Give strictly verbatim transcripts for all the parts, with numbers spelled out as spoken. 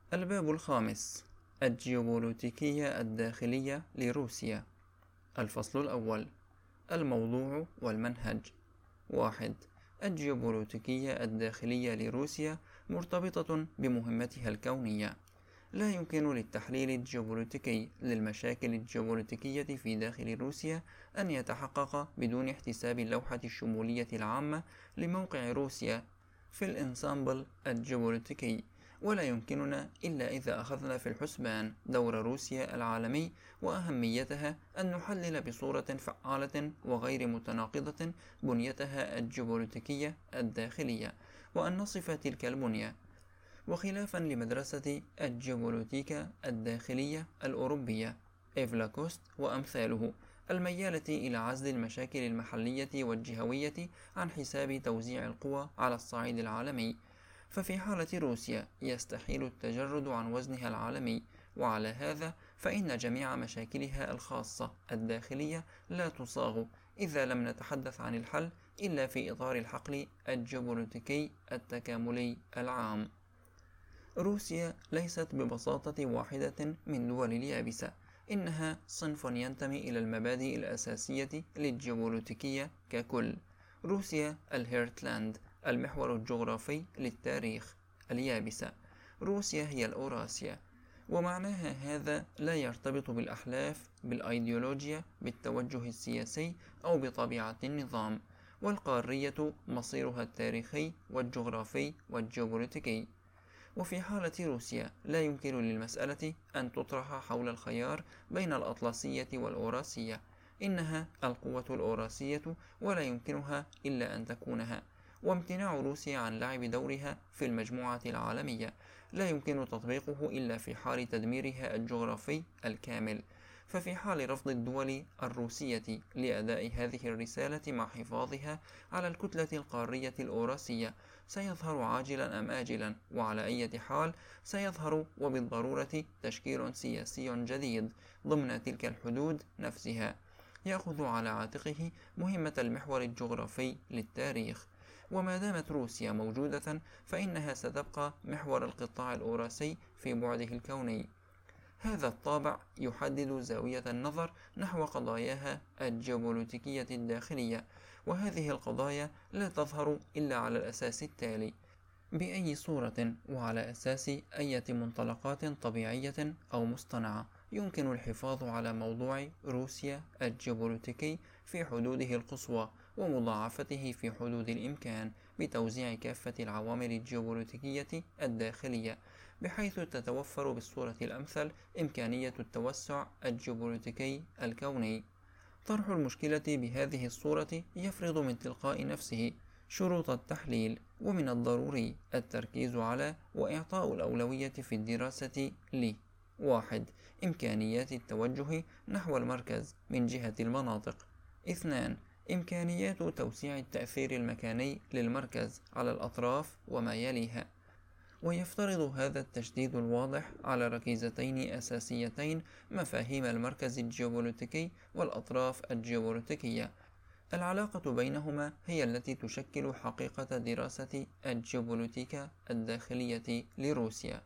الباب الخامس: الجيوبوليتيكية الداخلية لروسيا. الفصل الأول: الموضوع والمنهج. واحد. الجيوبوليتيكية الداخلية لروسيا مرتبطة بمهمتها الكونية. لا يمكن للتحليل الجيوبوليتيكي للمشاكل الجيوبوليتيكية في داخل روسيا أن يتحقق بدون احتساب اللوحة الشمولية العامة لموقع روسيا في الإنسامبل الجيوبوليتيكي، ولا يمكننا إلا إذا أخذنا في الحسبان دور روسيا العالمي وأهميتها أن نحلل بصورة فعالة وغير متناقضة بنيتها الجيوبوليتيكية الداخلية، وأن نصف تلك البنية. وخلافا لمدرسة الجيوبوليتيكا الداخلية الأوروبية إيفلاكوست وأمثاله الميالة إلى عزل المشاكل المحلية والجهوية عن حساب توزيع القوى على الصعيد العالمي، ففي حالة روسيا يستحيل التجرد عن وزنها العالمي، وعلى هذا فإن جميع مشاكلها الخاصة الداخلية لا تصاغ إذا لم نتحدث عن الحل إلا في إطار الحقل الجيوبوليتيكي التكاملي العام. روسيا ليست ببساطة واحدة من دول اليابسة، إنها صنف ينتمي إلى المبادئ الأساسية للجيوبوليتيكية ككل. روسيا الهيرتلاند، المحور الجغرافي للتاريخ، اليابسة. روسيا هي الأوراسيا، ومعناها هذا لا يرتبط بالأحلاف، بالأيديولوجيا، بالتوجه السياسي أو بطبيعة النظام، والقارية مصيرها التاريخي والجغرافي والجيوبوليتيكي. وفي حالة روسيا لا يمكن للمسألة أن تطرح حول الخيار بين الأطلسية والأوراسية، إنها القوة الأوراسية ولا يمكنها إلا أن تكونها، وامتناع روسيا عن لعب دورها في المجموعة العالمية لا يمكن تطبيقه إلا في حال تدميرها الجغرافي الكامل. ففي حال رفض الدول الروسية لأداء هذه الرسالة مع حفاظها على الكتلة القارية الأوراسية سيظهر عاجلا أم آجلا، وعلى أي حال سيظهر وبالضرورة تشكيل سياسي جديد ضمن تلك الحدود نفسها يأخذ على عاتقه مهمة المحور الجغرافي للتاريخ. وما دامت روسيا موجودة فإنها ستبقى محور القطاع الأوراسي في بعده الكوني. هذا الطابع يحدد زاوية النظر نحو قضاياها الجيوبوليتيكية الداخلية، وهذه القضايا لا تظهر إلا على الأساس التالي: بأي صورة وعلى أساس أي منطلقات طبيعية أو مصطنعة يمكن الحفاظ على موضوع روسيا الجيوبوليتيكي في حدوده القصوى ومضاعفته في حدود الإمكان بتوزيع كافة العوامل الجيوبوليتيكية الداخلية، بحيث تتوفر بالصورة الأمثل إمكانية التوسع الجيوبوليتيكي الكوني. طرح المشكلة بهذه الصورة يفرض من تلقاء نفسه شروط التحليل، ومن الضروري التركيز على وإعطاء الأولوية في الدراسة ل: واحد. إمكانيات التوجه نحو المركز من جهة المناطق. اثنان. إمكانيات توسيع التأثير المكاني للمركز على الأطراف وما يليها. ويفترض هذا التشديد الواضح على ركيزتين أساسيتين: مفاهيم المركز الجيوبوليتيكي والأطراف الجيوبوليتيكية. العلاقة بينهما هي التي تشكل حقيقة دراسة الجيوبوليتيكا الداخلية لروسيا.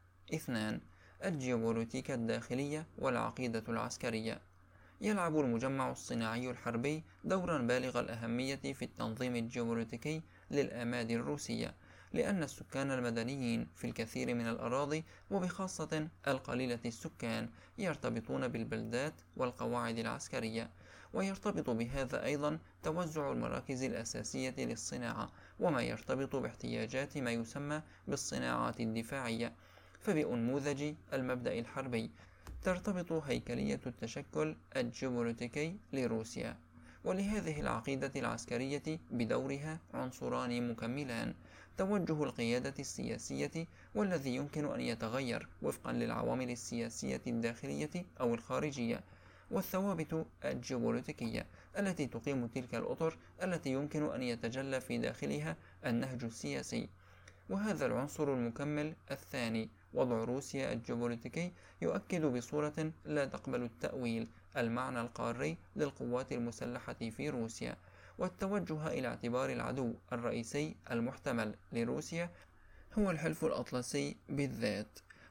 اثنان. الجيوبوليتيكا الداخلية والعقيدة العسكرية. يلعب المجمع الصناعي الحربي دورا بالغ الأهمية في التنظيم الجيوبوليتيكي للآماد الروسية، لأن السكان المدنيين في الكثير من الأراضي وبخاصة القليلة السكان يرتبطون بالبلدات والقواعد العسكرية، ويرتبط بهذا أيضا توزع المراكز الأساسية للصناعة وما يرتبط باحتياجات ما يسمى بالصناعات الدفاعية. فبأنموذج المبدأ الحربي ترتبط هيكلية التشكل الجيوبوليتيكي لروسيا. ولهذه العقيدة العسكرية بدورها عنصران مكملان: توجه القيادة السياسية، والذي يمكن أن يتغير وفقا للعوامل السياسية الداخلية أو الخارجية، والثوابت الجيوبوليتيكية التي تقيم تلك الأطر التي يمكن أن يتجلى في داخلها النهج السياسي. وهذا العنصر المكمل الثاني، وضع روسيا الجيوبوليتيكي، يؤكد بصورة لا تقبل التأويل المعنى القاري للقوات المسلحة في روسيا، والتوجه إلى اعتبار العدو الرئيسي المحتمل لروسيا هو الحلف الأطلسي بالذات.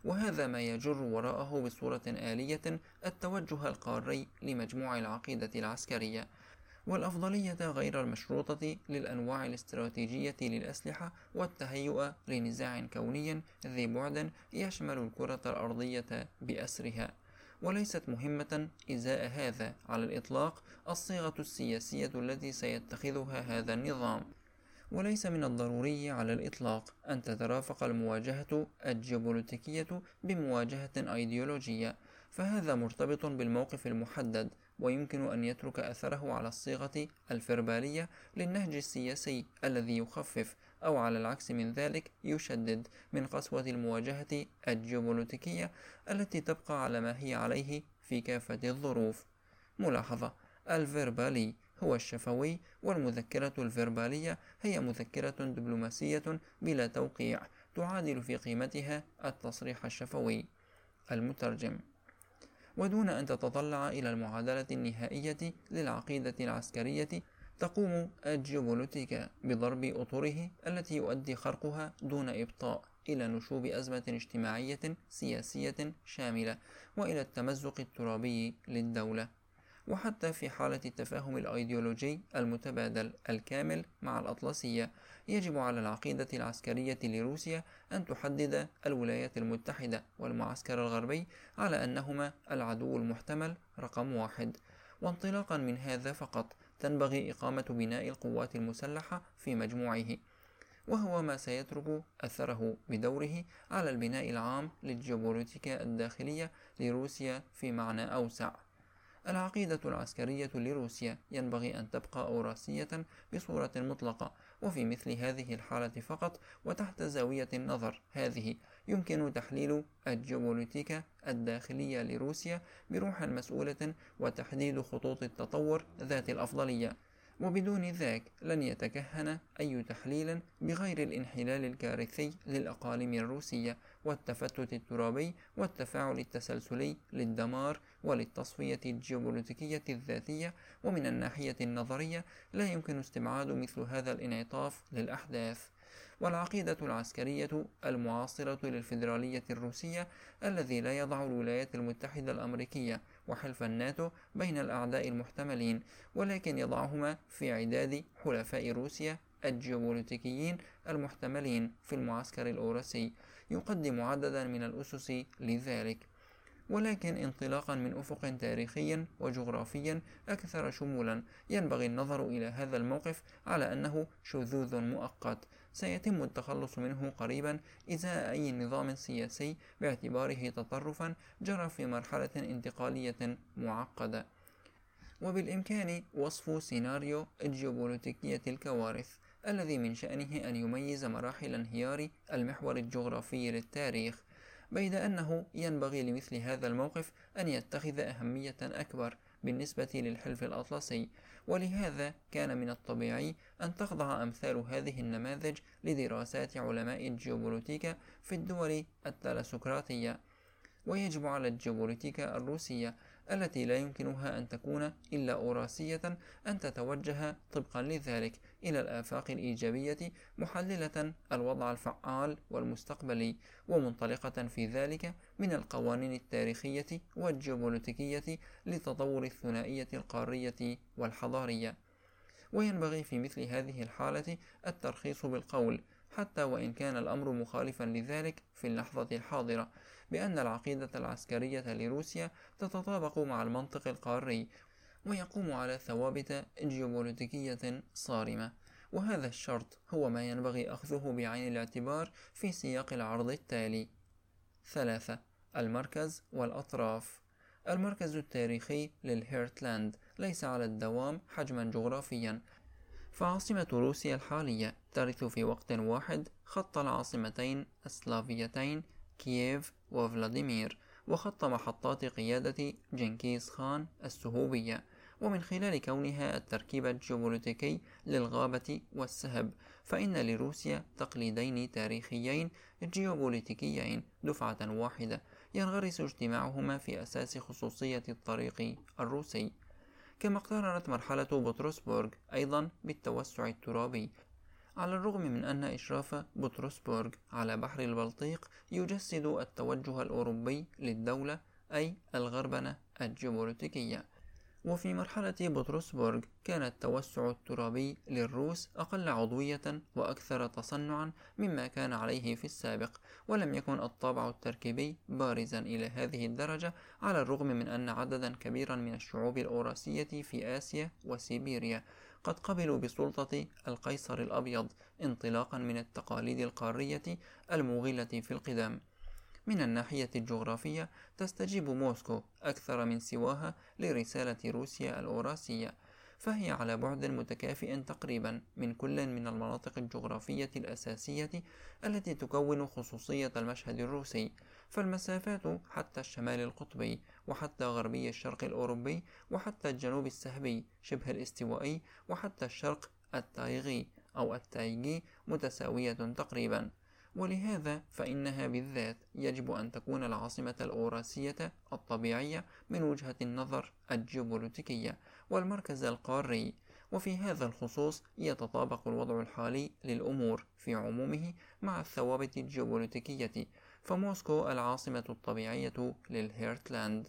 وهذا ما يجر وراءه بصورة آلية التوجه القاري لمجموع العقيدة العسكرية والأفضلية غير المشروطة للأنواع الاستراتيجية للأسلحة والتهيؤ لنزاع كوني ذي بعد يشمل الكرة الأرضية بأسرها. وليست مهمة إزاء هذا على الإطلاق الصيغة السياسية التي سيتخذها هذا النظام، وليس من الضروري على الإطلاق أن تترافق المواجهة الجيوبوليتيكية بمواجهة أيديولوجية، فهذا مرتبط بالموقف المحدد ويمكن أن يترك أثره على الصيغة الفربالية للنهج السياسي الذي يخفف أو على العكس من ذلك يشدد من قسوة المواجهة الجيوبوليتيكية التي تبقى على ما هي عليه في كافة الظروف. ملاحظة: الفيربالي هو الشفوي، والمذكرة الفيربالية هي مذكرة دبلوماسية بلا توقيع تعادل في قيمتها التصريح الشفوي. المترجم. ودون أن تتطلع إلى المعادلة النهائية للعقيدة العسكرية، تقوم الجيوبوليتيكا بضرب أطره التي يؤدي خرقها دون إبطاء إلى نشوب أزمة اجتماعية سياسية شاملة وإلى التمزق الترابي للدولة. وحتى في حالة التفاهم الأيديولوجي المتبادل الكامل مع الأطلسية، يجب على العقيدة العسكرية لروسيا أن تحدد الولايات المتحدة والمعسكر الغربي على أنهما العدو المحتمل رقم واحد، وانطلاقا من هذا فقط تنبغي إقامة بناء القوات المسلحة في مجموعه، وهو ما سيترك أثره بدوره على البناء العام للجيوبوليتيكا الداخلية لروسيا في معنى أوسع. العقيدة العسكرية لروسيا ينبغي أن تبقى أوراسية بصورة مطلقة، وفي مثل هذه الحالة فقط وتحت زاوية النظر هذه يمكن تحليل الجيوبوليتيكا الداخلية لروسيا بروح مسؤولة وتحديد خطوط التطور ذات الأفضلية، وبدون ذاك لن يتكهن أي تحليل بغير الانحلال الكارثي للأقاليم الروسية والتفتت الترابي والتفاعل التسلسلي للدمار وللتصفية الجيوبوليتيكية الذاتية. ومن الناحية النظرية لا يمكن استبعاد مثل هذا الانعطاف للأحداث. والعقيدة العسكرية المعاصرة للفيدرالية الروسية الذي لا يضع الولايات المتحدة الأمريكية وحلف الناتو بين الأعداء المحتملين، ولكن يضعهما في عداد حلفاء روسيا الجيوبوليتيكيين المحتملين في المعسكر الأوراسي، يقدم عددا من الأسس لذلك. ولكن انطلاقا من أفق تاريخي وجغرافي أكثر شمولا، ينبغي النظر إلى هذا الموقف على أنه شذوذ مؤقت سيتم التخلص منه قريبا إزاء أي نظام سياسي باعتباره تطرفا جرى في مرحلة انتقالية معقدة. وبالإمكان وصف سيناريو الجيوبوليتيكية الكوارث الذي من شأنه أن يميز مراحل انهيار المحور الجغرافي للتاريخ، بيد أنه ينبغي لمثل هذا الموقف أن يتخذ أهمية أكبر بالنسبة للحلف الأطلسي، ولهذا كان من الطبيعي أن تخضع أمثال هذه النماذج لدراسات علماء الجيوبوليتيكا في الدول الثالثوكراتية. ويجب على الجيوبوليتيكا الروسية التي لا يمكنها أن تكون إلا أوراسية أن تتوجه طبقا لذلك إلى الآفاق الإيجابية، محللة الوضع الفعال والمستقبلي، ومنطلقة في ذلك من القوانين التاريخية والجيوبوليتيكية لتطور الثنائية القارية والحضارية. وينبغي في مثل هذه الحالة الترخيص بالقول، حتى وإن كان الأمر مخالفا لذلك في اللحظة الحاضرة، بأن العقيدة العسكرية لروسيا تتطابق مع المنطق القاري ويقوم على ثوابت جيوبوليتيكية صارمة. وهذا الشرط هو ما ينبغي أخذه بعين الاعتبار في سياق العرض التالي. ثلاثة. المركز والأطراف. المركز التاريخي للهيرتلاند ليس على الدوام حجما جغرافيا، فعاصمة روسيا الحالية ترث في وقت واحد خط العاصمتين السلافيتين كييف وفلاديمير، وخط محطات قيادة جنكيز خان السهوبية، ومن خلال كونها التركيب الجيوبوليتيكي للغابة والسهب، فإن لروسيا تقليدين تاريخيين جيوبوليتيكيين دفعة واحدة ينغرس اجتماعهما في أساس خصوصية الطريق الروسي. كما اقترنت مرحلة بطرسبورغ أيضا بالتوسع الترابي، على الرغم من أن إشراف بطرسبورغ على بحر البلطيق يجسد التوجه الأوروبي للدولة، أي الغربنة الجيوبوليتيكية. وفي مرحلة بطرسبورغ كان التوسع الترابي للروس أقل عضوية وأكثر تصنعا مما كان عليه في السابق، ولم يكن الطابع التركيبي بارزا إلى هذه الدرجة، على الرغم من أن عددا كبيرا من الشعوب الأوراسية في آسيا وسيبيريا قد قبلوا بسلطة القيصر الأبيض انطلاقا من التقاليد القارية المغلة في القدم. من الناحية الجغرافية تستجيب موسكو أكثر من سواها لرسالة روسيا الأوراسية، فهي على بعد متكافئ تقريبا من كل من المناطق الجغرافية الأساسية التي تكون خصوصية المشهد الروسي، فالمسافات حتى الشمال القطبي وحتى غربي الشرق الأوروبي وحتى الجنوب السحبي شبه الاستوائي وحتى الشرق التايغي أو التايجي متساوية تقريبا. ولهذا فإنها بالذات يجب أن تكون العاصمة الأوراسية الطبيعية من وجهة النظر الجيوبوليتيكية والمركز القاري. وفي هذا الخصوص يتطابق الوضع الحالي للأمور في عمومه مع الثوابت الجيوبوليتيكية، فموسكو العاصمة الطبيعية للهيرتلاند.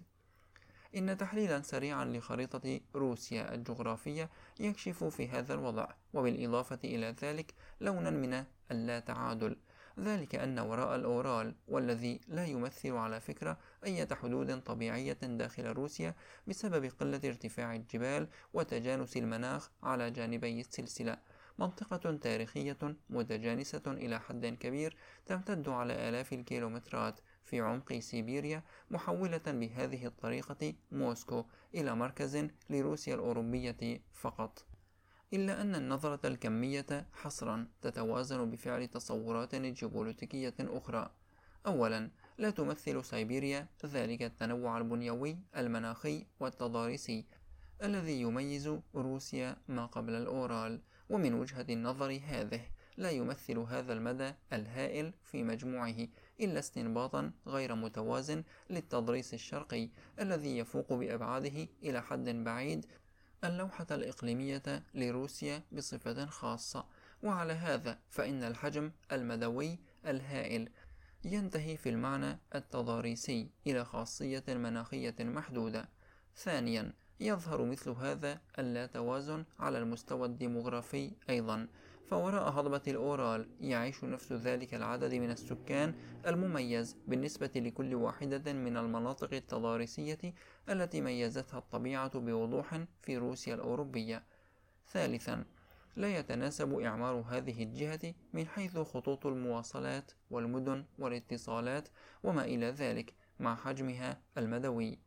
إن تحليلا سريعا لخريطة روسيا الجغرافية يكشف في هذا الوضع، وبالإضافة إلى ذلك لونا من اللا تعادل، ذلك أن وراء الأورال، والذي لا يمثل على فكرة أي حدود طبيعية داخل روسيا بسبب قلة ارتفاع الجبال وتجانس المناخ على جانبي السلسلة، منطقة تاريخية متجانسة إلى حد كبير تمتد على آلاف الكيلومترات في عمق سيبيريا، محولة بهذه الطريقة موسكو إلى مركز لروسيا الأوروبية فقط. إلا أن النظرة الكمية حصرا تتوازن بفعل تصورات جيوبوليتيكية أخرى. أولا، لا تمثل سيبيريا ذلك التنوع البنيوي المناخي والتضاريسي الذي يميز روسيا ما قبل الأورال، ومن وجهة النظر هذه لا يمثل هذا المدى الهائل في مجموعه إلا استنباطا غير متوازن للتضريس الشرقي الذي يفوق بأبعاده إلى حد بعيد اللوحة الإقليمية لروسيا بصفة خاصة. وعلى هذا فإن الحجم المدوي الهائل ينتهي في المعنى التضاريسي إلى خاصية مناخية محدودة. ثانيا، يظهر مثل هذا اللا توازن على المستوى الديموغرافي أيضا، فوراء هضبة الأورال يعيش نفس ذلك العدد من السكان المميز بالنسبة لكل واحدة من المناطق التضاريسية التي ميزتها الطبيعة بوضوح في روسيا الأوروبية. ثالثا، لا يتناسب إعمار هذه الجهة من حيث خطوط المواصلات والمدن والاتصالات وما إلى ذلك مع حجمها المدوي،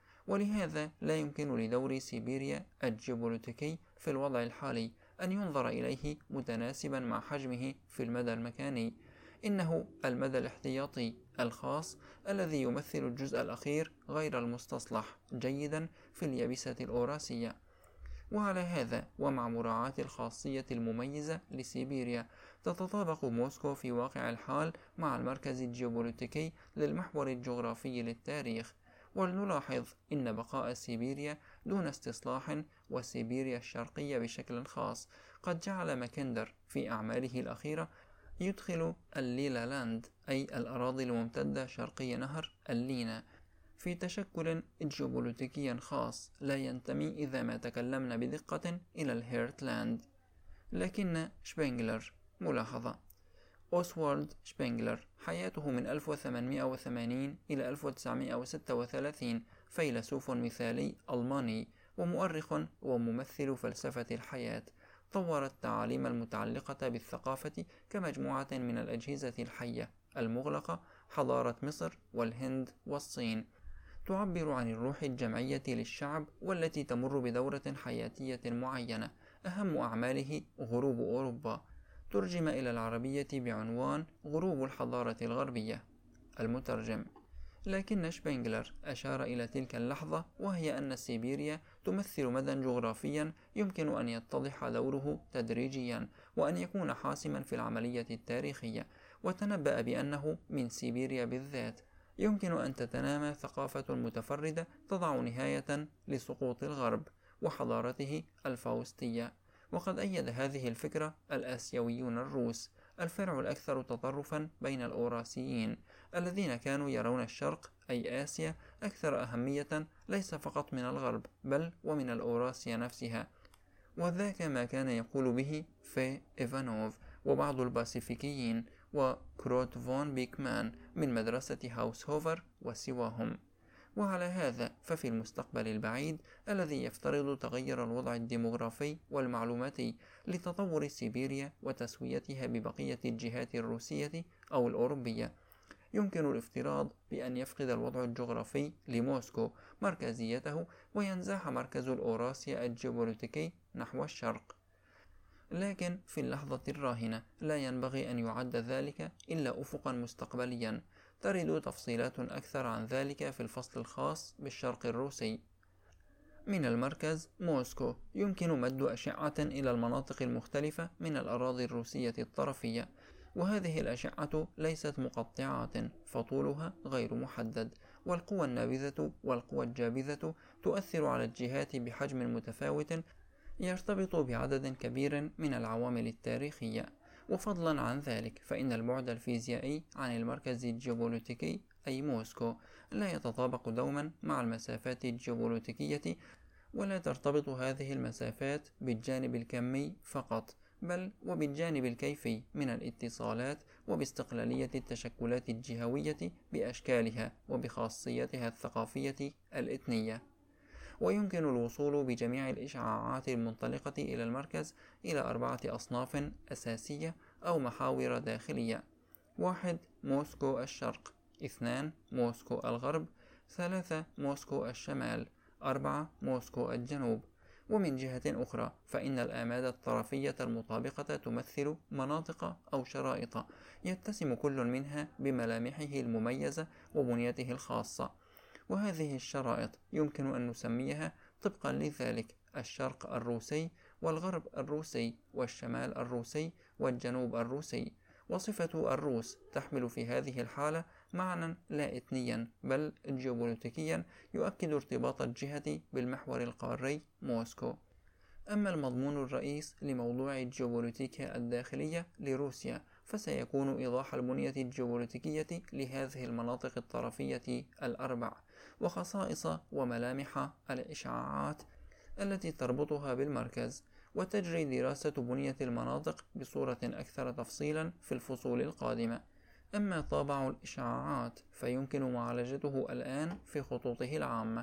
ولهذا لا يمكن لدور سيبيريا الجيوبوليتيكي في الوضع الحالي أن ينظر إليه متناسبا مع حجمه في المدى المكاني، إنه المدى الاحتياطي الخاص الذي يمثل الجزء الأخير غير المستصلح جيدا في اليابسة الأوراسية. وعلى هذا ومع مراعاة الخاصية المميزة لسيبيريا تتطابق موسكو في واقع الحال مع المركز الجيوبوليتيكي للمحور الجغرافي للتاريخ. ولنلاحظ إن بقاء سيبيريا دون استصلاح وسيبيريا الشرقية بشكل خاص قد جعل ماكندر في أعماله الأخيرة يدخل الليلالاند أي الأراضي الممتدة شرقي نهر اللينا في تشكل جيوبوليتيكي خاص لا ينتمي إذا ما تكلمنا بدقة إلى الهيرتلاند. لكن شبينغلر، ملاحظة: أوسوالد شبينغلر حياته من ألف وثمانمائة وثمانين إلى ألف وتسعمائة وستة وثلاثين، فيلسوف مثالي ألماني ومؤرخ وممثل فلسفة الحياة، طور التعاليم المتعلقة بالثقافة كمجموعة من الأجهزة الحية المغلقة حضارة مصر والهند والصين، تعبر عن الروح الجمعية للشعب والتي تمر بدورة حياتية معينة. أهم أعماله غروب أوروبا، ترجم إلى العربية بعنوان غروب الحضارة الغربية. المترجم. لكن شبينغلر أشار إلى تلك اللحظة وهي أن سيبيريا تمثل مدى جغرافيا يمكن أن يتضح دوره تدريجيا وأن يكون حاسما في العملية التاريخية، وتنبأ بأنه من سيبيريا بالذات يمكن أن تتنامى ثقافة متفردة تضع نهاية لسقوط الغرب وحضارته الفاوستية، وقد أيد هذه الفكرة الآسيويون الروس، الفرع الأكثر تطرفا بين الأوراسيين، الذين كانوا يرون الشرق أي آسيا أكثر أهمية ليس فقط من الغرب بل ومن الأوراسيا نفسها، وذاك ما كان يقول به في إيفانوف وبعض الباسيفيكيين وكروت فون بيكمان من مدرسة هاوس هوفر وسواهم. وعلى هذا ففي المستقبل البعيد الذي يفترض تغير الوضع الديمغرافي والمعلوماتي لتطور سيبيريا وتسويتها ببقية الجهات الروسية أو الأوروبية، يمكن الافتراض بأن يفقد الوضع الجغرافي لموسكو مركزيته وينزاح مركز الأوراسيا الجيوبوليتيكي نحو الشرق. لكن في اللحظة الراهنة لا ينبغي أن يعد ذلك إلا أفقا مستقبليا، ترد تفصيلات أكثر عن ذلك في الفصل الخاص بالشرق الروسي. من المركز موسكو يمكن مد أشعة إلى المناطق المختلفة من الأراضي الروسية الطرفية، وهذه الأشعة ليست مقطعات فطولها غير محدد، والقوى النابذة والقوى الجابذة تؤثر على الجهات بحجم متفاوت يرتبط بعدد كبير من العوامل التاريخية. وفضلا عن ذلك فإن البعد الفيزيائي عن المركز الجيوبوليتيكي أي موسكو لا يتطابق دوما مع المسافات الجيوبوليتيكية، ولا ترتبط هذه المسافات بالجانب الكمي فقط بل وبالجانب الكيفي من الاتصالات وباستقلالية التشكلات الجهوية بأشكالها وبخاصيتها الثقافية الإثنية. ويمكن الوصول بجميع الإشعاعات المنطلقة إلى المركز إلى أربعة أصناف أساسية أو محاور داخلية: واحد موسكو الشرق، اثنان موسكو الغرب، ثلاثة موسكو الشمال، أربعة موسكو الجنوب. ومن جهة أخرى فإن الآماد الطرفية المطابقة تمثل مناطق أو شرائط يتسم كل منها بملامحه المميزة وبنيته الخاصة، وهذه الشرائط يمكن أن نسميها طبقا لذلك الشرق الروسي والغرب الروسي والشمال الروسي والجنوب الروسي. وصفة الروس تحمل في هذه الحالة معنى لا إثنيا بل جيوبوليتيكيا يؤكد ارتباط الجهة بالمحور القاري موسكو. أما المضمون الرئيس لموضوع الجيوبوليتيكا الداخلية لروسيا فسيكون إيضاح البنية الجيوبوليتيكية لهذه المناطق الطرفية الأربع وخصائص وملامح الإشعاعات التي تربطها بالمركز، وتجري دراسة بنية المناطق بصورة أكثر تفصيلا في الفصول القادمة. أما طابع الإشعاعات فيمكن معالجته الآن في خطوطه العامة.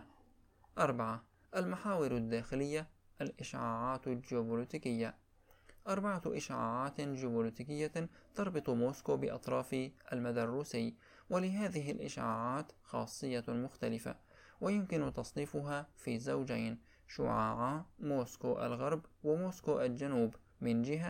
أربعة المحاور الداخلية الإشعاعات الجيوبوليتيكية. أربعة إشعاعات جيوبوليتيكية تربط موسكو بأطراف المدى الروسي، ولهذه الإشعاعات خاصية مختلفة، ويمكن تصنيفها في زوجين: شعاع موسكو الغرب وموسكو الجنوب من جهة،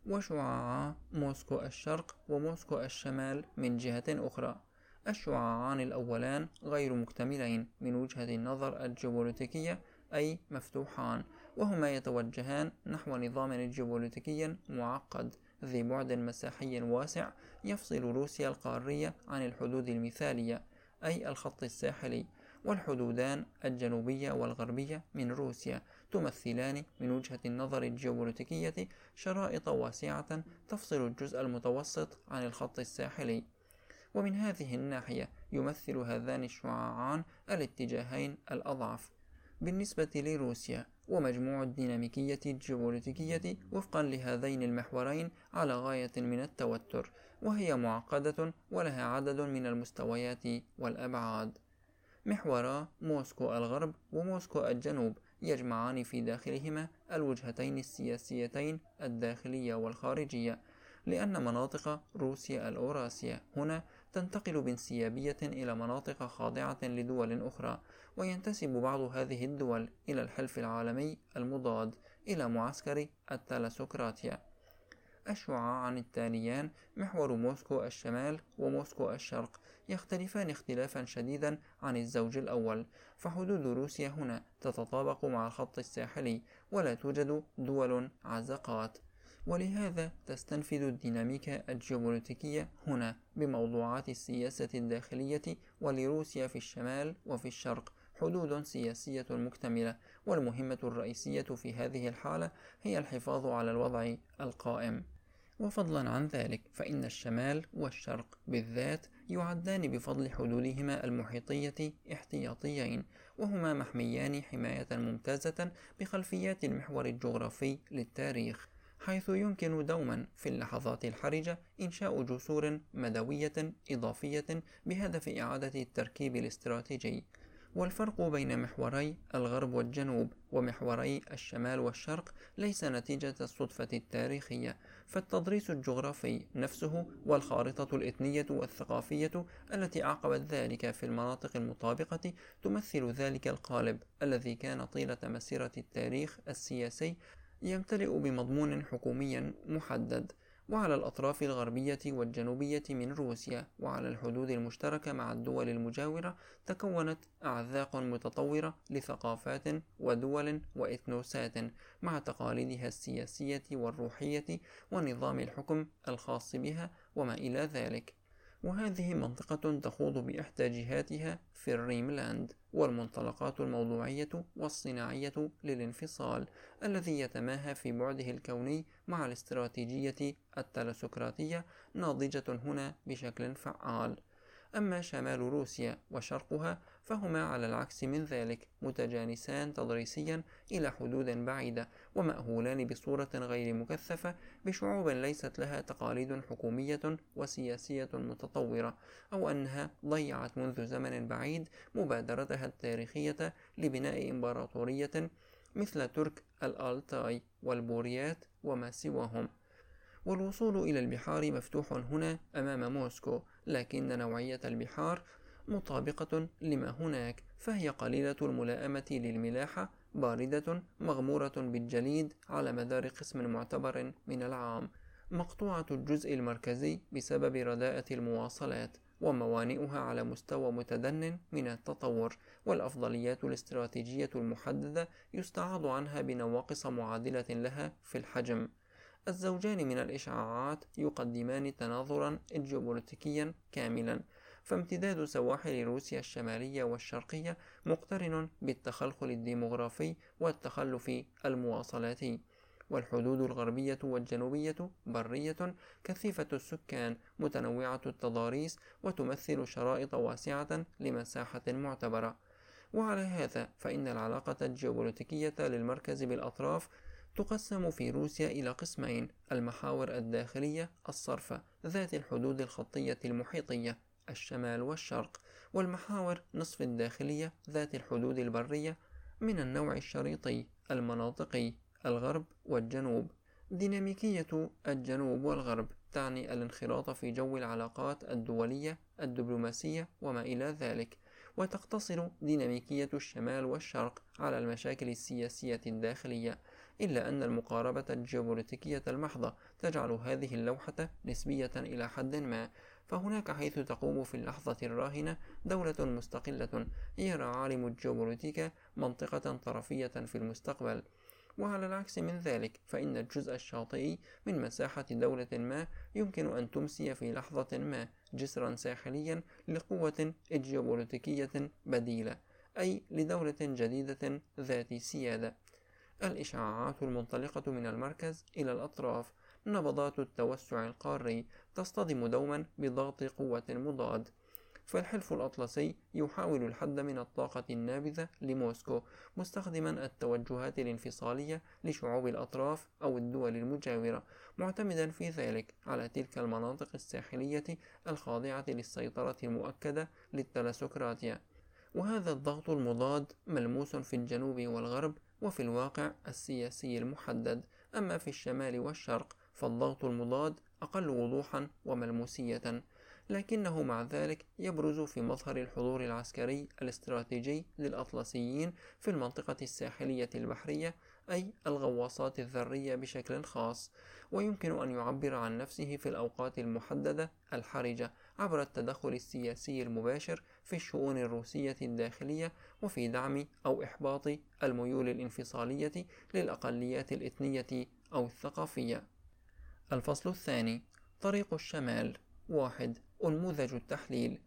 وشعاع موسكو الشرق وموسكو الشمال من جهة أخرى. الشعاعان الأولان غير مكتملين من وجهة النظر الجيوبوليتيكية أي مفتوحان، وهما يتوجهان نحو نظام جيوبوليتيكي معقد ذي بعد مساحي واسع يفصل روسيا القارية عن الحدود المثالية أي الخط الساحلي، والحدودان الجنوبية والغربية من روسيا تمثلان من وجهة النظر الجيوبوليتيكية شرائط واسعة تفصل الجزء المتوسط عن الخط الساحلي. ومن هذه الناحية يمثل هذان الشعاعان الاتجاهين الأضعف بالنسبة لروسيا، ومجموع الديناميكية الجيوبوليتيكية وفقا لهذين المحورين على غاية من التوتر، وهي معقدة ولها عدد من المستويات والأبعاد. محورا موسكو الغرب وموسكو الجنوب يجمعان في داخلهما الوجهتين السياسيتين الداخلية والخارجية، لأن مناطق روسيا الأوراسية هنا تنتقل بانسيابية إلى مناطق خاضعة لدول أخرى، وينتسب بعض هذه الدول إلى الحلف العالمي المضاد إلى معسكر الثالاسوكراتيا. الشعاعان التاليان محور موسكو الشمال وموسكو الشرق يختلفان اختلافا شديدا عن الزوج الأول، فحدود روسيا هنا تتطابق مع الخط الساحلي ولا توجد دول عزقات، ولهذا تستنفذ الديناميكا الجيوبوليتيكية هنا بموضوعات السياسة الداخلية، ولروسيا في الشمال وفي الشرق حدود سياسية مكتملة، والمهمة الرئيسية في هذه الحالة هي الحفاظ على الوضع القائم. وفضلا عن ذلك فإن الشمال والشرق بالذات يعدان بفضل حدودهما المحيطية احتياطيين، وهما محميان حماية ممتازة بخلفيات المحور الجغرافي للتاريخ، حيث يمكن دوما في اللحظات الحرجة إنشاء جسور مدوية إضافية بهدف إعادة التركيب الاستراتيجي. والفرق بين محوري الغرب والجنوب ومحوري الشمال والشرق ليس نتيجة الصدفة التاريخية، فالتضريس الجغرافي نفسه والخارطة الإثنية والثقافية التي أعقبت ذلك في المناطق المطابقة تمثل ذلك القالب الذي كان طيلة مسيرة التاريخ السياسي يمتلئ بمضمون حكومي محدد. وعلى الأطراف الغربية والجنوبية من روسيا وعلى الحدود المشتركة مع الدول المجاورة تكونت أعذاق متطورة لثقافات ودول وإثنوسات مع تقاليدها السياسية والروحية ونظام الحكم الخاص بها وما إلى ذلك. وهذه منطقة تخوض بإحدى جهاتها في الريملاند، والمنطلقات الموضوعية والصناعية للانفصال الذي يتماهى في بعده الكوني مع الاستراتيجية التلسوقراطية ناضجة هنا بشكل فعال. أما شمال روسيا وشرقها فهما على العكس من ذلك متجانسان تضريسيا إلى حدود بعيدة، ومأهولان بصورة غير مكثفة بشعوب ليست لها تقاليد حكومية وسياسية متطورة، أو أنها ضيعت منذ زمن بعيد مبادرتها التاريخية لبناء إمبراطورية مثل ترك الآلتاي والبوريات وما سواهم. والوصول إلى البحار مفتوح هنا أمام موسكو، لكن نوعية البحار مطابقة لما هناك، فهي قليلة الملائمة للملاحة، باردة مغمورة بالجليد على مدار قسم معتبر من العام، مقطوعة الجزء المركزي بسبب رداءة المواصلات، وموانئها على مستوى متدن من التطور، والأفضليات الاستراتيجية المحددة يستعاض عنها بنواقص معادلة لها في الحجم. الزوجان من الإشعاعات يقدمان تناظرا جيوبوليتيكيا كاملا، فامتداد سواحل روسيا الشمالية والشرقية مقترن بالتخلخل الديموغرافي والتخلف المواصلاتي، والحدود الغربية والجنوبية برية كثيفة السكان متنوعة التضاريس وتمثل شرائط واسعة لمساحة معتبرة. وعلى هذا فإن العلاقة الجيوبوليتيكية للمركز بالأطراف تقسم في روسيا إلى قسمين: المحاور الداخلية الصرفة ذات الحدود الخطية المحيطية الشمال والشرق، والمحاور نصف الداخلية ذات الحدود البرية من النوع الشريطي المناطقي الغرب والجنوب. ديناميكية الجنوب والغرب تعني الانخراط في جو العلاقات الدولية الدبلوماسية وما إلى ذلك، وتقتصر ديناميكية الشمال والشرق على المشاكل السياسية الداخلية، إلا أن المقاربة الجيوبوليتيكية المحضة تجعل هذه اللوحة نسبية إلى حد ما، فهناك حيث تقوم في اللحظة الراهنة دولة مستقلة يرى عالم الجيوبوليتيكا منطقة طرفية في المستقبل، وعلى العكس من ذلك فإن الجزء الشاطئي من مساحة دولة ما يمكن أن تمسي في لحظة ما جسرا ساحليا لقوة جيوبوليتيكية بديلة، أي لدولة جديدة ذات سيادة. الإشعاعات المنطلقة من المركز إلى الأطراف نبضات التوسع القاري تصطدم دوما بضغط قوة مضاد، فالحلف الأطلسي يحاول الحد من الطاقة النابذة لموسكو مستخدما التوجهات الانفصالية لشعوب الأطراف أو الدول المجاورة، معتمدا في ذلك على تلك المناطق الساحلية الخاضعة للسيطرة المؤكدة للتلسوقراطيا. وهذا الضغط المضاد ملموس في الجنوب والغرب وفي الواقع السياسي المحدد. أما في الشمال والشرق فالضغط المضاد أقل وضوحا وملموسية، لكنه مع ذلك يبرز في مظهر الحضور العسكري الاستراتيجي للأطلسيين في المنطقة الساحلية البحرية، أي الغواصات الذرية بشكل خاص، ويمكن أن يعبر عن نفسه في الأوقات المحددة الحرجة عبر التدخل السياسي المباشر في الشؤون الروسية الداخلية وفي دعم أو إحباط الميول الانفصالية للأقليات الإثنية أو الثقافية. الفصل الثاني: طريق الشمال. واحد. أنموذج التحليل.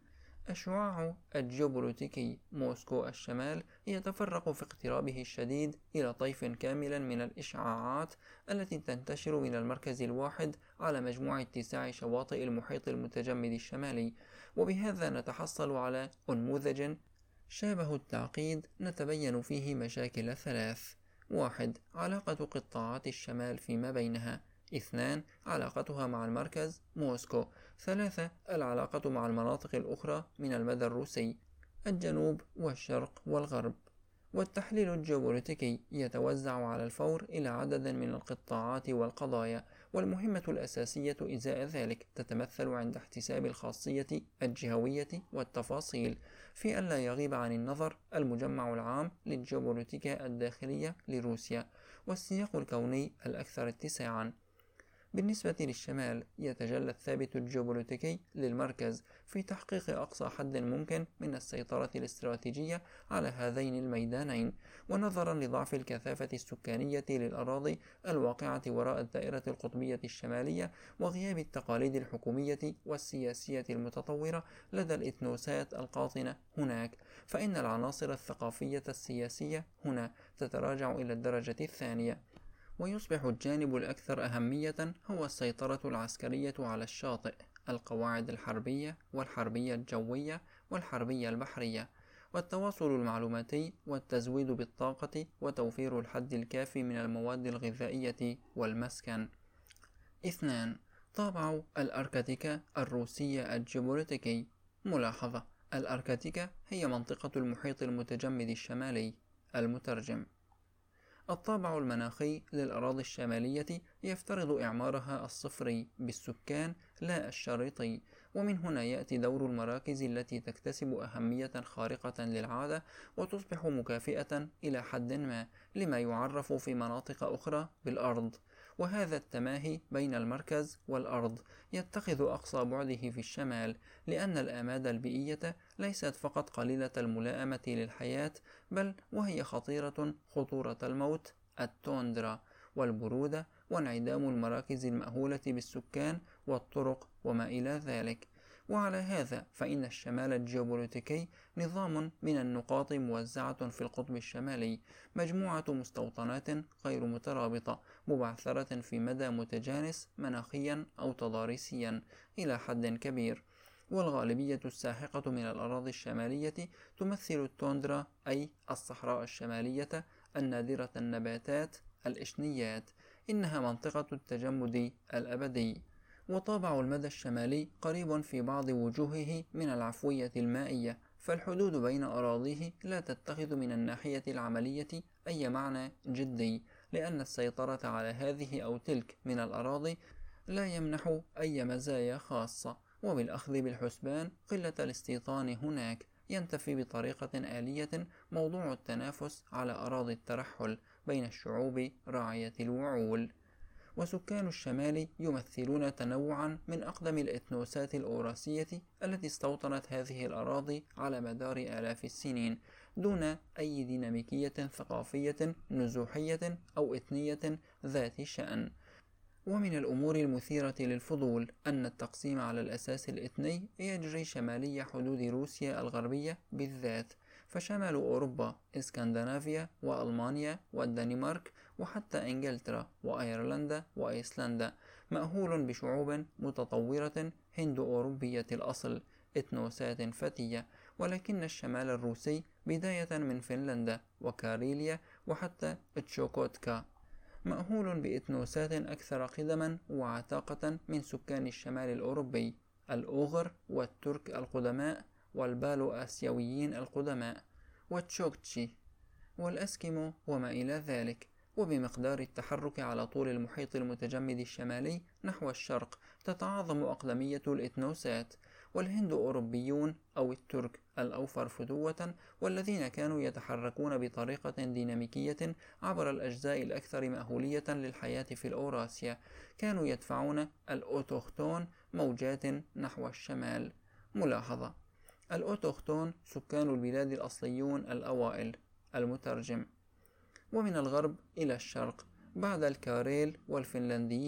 الشعاع الجيوبوليتيكي موسكو الشمال يتفرق في اقترابه الشديد إلى طيف كامل من الإشعاعات التي تنتشر من المركز الواحد على مجموع اتساع شواطئ المحيط المتجمد الشمالي، وبهذا نتحصل على أنموذج شابه التعقيد نتبين فيه مشاكل ثلاث: واحد. علاقة قطاعات الشمال فيما بينها. اثنان. علاقتها مع المركز موسكو. ثلاثة. العلاقة مع المناطق الأخرى من المدى الروسي، الجنوب والشرق والغرب. والتحليل الجيوبوليتيكي يتوزع على الفور إلى عدد من القطاعات والقضايا، والمهمة الأساسية إزاء ذلك تتمثل عند احتساب الخاصية الجهوية والتفاصيل، في أن لا يغيب عن النظر المجمع العام للجيوبوليتيكا الداخلية لروسيا والسياق الكوني الأكثر اتساعا. بالنسبة للشمال يتجلى الثابت الجيوبوليتيكي للمركز في تحقيق أقصى حد ممكن من السيطرة الاستراتيجية على هذين الميدانين، ونظرا لضعف الكثافة السكانية للأراضي الواقعة وراء الدائرة القطبية الشمالية وغياب التقاليد الحكومية والسياسية المتطورة لدى الإثنوسات القاطنة هناك، فإن العناصر الثقافية السياسية هنا تتراجع إلى الدرجة الثانية، ويصبح الجانب الأكثر أهمية هو السيطرة العسكرية على الشاطئ، القواعد الحربية والحربية الجوية والحربية البحرية، والتواصل المعلوماتي والتزويد بالطاقة وتوفير الحد الكافي من المواد الغذائية والمسكن. اثنان. طابع الأركتيكا الروسية الجيوبوليتيكي. ملاحظة: الأركتيكا هي منطقة المحيط المتجمد الشمالي. المترجم: الطابع المناخي للأراضي الشمالية يفترض إعمارها الصفري بالسكان لا الشريطي، ومن هنا يأتي دور المراكز التي تكتسب أهمية خارقة للعادة وتصبح مكافئة إلى حد ما لما يعرف في مناطق أخرى بالأرض، وهذا التماهي بين المركز والأرض يتخذ أقصى بعده في الشمال، لأن الآماد البيئية ليست فقط قليلة الملائمة للحياة، بل وهي خطيرة خطورة الموت، التوندرا والبرودة وانعدام المراكز المأهولة بالسكان والطرق وما إلى ذلك. وعلى هذا فإن الشمال الجيوبوليتيكي نظام من النقاط موزعة في القطب الشمالي، مجموعة مستوطنات غير مترابطة مبعثرة في مدى متجانس مناخيا أو تضاريسيا إلى حد كبير، والغالبية الساحقة من الأراضي الشمالية تمثل التوندرا، أي الصحراء الشمالية النادرة النباتات، الإشنيات. إنها منطقة التجمد الأبدي. وطابع المدى الشمالي قريب في بعض وجوهه من العفوية المائية، فالحدود بين أراضيه لا تتخذ من الناحية العملية أي معنى جدي، لأن السيطرة على هذه أو تلك من الأراضي لا يمنح أي مزايا خاصة، وبالأخذ بالحسبان قلة الاستيطان هناك ينتفي بطريقة آلية موضوع التنافس على أراضي الترحل بين الشعوب راعية الوعول. وسكان الشمال يمثلون تنوعا من أقدم الإثنوسات الأوراسية التي استوطنت هذه الأراضي على مدار آلاف السنين دون أي ديناميكية ثقافية نزوحية أو إثنية ذات شأن. ومن الأمور المثيرة للفضول أن التقسيم على الأساس الإثني يجري شمالي حدود روسيا الغربية بالذات، فشمال أوروبا إسكندنافيا وألمانيا والدنمارك وحتى إنجلترا وأيرلندا وأيسلندا مأهول بشعوب متطورة هند أوروبية الأصل، إثنوسات فتية، ولكن الشمال الروسي بداية من فنلندا وكاريليا وحتى تشوكوتكا مأهول بإثنوسات أكثر قدما وعتاقة من سكان الشمال الأوروبي، الأوغر والترك القدماء والبالو آسيويين القدماء والتشوكتشي والأسكيمو وما إلى ذلك. وبمقدار التحرك على طول المحيط المتجمد الشمالي نحو الشرق تتعاظم أقدمية الإثنوسات، والهند أوروبيون أو الترك الأوفر فتوة، والذين كانوا يتحركون بطريقة ديناميكية عبر الأجزاء الأكثر مأهولية للحياة في الأوراسيا، كانوا يدفعون الأوتوختون موجات نحو الشمال. ملاحظة: الأوتوختون سكان البلاد الأصليون الأوائل. المترجم: ومن الغرب إلى الشرق بعد الكاريل والفنلنديين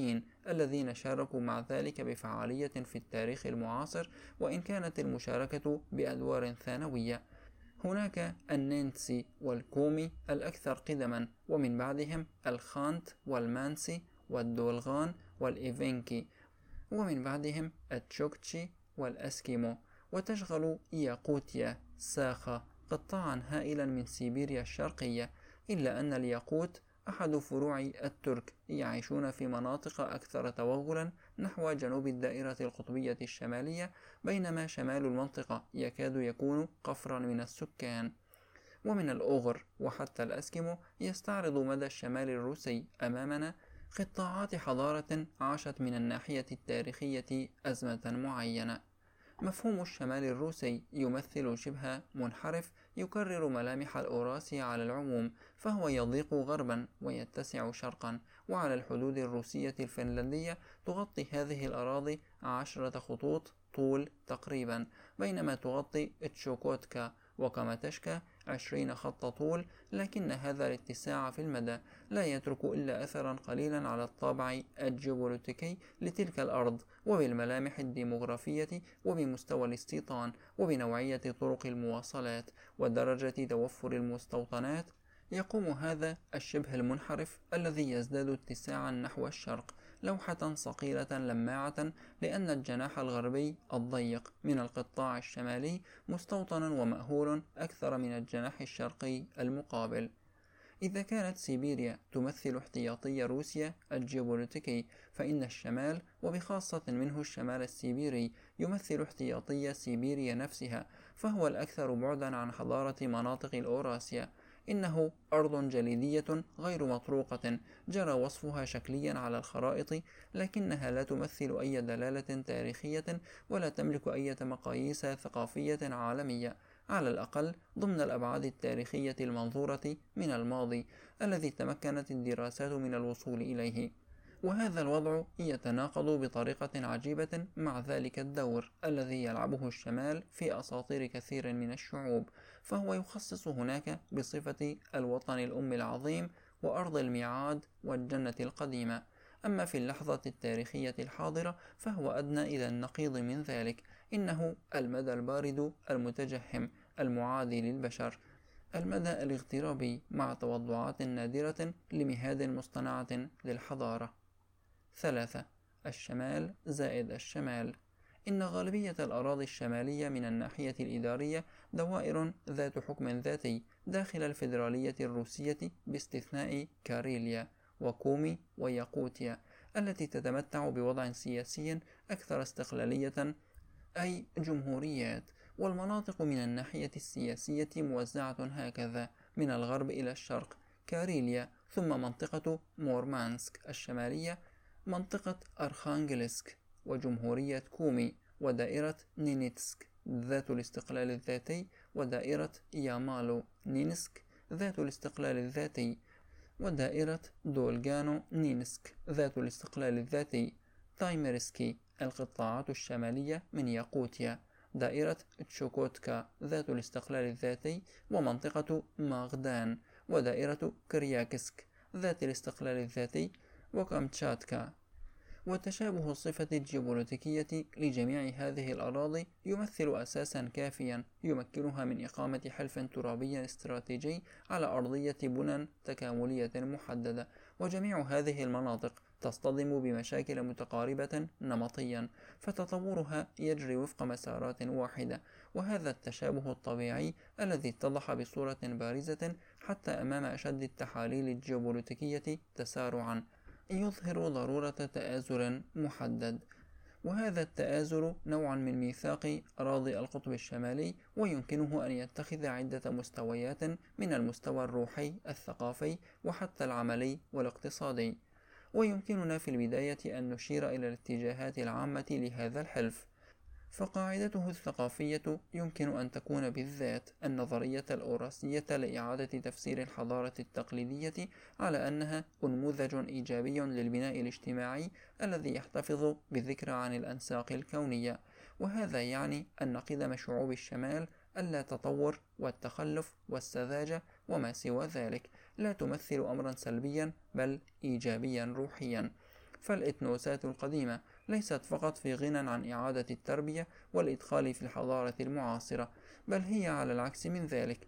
الذين شاركوا مع ذلك بفعالية في التاريخ المعاصر، وإن كانت المشاركة بأدوار ثانوية. هناك النينتسي والكومي الأكثر قدما، ومن بعدهم الخانت والمانسي والدولغان والإيفينكي، ومن بعدهم التشوكتشي والأسكيمو. وتشغل ياقوتيا ساخا قطاعا هائلا من سيبيريا الشرقية، إلا أن الياقوت أحد فروع الترك يعيشون في مناطق أكثر توغلا نحو جنوب الدائرة القطبية الشمالية، بينما شمال المنطقة يكاد يكون قفرا من السكان. ومن الأوغر وحتى الأسكيمو يستعرض مدى الشمال الروسي أمامنا قطاعات حضارة عاشت من الناحية التاريخية أزمة معينة. مفهوم الشمال الروسي يمثل شبه منحرف يكرر ملامح الأوراسيا على العموم، فهو يضيق غربا ويتسع شرقا، وعلى الحدود الروسية الفنلندية تغطي هذه الأراضي عشرة خطوط طول تقريبا، بينما تغطي تشوكوتكا وكاماتشكا عشرين خط طول، لكن هذا الاتساع في المدى لا يترك إلا أثرا قليلا على الطابع الجيوبوليتيكي لتلك الأرض، وبالملامح الديموغرافية، وبمستوى الاستيطان، وبنوعية طرق المواصلات، ودرجة توفر المستوطنات. يقوم هذا الشبه المنحرف الذي يزداد اتساعا نحو الشرق لوحة صقيلة لماعة، لأن الجناح الغربي الضيق من القطاع الشمالي مستوطنا ومأهول أكثر من الجناح الشرقي المقابل. إذا كانت سيبيريا تمثل احتياطي روسيا الجيوبوليتيكي، فإن الشمال وبخاصة منه الشمال السيبيري يمثل احتياطي سيبيريا نفسها، فهو الأكثر بعدا عن حضارة مناطق الأوراسيا. إنه أرض جليدية غير مطروقة جرى وصفها شكليا على الخرائط، لكنها لا تمثل أي دلالة تاريخية ولا تملك أي مقاييس ثقافية عالمية، على الأقل ضمن الأبعاد التاريخية المنظورة من الماضي الذي تمكنت الدراسات من الوصول إليه. وهذا الوضع يتناقض بطريقة عجيبة مع ذلك الدور الذي يلعبه الشمال في أساطير كثير من الشعوب، فهو يخصص هناك بصفة الوطن الأم العظيم وأرض الميعاد والجنة القديمة. أما في اللحظة التاريخية الحاضرة فهو أدنى إلى النقيض من ذلك، إنه المدى البارد المتجهم المعادي للبشر، المدى الاغترابي مع توضعات نادرة لمهاد مصطنعة للحضارة. ثلاثة. الشمال زائد الشمال. إن غالبية الأراضي الشمالية من الناحية الإدارية دوائر ذات حكم ذاتي داخل الفيدرالية الروسية باستثناء كاريليا وكومي وياقوتيا التي تتمتع بوضع سياسي أكثر استقلالية، أي جمهوريات. والمناطق من الناحية السياسية موزعة هكذا: من الغرب إلى الشرق كاريليا، ثم منطقة مورمانسك الشمالية، منطقة أرخانجلسك وجمهورية كومي، ودائرة نينيتسك ذات الاستقلال الذاتي، ودائرة يامالو نينسك ذات الاستقلال الذاتي، ودائرة دولغانو نينسك ذات الاستقلال الذاتي، تايميرسكي القطاعات الشمالية من ياقوتيا، دائرة تشوكوتكا ذات الاستقلال الذاتي، ومنطقة ماغدان، ودائرة كرياكسك ذات الاستقلال الذاتي، وكامتشاتكا. وتشابه الصفة الجيوبوليتيكية لجميع هذه الأراضي يمثل أساسا كافيا يمكنها من إقامة حلف ترابي استراتيجي على أرضية بنى تكاملية محددة، وجميع هذه المناطق تصطدم بمشاكل متقاربة نمطيا، فتطورها يجري وفق مسارات واحدة. وهذا التشابه الطبيعي الذي اتضح بصورة بارزة حتى أمام أشد التحاليل الجيوبوليتيكية تسارعا يظهر ضرورة تآزر محدد، وهذا التآزر نوع من ميثاق أراضي القطب الشمالي، ويمكنه أن يتخذ عدة مستويات من المستوى الروحي الثقافي وحتى العملي والاقتصادي. ويمكننا في البداية أن نشير إلى الاتجاهات العامة لهذا الحلف. فقاعدته الثقافية يمكن أن تكون بالذات النظرية الأوراسية لإعادة تفسير الحضارة التقليدية على أنها نموذج إيجابي للبناء الاجتماعي الذي يحتفظ بالذكرى عن الأنساق الكونية، وهذا يعني أن قدم شعوب الشمال اللا تطور والتخلف والسذاجة وما سوى ذلك لا تمثل أمرا سلبيا بل إيجابيا روحيا. فالإثنوسات القديمة ليست فقط في غنى عن إعادة التربية والإدخال في الحضارة المعاصرة، بل هي على العكس من ذلك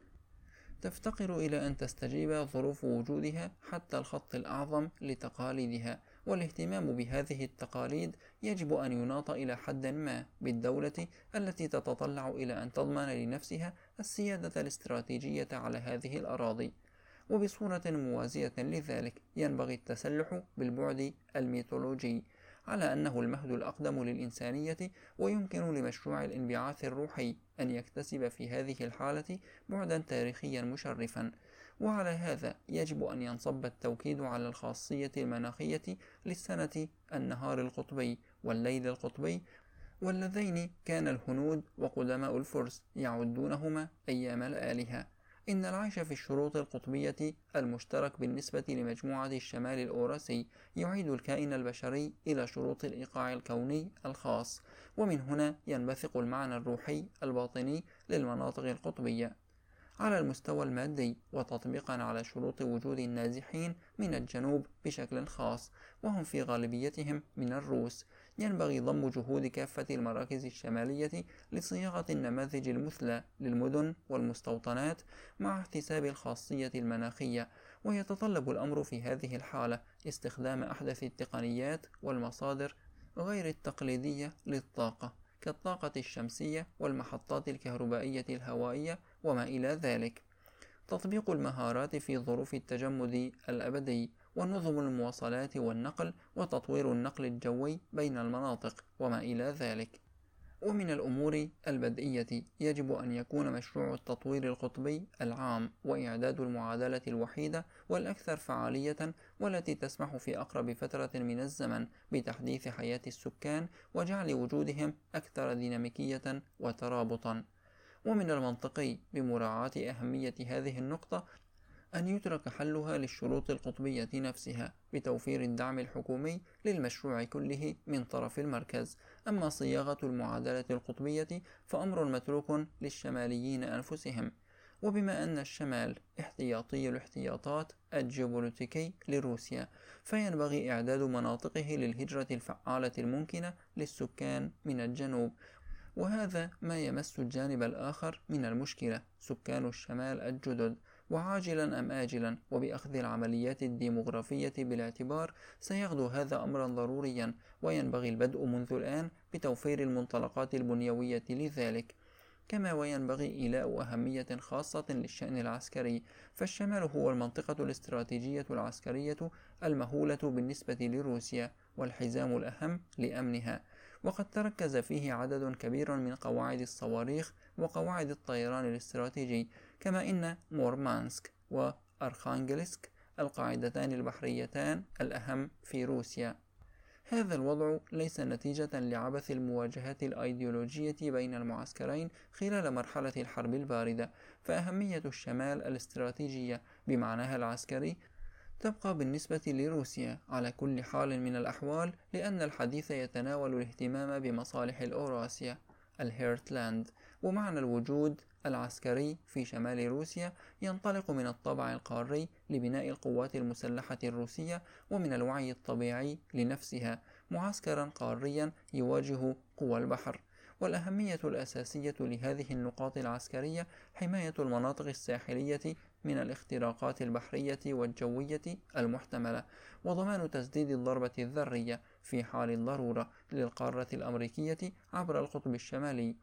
تفتقر إلى أن تستجيب ظروف وجودها حتى الخط الأعظم لتقاليدها. والاهتمام بهذه التقاليد يجب أن يناط إلى حد ما بالدولة التي تتطلع إلى أن تضمن لنفسها السيادة الاستراتيجية على هذه الأراضي. وبصورة موازية لذلك ينبغي التسلح بالبعد الميثولوجي على أنه المهد الأقدم للإنسانية، ويمكن لمشروع الانبعاث الروحي أن يكتسب في هذه الحالة بعدا تاريخيا مشرفا. وعلى هذا يجب أن ينصب التوكيد على الخاصية المناخية للسنة النهار القطبي والليل القطبي، واللذين كان الهنود وقدماء الفرس يعدونهما أيام الآلهة. إن العيش في الشروط القطبية المشترك بالنسبة لمجموعة الشمال الأوراسي يعيد الكائن البشري إلى شروط الإيقاع الكوني الخاص، ومن هنا ينبثق المعنى الروحي الباطني للمناطق القطبية على المستوى المادي، وتطبيقا على شروط وجود النازحين من الجنوب بشكل خاص، وهم في غالبيتهم من الروس. ينبغي ضم جهود كافة المراكز الشمالية لصياغة النماذج المثلى للمدن والمستوطنات مع احتساب الخاصية المناخية. ويتطلب الأمر في هذه الحالة استخدام أحدث التقنيات والمصادر غير التقليدية للطاقة كالطاقة الشمسية والمحطات الكهربائية الهوائية وما إلى ذلك، تطبيق المهارات في ظروف التجمد الأبدي، ونظم المواصلات والنقل، وتطوير النقل الجوي بين المناطق وما إلى ذلك. ومن الأمور البدئية يجب أن يكون مشروع التطوير القطبي العام وإعداد المعادلة الوحيدة والأكثر فعالية، والتي تسمح في أقرب فترة من الزمن بتحديث حياة السكان وجعل وجودهم أكثر ديناميكية وترابطا. ومن المنطقي بمراعاة أهمية هذه النقطة أن يترك حلها للشروط القطبية نفسها بتوفير الدعم الحكومي للمشروع كله من طرف المركز. أما صياغة المعادلة القطبية فأمر متروك للشماليين أنفسهم. وبما أن الشمال احتياطي الاحتياطات الجيوبوليتيكي لروسيا، فينبغي إعداد مناطقه للهجرة الفعالة الممكنة للسكان من الجنوب، وهذا ما يمس الجانب الآخر من المشكلة، سكان الشمال الجدد. وعاجلا أم آجلا وبأخذ العمليات الديموغرافية بالاعتبار سيغدو هذا أمرا ضروريا، وينبغي البدء منذ الآن بتوفير المنطلقات البنيوية لذلك. كما وينبغي إيلاء أهمية خاصة للشأن العسكري، فالشمال هو المنطقة الاستراتيجية العسكرية المهولة بالنسبة لروسيا والحزام الأهم لأمنها، وقد تركز فيه عدد كبير من قواعد الصواريخ وقواعد الطيران الاستراتيجي، كما إن مورمانسك وأرخانجلسك القاعدتان البحريتان الأهم في روسيا. هذا الوضع ليس نتيجة لعبث المواجهات الأيديولوجية بين المعسكرين خلال مرحلة الحرب الباردة، فأهمية الشمال الاستراتيجية بمعناها العسكري تبقى بالنسبة لروسيا على كل حال من الأحوال، لأن الحديث يتناول الاهتمام بمصالح الأوراسيا الهيرتلاند. ومعنى الوجود العسكري في شمال روسيا ينطلق من الطابع القاري لبناء القوات المسلحة الروسية، ومن الوعي الطبيعي لنفسها معسكرا قاريا يواجه قوى البحر. والأهمية الأساسية لهذه النقاط العسكرية حماية المناطق الساحلية من الاختراقات البحرية والجوية المحتملة، وضمان تسديد الضربة الذرية في حال الضرورة للقارة الأمريكية عبر القطب الشمالي،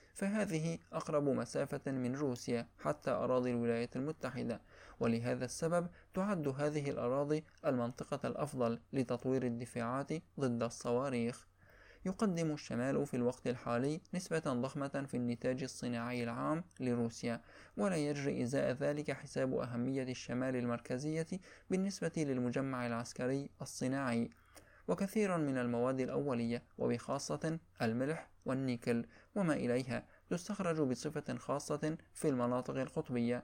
فهذه أقرب مسافة من روسيا حتى أراضي الولايات المتحدة. ولهذا السبب تعد هذه الأراضي المنطقة الأفضل لتطوير الدفاعات ضد الصواريخ. يقدم الشمال في الوقت الحالي نسبة ضخمة في النتاج الصناعي العام لروسيا، ولا يجري إزاء ذلك حساب أهمية الشمال المركزية بالنسبة للمجمع العسكري الصناعي. وكثير من المواد الأولية وبخاصة الملح والنيكل وما إليها تستخرج بصفة خاصة في المناطق القطبية،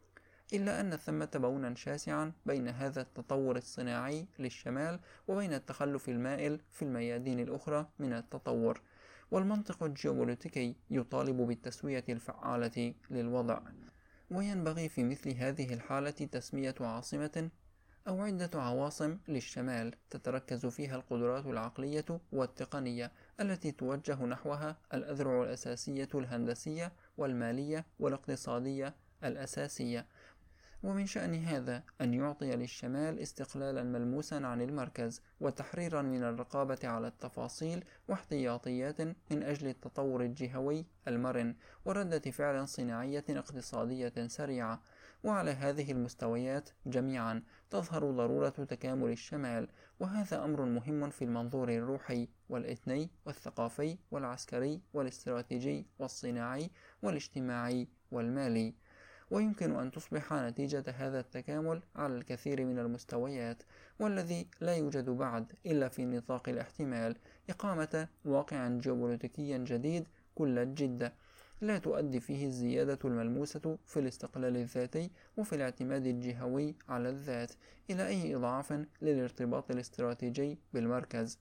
إلا أن ثمة بونا شاسعا بين هذا التطور الصناعي للشمال وبين التخلف المائل في الميادين الأخرى من التطور. والمنطق الجيوبوليتيكي يطالب بالتسوية الفعالة للوضع. وينبغي في مثل هذه الحالة تسمية عاصمة أو عدة عواصم للشمال تتركز فيها القدرات العقلية والتقنية التي توجه نحوها الأذرع الأساسية الهندسية والمالية والاقتصادية الأساسية. ومن شأن هذا أن يعطي للشمال استقلالا ملموسا عن المركز وتحريرا من الرقابة على التفاصيل واحتياطيات من أجل التطور الجهوي المرن وردة فعل صناعية اقتصادية سريعة. وعلى هذه المستويات جميعا تظهر ضرورة تكامل الشمال، وهذا أمر مهم في المنظور الروحي والإثني والثقافي والعسكري والاستراتيجي والصناعي والاجتماعي والمالي. ويمكن أن تصبح نتيجة هذا التكامل على الكثير من المستويات، والذي لا يوجد بعد إلا في نطاق الاحتمال إقامة واقع جيوبوليتيكي جديد كل الجدة، لا تؤدي فيه الزيادة الملموسة في الاستقلال الذاتي وفي الاعتماد الجهوي على الذات إلى أي إضعاف للارتباط الاستراتيجي بالمركز.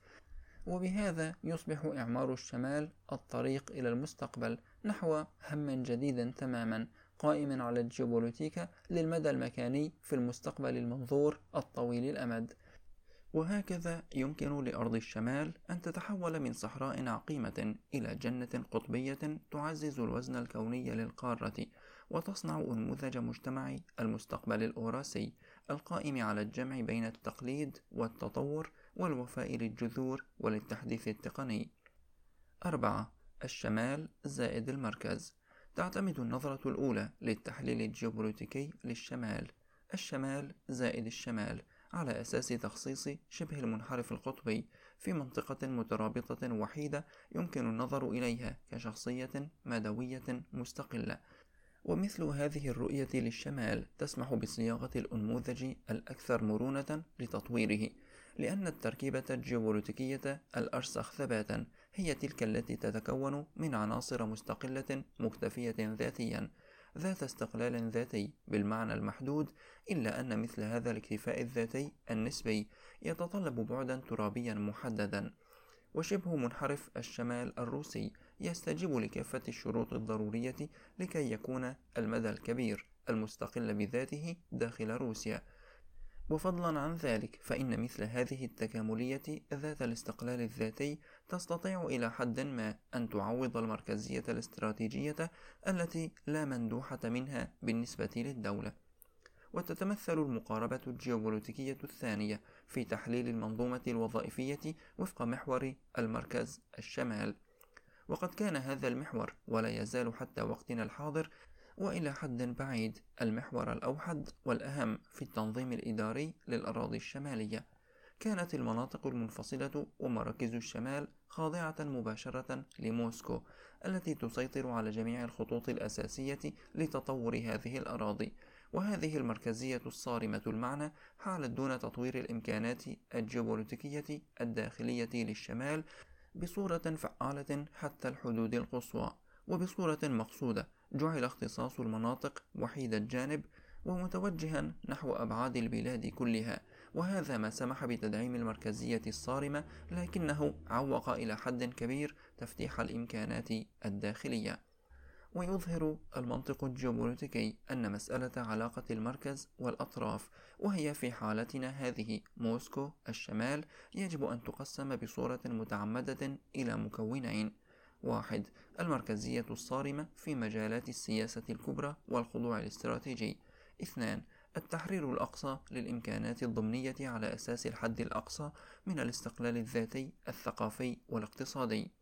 وبهذا يصبح إعمار الشمال الطريق إلى المستقبل نحو هم جديد تماما قائم على الجيوبوليتيكا للمدى المكاني في المستقبل المنظور الطويل الأمد. وهكذا يمكن لأرض الشمال أن تتحول من صحراء عقيمة إلى جنة قطبية تعزز الوزن الكوني للقارة، وتصنع أنموذج مجتمع المستقبل الأوراسي القائم على الجمع بين التقليد والتطور والوفاء للجذور وللتحديث التقني. أربعة. الشمال زائد المركز. تعتمد النظرة الأولى للتحليل الجيوبوليتيكي للشمال الشمال زائد الشمال على أساس تخصيص شبه المنحرف القطبي في منطقة مترابطة وحيدة يمكن النظر إليها كشخصية مدوية مستقلة. ومثل هذه الرؤية للشمال تسمح بصياغة الأنموذج الأكثر مرونة لتطويره، لأن التركيبة الجيوبوليتيكية الأرسخ ثباتا هي تلك التي تتكون من عناصر مستقلة مكتفية ذاتيا ذات استقلال ذاتي بالمعنى المحدود، إلا أن مثل هذا الاكتفاء الذاتي النسبي يتطلب بعدا ترابيا محددا. وشبه منحرف الشمال الروسي يستجيب لكافة الشروط الضرورية لكي يكون المدى الكبير المستقل بذاته داخل روسيا. وفضلا عن ذلك فإن مثل هذه التكاملية ذات الاستقلال الذاتي تستطيع إلى حد ما أن تعوض المركزية الاستراتيجية التي لا مندوحة منها بالنسبة للدولة. وتتمثل المقاربة الجيوبوليتيكية الثانية في تحليل المنظومة الوظائفية وفق محور المركز الشمال، وقد كان هذا المحور ولا يزال حتى وقتنا الحاضر وإلى حد بعيد المحور الأوحد والأهم في التنظيم الإداري للأراضي الشمالية. كانت المناطق المنفصلة ومراكز الشمال خاضعة مباشرة لموسكو التي تسيطر على جميع الخطوط الأساسية لتطور هذه الأراضي، وهذه المركزية الصارمة المعنى حالت دون تطوير الإمكانات الجيوبوليتيكية الداخلية للشمال بصورة فعالة حتى الحدود القصوى. وبصورة مقصودة جعل اختصاص المناطق وحيد الجانب ومتوجها نحو أبعاد البلاد كلها، وهذا ما سمح بتدعيم المركزية الصارمة، لكنه عوق إلى حد كبير تفتيح الإمكانات الداخلية. ويظهر المنطق الجيوبوليتيكي أن مسألة علاقة المركز والأطراف، وهي في حالتنا هذه موسكو الشمال، يجب أن تقسم بصورة متعمدة إلى مكونين: واحد، المركزية الصارمة في مجالات السياسة الكبرى والخضوع الاستراتيجي. اثنان، التحرير الأقصى للإمكانات الضمنية على أساس الحد الأقصى من الاستقلال الذاتي الثقافي والاقتصادي.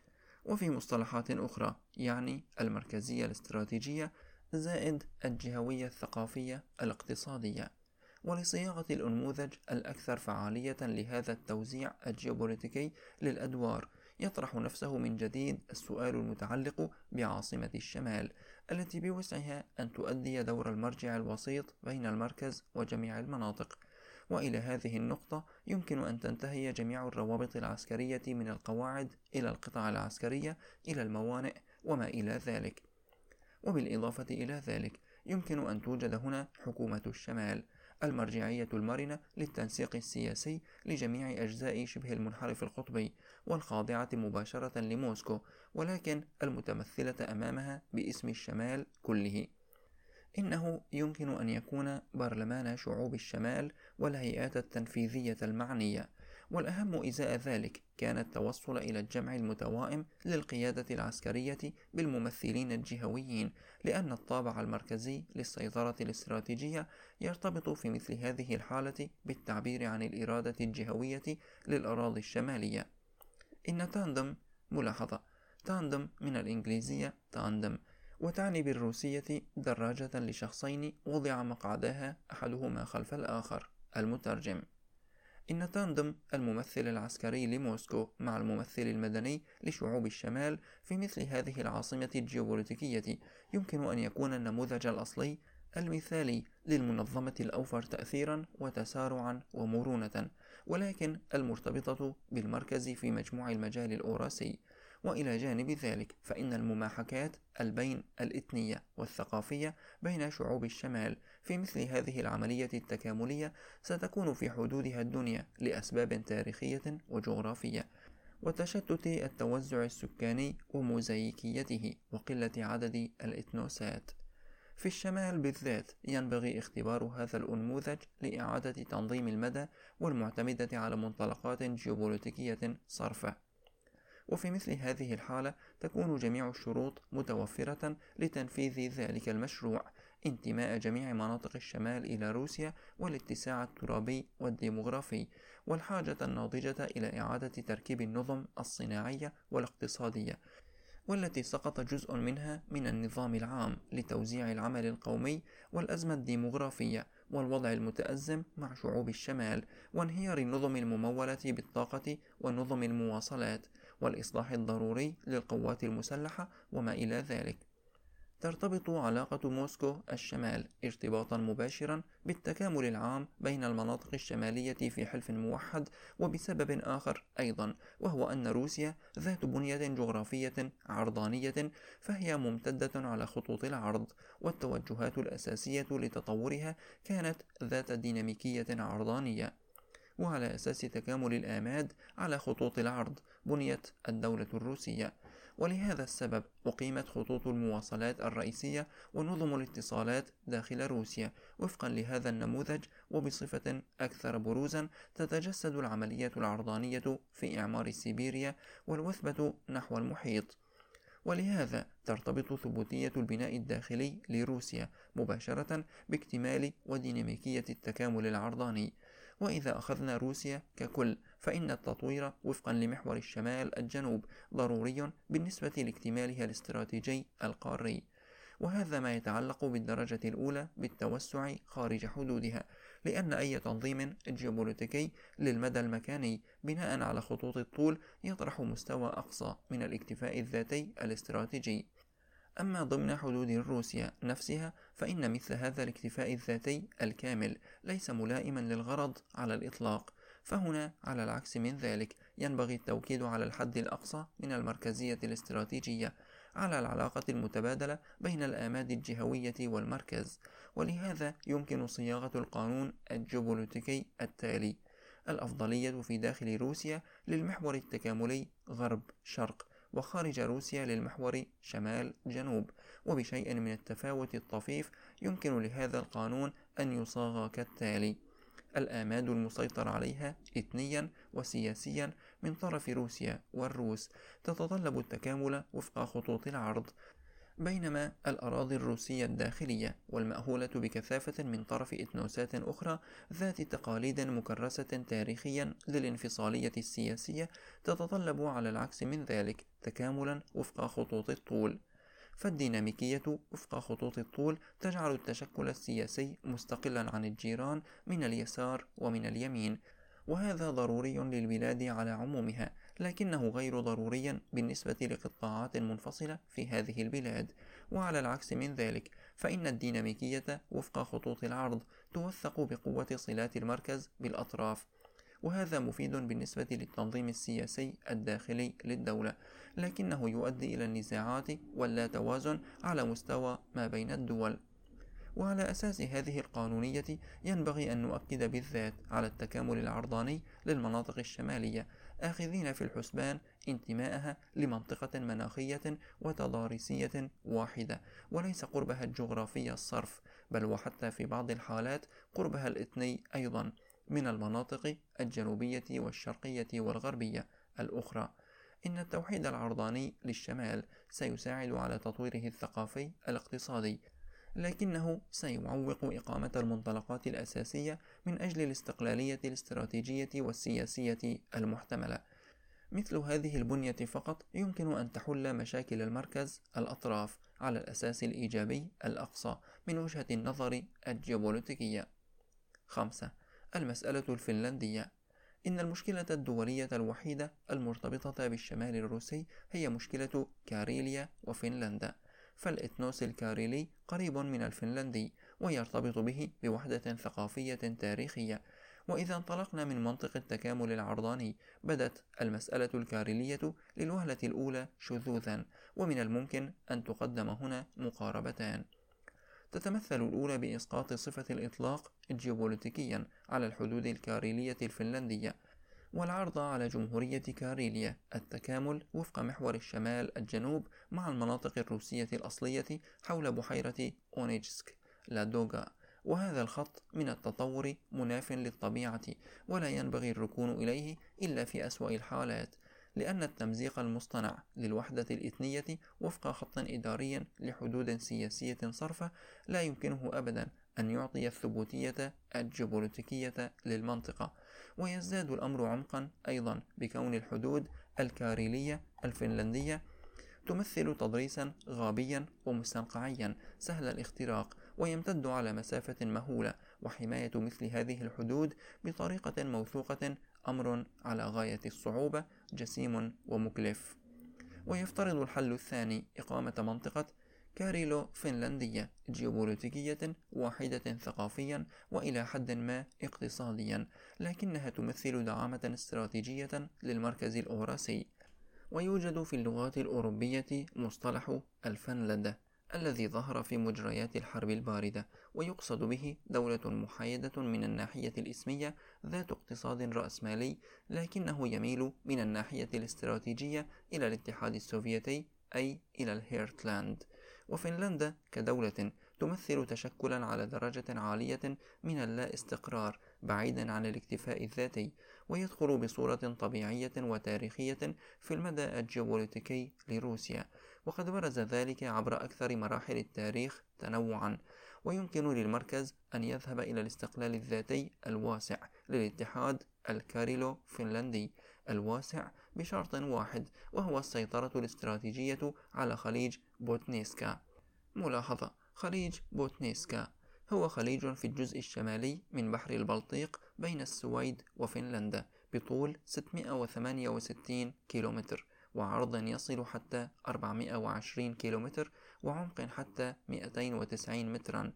وفي مصطلحات أخرى يعني المركزية الاستراتيجية زائد الجهوية الثقافية الاقتصادية. ولصياغة الأنموذج الأكثر فعالية لهذا التوزيع الجيوبوليتيكي للأدوار، يطرح نفسه من جديد السؤال المتعلق بعاصمة الشمال التي بوسعها أن تؤدي دور المرجع الوسيط بين المركز وجميع المناطق. وإلى هذه النقطة يمكن أن تنتهي جميع الروابط العسكرية من القواعد إلى القطع العسكرية إلى الموانئ وما إلى ذلك. وبالإضافة إلى ذلك يمكن أن توجد هنا حكومة الشمال، المرجعية المرنة للتنسيق السياسي لجميع أجزاء شبه المنحرف القطبي والخاضعة مباشرة لموسكو، ولكن المتمثلة أمامها باسم الشمال كله. إنه يمكن أن يكون برلمان شعوب الشمال والهيئات التنفيذية المعنية، والأهم إزاء ذلك كان التوصل إلى الجمع المتوائم للقيادة العسكرية بالممثلين الجهويين، لأن الطابع المركزي للسيطرة الاستراتيجية يرتبط في مثل هذه الحالة بالتعبير عن الإرادة الجهوية للأراضي الشمالية. إن تاندم، ملاحظة، تاندم من الإنجليزية تاندم، وتعني بالروسية دراجة لشخصين وضع مقعداها أحدهما خلف الآخر. المترجم: إن تاندم الممثل العسكري لموسكو مع الممثل المدني لشعوب الشمال في مثل هذه العاصمة الجيوبوليتيكية يمكن أن يكون النموذج الأصلي المثالي للمنظمة الأوفر تأثيرا وتسارعا ومرونة، ولكن المرتبطة بالمركز في مجموع المجال الأوراسي. وإلى جانب ذلك فإن المماحكات البين الإثنية والثقافية بين شعوب الشمال في مثل هذه العملية التكاملية ستكون في حدودها الدنيا لأسباب تاريخية وجغرافية، وتشتت التوزع السكاني وموزايكيته وقلة عدد الإثنوسات. في الشمال بالذات ينبغي اختبار هذا الأنموذج لإعادة تنظيم المدى والمعتمدة على منطلقات جيوبوليتيكية صرفة. وفي مثل هذه الحالة تكون جميع الشروط متوفرة لتنفيذ ذلك المشروع: انتماء جميع مناطق الشمال إلى روسيا، والاتساع الترابي والديموغرافي، والحاجة الناضجة إلى إعادة تركيب النظم الصناعية والاقتصادية، والتي سقط جزء منها من النظام العام لتوزيع العمل القومي، والأزمة الديموغرافية، والوضع المتأزم مع شعوب الشمال، وانهيار النظم الممولة بالطاقة ونظم المواصلات، والإصلاح الضروري للقوات المسلحة وما إلى ذلك. ترتبط علاقة موسكو الشمال ارتباطا مباشرا بالتكامل العام بين المناطق الشمالية في حلف موحد، وبسبب آخر أيضا، وهو أن روسيا ذات بنية جغرافية عرضانية، فهي ممتدة على خطوط العرض، والتوجهات الأساسية لتطورها كانت ذات ديناميكية عرضانية. وعلى أساس تكامل الآماد على خطوط العرض بنيت الدولة الروسية، ولهذا السبب أقيمت خطوط المواصلات الرئيسية ونظم الاتصالات داخل روسيا وفقا لهذا النموذج. وبصفة أكثر بروزا تتجسد العملية العرضانية في إعمار سيبيريا والوثبة نحو المحيط، ولهذا ترتبط ثبوتية البناء الداخلي لروسيا مباشرة باكتمال وديناميكية التكامل العرضاني. وإذا أخذنا روسيا ككل فإن التطوير وفقا لمحور الشمال الجنوب ضروري بالنسبة لاكتمالها الاستراتيجي القاري، وهذا ما يتعلق بالدرجة الأولى بالتوسع خارج حدودها، لأن أي تنظيم جيوبوليتيكي للمدى المكاني بناء على خطوط الطول يطرح مستوى أقصى من الاكتفاء الذاتي الاستراتيجي. أما ضمن حدود روسيا نفسها فإن مثل هذا الاكتفاء الذاتي الكامل ليس ملائما للغرض على الإطلاق، فهنا على العكس من ذلك ينبغي التوكيد على الحد الأقصى من المركزية الاستراتيجية، على العلاقة المتبادلة بين الآماد الجهوية والمركز. ولهذا يمكن صياغة القانون الجيوبوليتيكي التالي: الأفضلية في داخل روسيا للمحور التكاملي غرب شرق، وخارج روسيا للمحور شمال جنوب. وبشيء من التفاوت الطفيف يمكن لهذا القانون أن يصاغ كالتالي: الآماد المسيطر عليها إثنيا وسياسيا من طرف روسيا والروس تتطلب التكامل وفق خطوط العرض، بينما الأراضي الروسية الداخلية والمأهولة بكثافة من طرف إثنوسات أخرى ذات تقاليد مكرسة تاريخيا للانفصالية السياسية تتطلب على العكس من ذلك تكاملا وفق خطوط الطول. فالديناميكية وفق خطوط الطول تجعل التشكل السياسي مستقلا عن الجيران من اليسار ومن اليمين، وهذا ضروري للبلاد على عمومها، لكنه غير ضروري بالنسبة لقطاعات منفصلة في هذه البلاد. وعلى العكس من ذلك فإن الديناميكية وفق خطوط العرض توثق بقوة صلات المركز بالأطراف، وهذا مفيد بالنسبة للتنظيم السياسي الداخلي للدولة، لكنه يؤدي إلى النزاعات واللا توازن على مستوى ما بين الدول. وعلى أساس هذه القانونية ينبغي أن نؤكد بالذات على التكامل العرضاني للمناطق الشمالية آخذين في الحسبان انتماءها لمنطقة مناخية وتضاريسية واحدة، وليس قربها الجغرافي الصرف، بل وحتى في بعض الحالات قربها الإثني أيضا من المناطق الجنوبية والشرقية والغربية الأخرى. إن التوحيد العرضاني للشمال سيساعد على تطويره الثقافي الاقتصادي، لكنه سيعوق إقامة المنطلقات الأساسية من أجل الاستقلالية الاستراتيجية والسياسية المحتملة. مثل هذه البنية فقط يمكن أن تحل مشاكل المركز الأطراف على الأساس الإيجابي الأقصى من وجهة النظر الجيوبوليتيكية. خمسة. المسألة الفنلندية. إن المشكلة الدولية الوحيدة المرتبطة بالشمال الروسي هي مشكلة كاريليا وفنلندا، فالإثنوس الكاريلي قريب من الفنلندي ويرتبط به بوحدة ثقافية تاريخية. وإذا انطلقنا من منطق التكامل العرضاني بدت المسألة الكاريلية للوهلة الأولى شذوذا، ومن الممكن أن تقدم هنا مقاربتان. تتمثل الأولى بإسقاط صفة الإطلاق جيوبوليتيكيا على الحدود الكاريلية الفنلندية، والعرض على جمهورية كاريليا التكامل وفق محور الشمال الجنوب مع المناطق الروسية الأصلية حول بحيرة أونيجسك لادوغا. وهذا الخط من التطور مناف للطبيعة، ولا ينبغي الركون إليه إلا في أسوأ الحالات، لأن التمزيق المصطنع للوحدة الإثنية وفق خط إداري لحدود سياسية صرفة لا يمكنه أبدا أن يعطي الثبوتية الجيوبوليتيكية للمنطقة. ويزداد الأمر عمقا أيضا بكون الحدود الكاريلية الفنلندية تمثل تضريسا غابيا ومستنقعيا سهل الاختراق، ويمتد على مسافة مهولة، وحماية مثل هذه الحدود بطريقة موثوقة أمر على غاية الصعوبة، جسيم ومكلف. ويفترض الحل الثاني إقامة منطقة كاريلو فنلندية جيوبوليتيكية واحدة ثقافيا وإلى حد ما اقتصاديا، لكنها تمثل دعامة استراتيجية للمركز الأوراسي. ويوجد في اللغات الأوروبية مصطلح الفنلندة الذي ظهر في مجريات الحرب الباردة، ويقصد به دولة محايدة من الناحية الإسمية ذات اقتصاد رأسمالي، لكنه يميل من الناحية الاستراتيجية إلى الاتحاد السوفيتي، أي إلى الهيرتلاند. وفنلندا كدولة تمثل تشكلا على درجة عالية من اللا استقرار بعيدا عن الاكتفاء الذاتي، ويدخل بصورة طبيعية وتاريخية في المدى الجيوبوليتيكي لروسيا، وقد برز ذلك عبر أكثر مراحل التاريخ تنوعا. ويمكن للمركز أن يذهب إلى الاستقلال الذاتي الواسع للاتحاد الكاريلو فنلندي الواسع بشرط واحد، وهو السيطرة الاستراتيجية على خليج بوتنيسكا. ملاحظة: خليج بوتنيسكا هو خليج في الجزء الشمالي من بحر البلطيق بين السويد وفنلندا بطول ستمائة وثمانية وستين كيلومتر، وعرض يصل حتى أربعمائة وعشرين كيلومتر، وعمق حتى مئتين وتسعين مترا.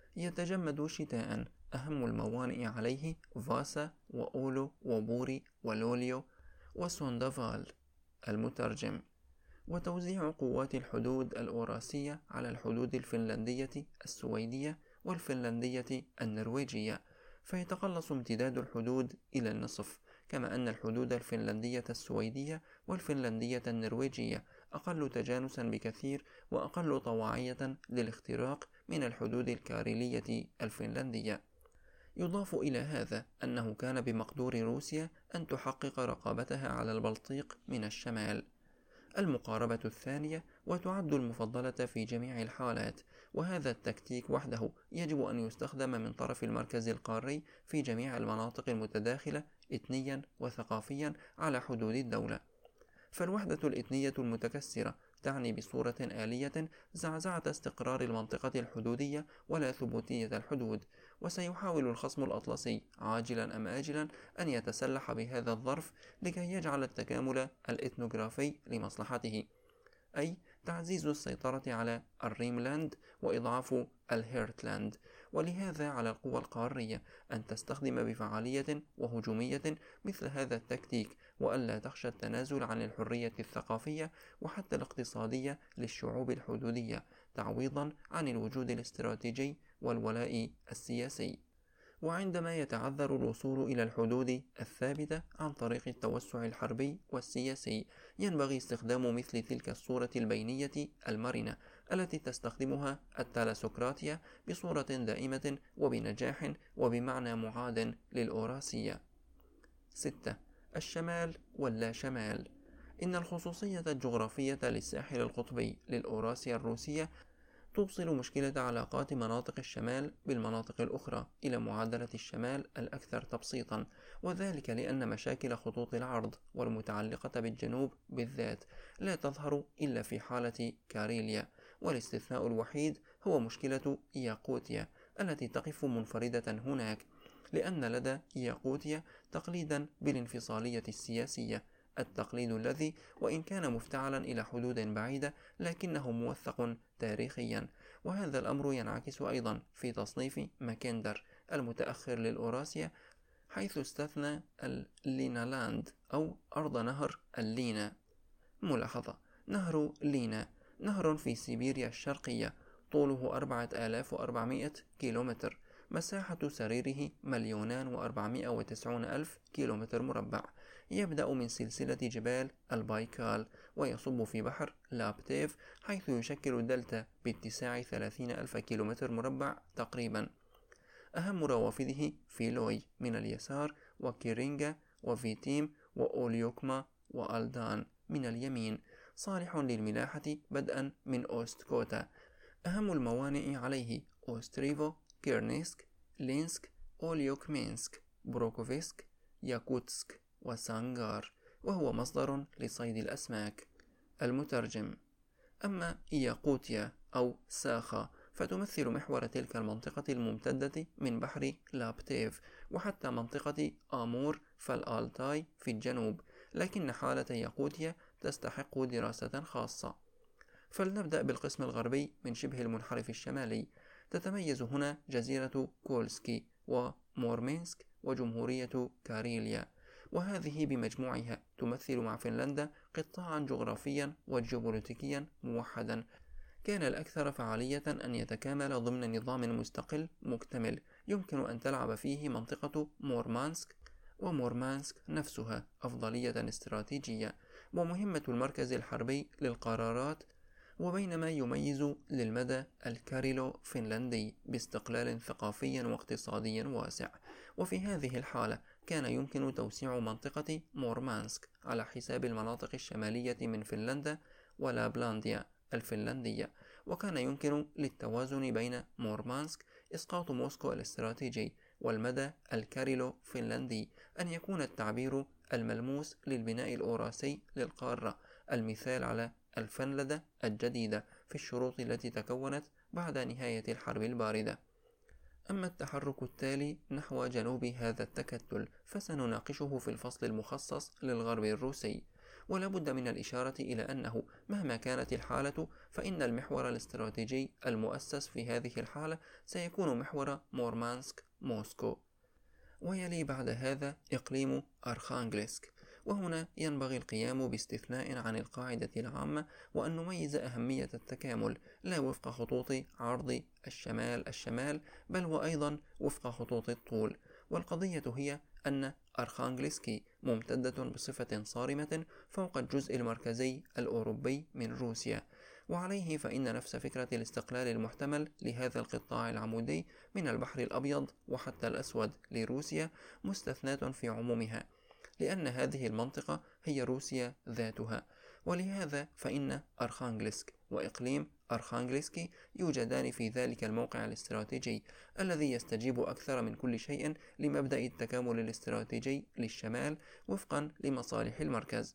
يتجمد شتاء. أهم الموانئ عليه فاسا وأولو وبوري ولوليو وسوندافال. المترجم. وتوزيع قوات الحدود الأوراسية على الحدود الفنلندية السويدية والفنلندية النرويجية، فيتقلص امتداد الحدود إلى النصف، كما أن الحدود الفنلندية السويدية والفنلندية النرويجية أقل تجانسا بكثير وأقل طواعية للاختراق من الحدود الكاريلية الفنلندية. يضاف إلى هذا أنه كان بمقدور روسيا أن تحقق رقابتها على البلطيق من الشمال. المقاربة الثانية، وتعد المفضلة في جميع الحالات، وهذا التكتيك وحده يجب أن يستخدم من طرف المركز القاري في جميع المناطق المتداخلة إثنيا وثقافيا على حدود الدولة. فالوحدة الإثنية المتكسرة تعني بصورة آلية زعزعة استقرار المنطقة الحدودية ولا ثبوتية الحدود، وسيحاول الخصم الأطلسي عاجلا أم آجلا أن يتسلح بهذا الظرف لكي يجعل التكامل الإثنوغرافي لمصلحته، أي تعزيز السيطرة على الريملاند وإضعاف الهيرتلاند. ولهذا على القوى القارية أن تستخدم بفعالية وهجومية مثل هذا التكتيك، وألا تخشى التنازل عن الحرية الثقافية وحتى الاقتصادية للشعوب الحدودية، تعويضا عن الوجود الاستراتيجي والولاء السياسي. وعندما يتعذر الوصول إلى الحدود الثابتة عن طريق التوسع الحربي والسياسي، ينبغي استخدام مثل تلك الصورة البينية المرنة التي تستخدمها التالاسوكراتيا بصورة دائمة وبنجاح وبمعنى معاد للأوراسية. ستة. الشمال واللا شمال. إن الخصوصية الجغرافية للساحل القطبي للأوراسيا الروسية توصل مشكلة علاقات مناطق الشمال بالمناطق الأخرى إلى معادلة الشمال الأكثر تبسيطا، وذلك لأن مشاكل خطوط العرض والمتعلقة بالجنوب بالذات لا تظهر إلا في حالة كاريليا، والاستثناء الوحيد هو مشكلة ياقوتيا التي تقف منفردة هناك، لأن لدى ياقوتيا تقليدا بالانفصالية السياسية، التقليد الذي وإن كان مفتعلا إلى حدود بعيدة لكنه موثق تاريخيا. وهذا الأمر ينعكس أيضا في تصنيف ماكندر المتأخر للأوراسيا، حيث استثنى اللينالاند أو أرض نهر اللينا. ملاحظة: نهر لينا نهر في سيبيريا الشرقية، طوله أربعة آلاف وأربعمائة كيلومتر، مساحة سريره مليونان وأربعمائة وتسعون ألف كيلومتر مربع، يبدأ من سلسلة جبال البايكال ويصب في بحر لابتيف، حيث يشكل دلتا باتساع ثلاثين ألف كيلومتر مربع تقريبا. أهم روافده فيلوي من اليسار، وكيرينجا وفيتيم وأوليوكما وألدان من اليمين، صالح للملاحة بدءا من أوستكوتا. أهم الموانئ عليه أوستريفو، كيرنيسك، لينسك، أوليوكمينسك، بروكوفسك، ياكوتسك وسانغار، وهو مصدر لصيد الأسماك. المترجم: أما ياقوتيا أو ساخا فتمثل محور تلك المنطقة الممتدة من بحر لابتيف وحتى منطقة آمور فالآلتاي في الجنوب، لكن حالة ياقوتيا تستحق دراسة خاصة. فلنبدأ بالقسم الغربي من شبه المنحرف الشمالي. تتميز هنا جزيرة كولسكي ومورمينسك وجمهورية كاريليا، وهذه بمجموعها تمثل مع فنلندا قطاعا جغرافيا وجيوبوليتيكيا موحدا، كان الأكثر فعالية أن يتكامل ضمن نظام مستقل مكتمل يمكن أن تلعب فيه منطقة مورمانسك، ومورمانسك نفسها أفضلية استراتيجية ومهمة المركز الحربي للقرارات، وبينما يميز للمدى الكاريلو فنلندي باستقلال ثقافي واقتصادي واسع. وفي هذه الحالة كان يمكن توسيع منطقة مورمانسك على حساب المناطق الشمالية من فنلندا ولابلانديا الفنلندية، وكان يمكن للتوازن بين مورمانسك إسقاط موسكو الاستراتيجي والمدى الكاريلو فنلندي أن يكون التعبير الملموس للبناء الأوراسي للقارة، المثال على الفنلدة الجديدة في الشروط التي تكونت بعد نهاية الحرب الباردة. أما التحرك التالي نحو جنوب هذا التكتل فسنناقشه في الفصل المخصص للغرب الروسي، ولا بد من الإشارة إلى أنه مهما كانت الحالة فإن المحور الاستراتيجي المؤسس في هذه الحالة سيكون محور مورمانسك موسكو، ويلي بعد هذا إقليم أرخانغلسك. وهنا ينبغي القيام باستثناء عن القاعدة العامة، وأن نميز أهمية التكامل لا وفق خطوط عرض الشمال الشمال بل وأيضا وفق خطوط الطول. والقضية هي أن أرخانغلسكي ممتدة بصفة صارمة فوق الجزء المركزي الأوروبي من روسيا، وعليه فإن نفس فكرة الاستقلال المحتمل لهذا القطاع العمودي من البحر الأبيض وحتى الأسود لروسيا مستثناة في عمومها، لأن هذه المنطقة هي روسيا ذاتها. ولهذا فإن أرخانغلسك وإقليم أرخانغلسكي يوجدان في ذلك الموقع الاستراتيجي الذي يستجيب أكثر من كل شيء لمبدأ التكامل الاستراتيجي للشمال وفقا لمصالح المركز.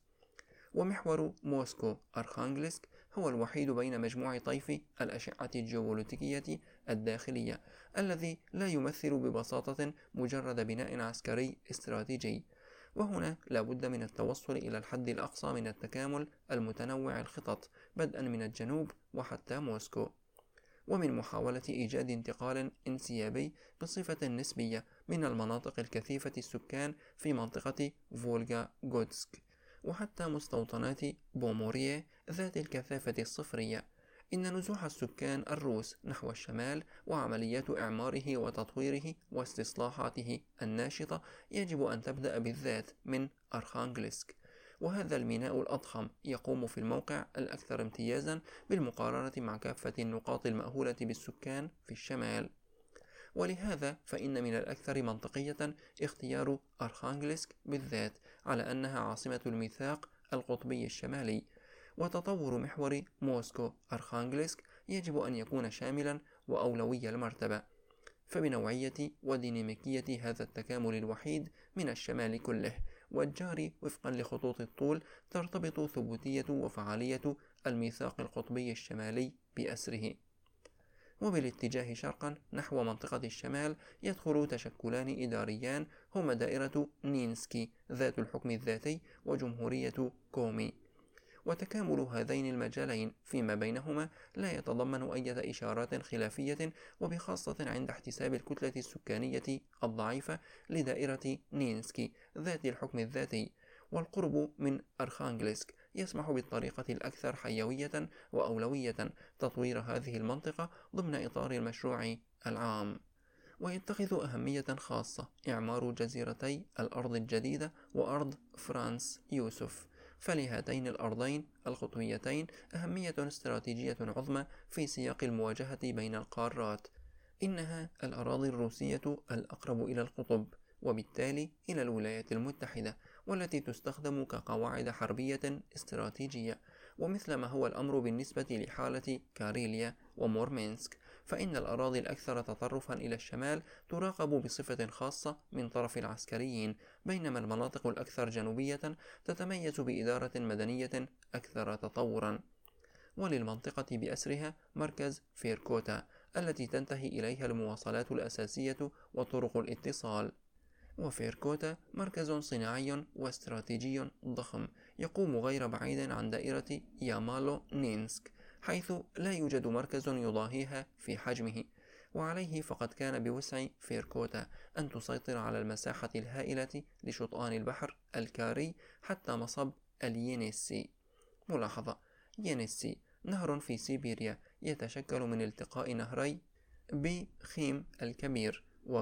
ومحور موسكو أرخانغلسك هو الوحيد بين مجموع طيف الأشعة الجيوبوليتيكية الداخلية الذي لا يمثل ببساطة مجرد بناء عسكري استراتيجي. وهنا لا بد من التوصل إلى الحد الأقصى من التكامل المتنوع الخطط بدءا من الجنوب وحتى موسكو، ومن محاولة إيجاد انتقال انسيابي بصفة نسبية من المناطق الكثيفة السكان في منطقة فولغا غودسك وحتى مستوطنات بوموريه ذات الكثافة الصفرية. إن نزوح السكان الروس نحو الشمال وعمليات إعماره وتطويره واستصلاحاته الناشطة يجب أن تبدأ بالذات من أرخانغلسك، وهذا الميناء الأضخم يقوم في الموقع الأكثر امتيازا بالمقارنة مع كافة النقاط المأهولة بالسكان في الشمال، ولهذا فإن من الأكثر منطقية اختيار أرخانغلسك بالذات على أنها عاصمة الميثاق القطبي الشمالي. وتطور محور موسكو أرخانغلسك يجب أن يكون شاملا وأولوي المرتبة، فبنوعية وديناميكية هذا التكامل الوحيد من الشمال كله والجاري وفقا لخطوط الطول ترتبط ثبوتية وفعالية الميثاق القطبي الشمالي بأسره. وبالاتجاه شرقا نحو منطقة الشمال يدخل تشكلان إداريان هما دائرة نينسكي ذات الحكم الذاتي وجمهورية كومي، وتكامل هذين المجالين فيما بينهما لا يتضمن أي إشارات خلافية، وبخاصة عند احتساب الكتلة السكانية الضعيفة لدائرة نينسكي ذات الحكم الذاتي. والقرب من أرخانغلسك يسمح بالطريقة الأكثر حيوية وأولوية تطوير هذه المنطقة ضمن إطار المشروع العام. ويتخذ أهمية خاصة إعمار جزيرتي الأرض الجديدة وأرض فرانس يوسف، فلهاتين الأرضين القطبيتين أهمية استراتيجية عظمى في سياق المواجهة بين القارات. إنها الأراضي الروسية الأقرب إلى القطب وبالتالي إلى الولايات المتحدة، والتي تستخدم كقواعد حربية استراتيجية. ومثل ما هو الأمر بالنسبة لحالة كاريليا ومورمينسك، فإن الأراضي الأكثر تطرفا إلى الشمال تراقب بصفة خاصة من طرف العسكريين، بينما المناطق الأكثر جنوبية تتميز بإدارة مدنية أكثر تطورا. وللمنطقة بأسرها مركز فيركوتا التي تنتهي إليها المواصلات الأساسية وطرق الاتصال. وفيركوتا مركز صناعي واستراتيجي ضخم يقوم غير بعيد عن دائرة يامالو نينسك، حيث لا يوجد مركز يضاهيها في حجمه، وعليه فقد كان بوسع فيركوتا أن تسيطر على المساحة الهائلة لشطآن البحر الكاري حتى مصب اليينيسي. ملاحظة: يينيسي نهر في سيبيريا يتشكل من التقاء نهري بخيم الكبير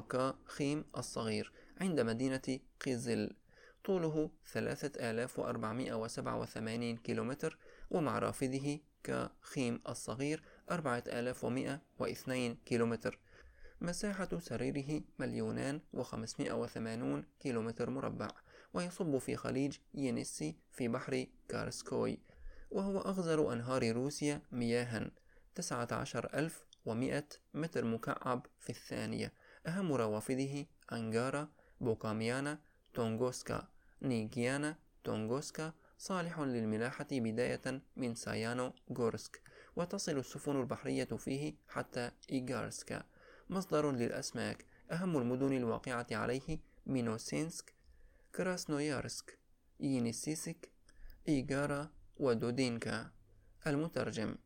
وكخيم الصغير عند مدينة قيزل، طوله ثلاثة آلاف وأربعمائة وسبعة وثمانين كيلومتر، ومع رافده كخيم الصغير أربعة آلاف ومائة واثنين كيلومتر. مساحة سريره مليونان وخمسمائة وثمانون كيلومتر مربع، ويصب في خليج يينيسي في بحر كارسكوي، وهو أغزر أنهار روسيا مياها تسعة عشر ألف ومائة متر مكعب في الثانية. أهم روافده أنغارا، بوكاميانا، تونغوسكا، نيجيانا، تونغوسكا، صالح للملاحة بداية من سايانو غورسك، وتصل السفن البحرية فيه حتى إيغارسكا. مصدر للأسماك. أهم المدن الواقعة عليه مينوسينسك، كراسنويارسك، يينيسيسك، إيغارا، ودودينكا. المترجم.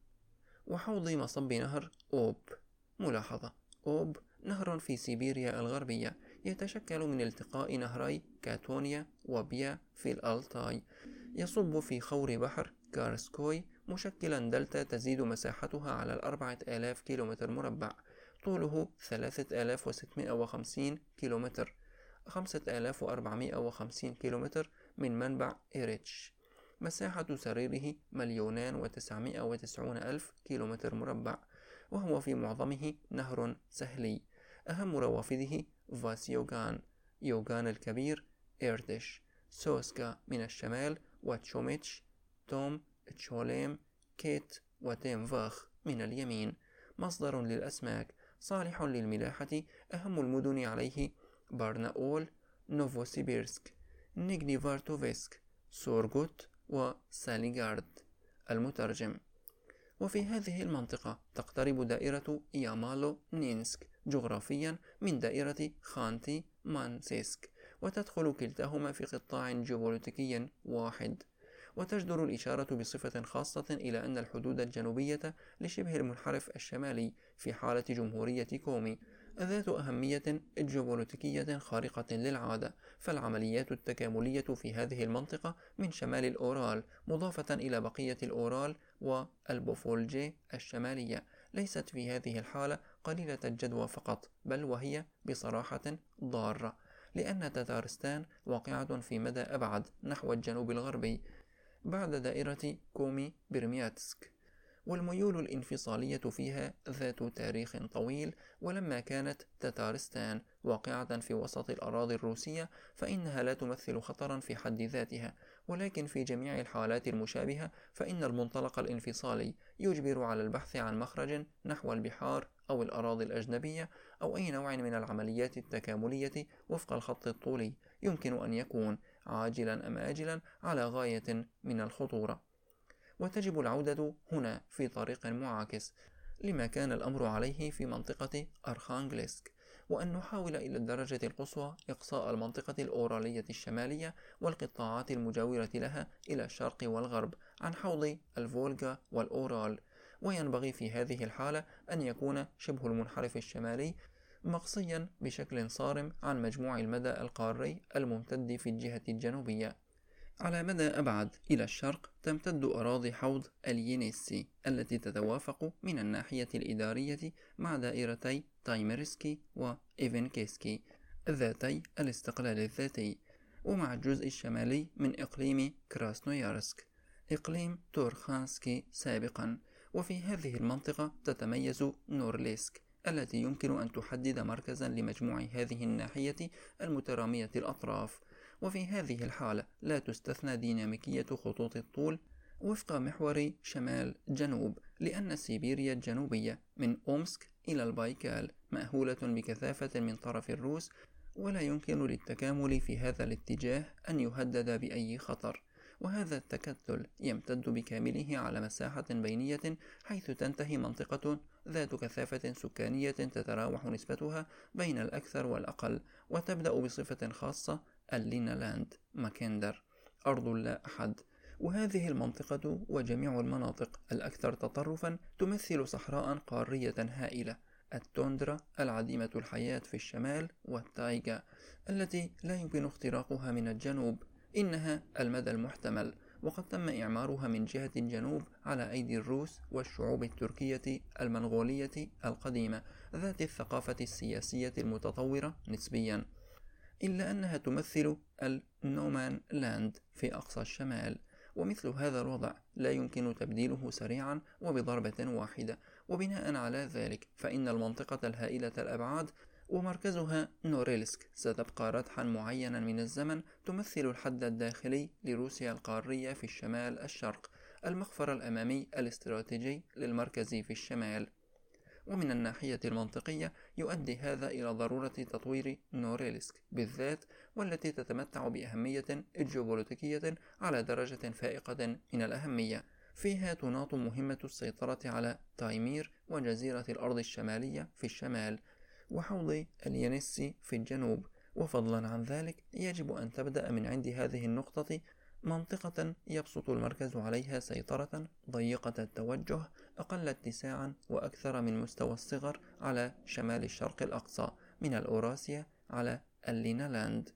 وحوض مصب نهر أوب. ملاحظة: أوب نهر في سيبيريا الغربية يتشكل من التقاء نهري كاتونيا وبيا في الألتاي، يصب في خور بحر كارسكوي مشكلا دلتا تزيد مساحتها على الأربعة آلاف كيلومتر مربع، طوله ثلاثة آلاف وستمائة وخمسين كيلومتر، خمسة آلاف وأربعمائة وخمسين كيلومتر من منبع إيريتش. مساحة سريره مليونان وتسعمائة وتسعون ألف كيلومتر مربع، وهو في معظمه نهر سهلي. أهم روافده فاسيوغان، يوغان الكبير، إيرتش، سوسكا من الشمال، وتشوميتش، توم، تشوليم، كيت، وتيمفاخ من اليمين. مصدر للأسماك. صالح للملاحة. أهم المدن عليه بارناول، نوفوسيبيرسك، نيغنيفارتوفسك، سورغوت، وساليغارد. المترجم. وفي هذه المنطقة تقترب دائرة يامالو نينسك جغرافيا من دائرة خانتي مانسيسك، وتدخل كلتاهما في قطاع جيوبوليتيكي واحد. وتجدر الإشارة بصفة خاصة إلى أن الحدود الجنوبية لشبه المنحرف الشمالي في حالة جمهورية كومي ذات أهمية جيوبوليتيكية خارقة للعادة، فالعمليات التكاملية في هذه المنطقة من شمال الأورال مضافة إلى بقية الأورال والبوفولجي الشمالية ليست في هذه الحالة قليلة الجدوى فقط، بل وهي بصراحة ضارة، لأن تتارستان واقعة في مدى أبعد نحو الجنوب الغربي بعد دائرة كومي برمياتسك، والميول الانفصالية فيها ذات تاريخ طويل. ولما كانت تتارستان واقعة في وسط الأراضي الروسية فإنها لا تمثل خطرا في حد ذاتها، ولكن في جميع الحالات المشابهة فإن المنطلق الانفصالي يجبر على البحث عن مخرج نحو البحار أو الأراضي الأجنبية أو أي نوع من العمليات التكاملية وفق الخط الطولي يمكن أن يكون عاجلا أم آجلا على غاية من الخطورة. وتجب العودة هنا في طريق معاكس لما كان الأمر عليه في منطقة أرخانغلسك، وأن نحاول إلى الدرجة القصوى إقصاء المنطقة الأورالية الشمالية والقطاعات المجاورة لها إلى الشرق والغرب عن حوض الفولغا والأورال. وينبغي في هذه الحالة أن يكون شبه المنحرف الشمالي مقصيا بشكل صارم عن مجموع المدى القاري الممتد في الجهة الجنوبية. على مدى أبعد إلى الشرق تمتد أراضي حوض اليينيسي التي تتوافق من الناحية الإدارية مع دائرتي تايميرسكي وإيفنكيسكي ذاتي الاستقلال الذاتي، ومع الجزء الشمالي من إقليم كراسنويارسك إقليم تورخانسكي سابقا. وفي هذه المنطقة تتميز نورليسك التي يمكن أن تحدد مركزا لمجموع هذه الناحية المترامية الأطراف. وفي هذه الحالة لا تستثنى ديناميكية خطوط الطول وفق محور شمال جنوب، لأن سيبيريا الجنوبية من أومسك إلى البايكال مأهولة بكثافة من طرف الروس، ولا يمكن للتكامل في هذا الاتجاه أن يهدد بأي خطر. وهذا التكتل يمتد بكامله على مساحة بينية حيث تنتهي منطقة ذات كثافة سكانية تتراوح نسبتها بين الأكثر والأقل، وتبدأ بصفة خاصة اللينالاند ماكندر أرض لا أحد. وهذه المنطقة وجميع المناطق الأكثر تطرفا تمثل صحراء قارية هائلة، التوندرا العديمة الحياة في الشمال، والتايغا التي لا يمكن اختراقها من الجنوب، إنها المدى المحتمل، وقد تم إعمارها من جهة الجنوب على أيدي الروس والشعوب التركية المنغولية القديمة ذات الثقافة السياسية المتطورة نسبيا، إلا أنها تمثل النومان لاند في أقصى الشمال. ومثل هذا الوضع لا يمكن تبديله سريعا وبضربة واحدة، وبناء على ذلك فإن المنطقة الهائلة الأبعاد ومركزها نوريلسك ستبقى ردحا معينا من الزمن تمثل الحد الداخلي لروسيا القارية في الشمال الشرق، المخفر الأمامي الاستراتيجي للمركز في الشمال. ومن الناحية المنطقية يؤدي هذا إلى ضرورة تطوير نوريلسك بالذات، والتي تتمتع بأهمية جيوبوليتيكية على درجة فائقة من الأهمية. فيها تناط مهمة السيطرة على تايمير وجزيرة الأرض الشمالية في الشمال وحوض اليانسي في الجنوب. وفضلا عن ذلك يجب أن تبدأ من عند هذه النقطة منطقة يبسط المركز عليها سيطرة ضيقة التوجه أقل اتساعا وأكثر من مستوى الصغر على شمال الشرق الأقصى من الأوراسيا على اللينالاند.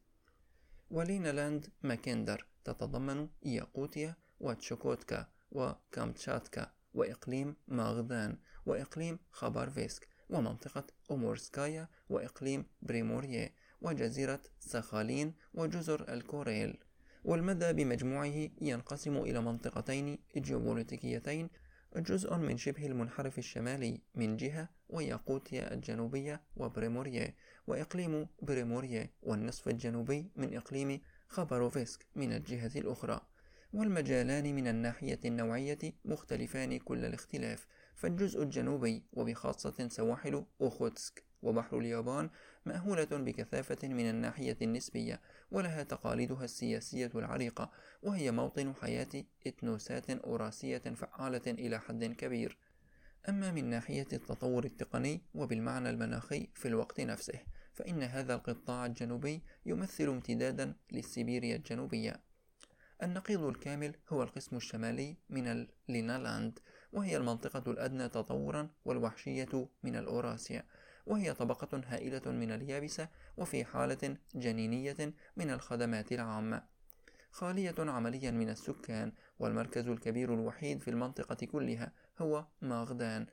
ولينالاند ماكندر تتضمن ياقوتيا وتشوكوتكا وكامتشاتكا وإقليم ماغدان وإقليم خابارفسك ومنطقة أومورسكايا وإقليم بريموريه وجزيرة ساخالين وجزر الكوريل. والمدى بمجموعه ينقسم إلى منطقتين جيوبوليتيكيتين، جزء من شبه المنحرف الشمالي من جهة وياقوتيا الجنوبية وبريموريه وإقليم بريموريه، والنصف الجنوبي من إقليم خاباروفسك من الجهة الأخرى. والمجالان من الناحية النوعية مختلفان كل الاختلاف، فالجزء الجنوبي وبخاصة سواحل أوخوتسك وبحر اليابان مأهولة بكثافة من الناحية النسبية، ولها تقاليدها السياسية العريقة، وهي موطن حياة إتنوسات أوراسية فعالة إلى حد كبير. أما من ناحية التطور التقني وبالمعنى المناخي في الوقت نفسه فإن هذا القطاع الجنوبي يمثل امتدادا للسيبيريا الجنوبية. النقيض الكامل هو القسم الشمالي من اللينالاند، وهي المنطقة الأدنى تطورا والوحشية من الأوراسيا، وهي طبقة هائلة من اليابسة وفي حالة جنينية من الخدمات العامة، خالية عمليا من السكان، والمركز الكبير الوحيد في المنطقة كلها هو ماغدان،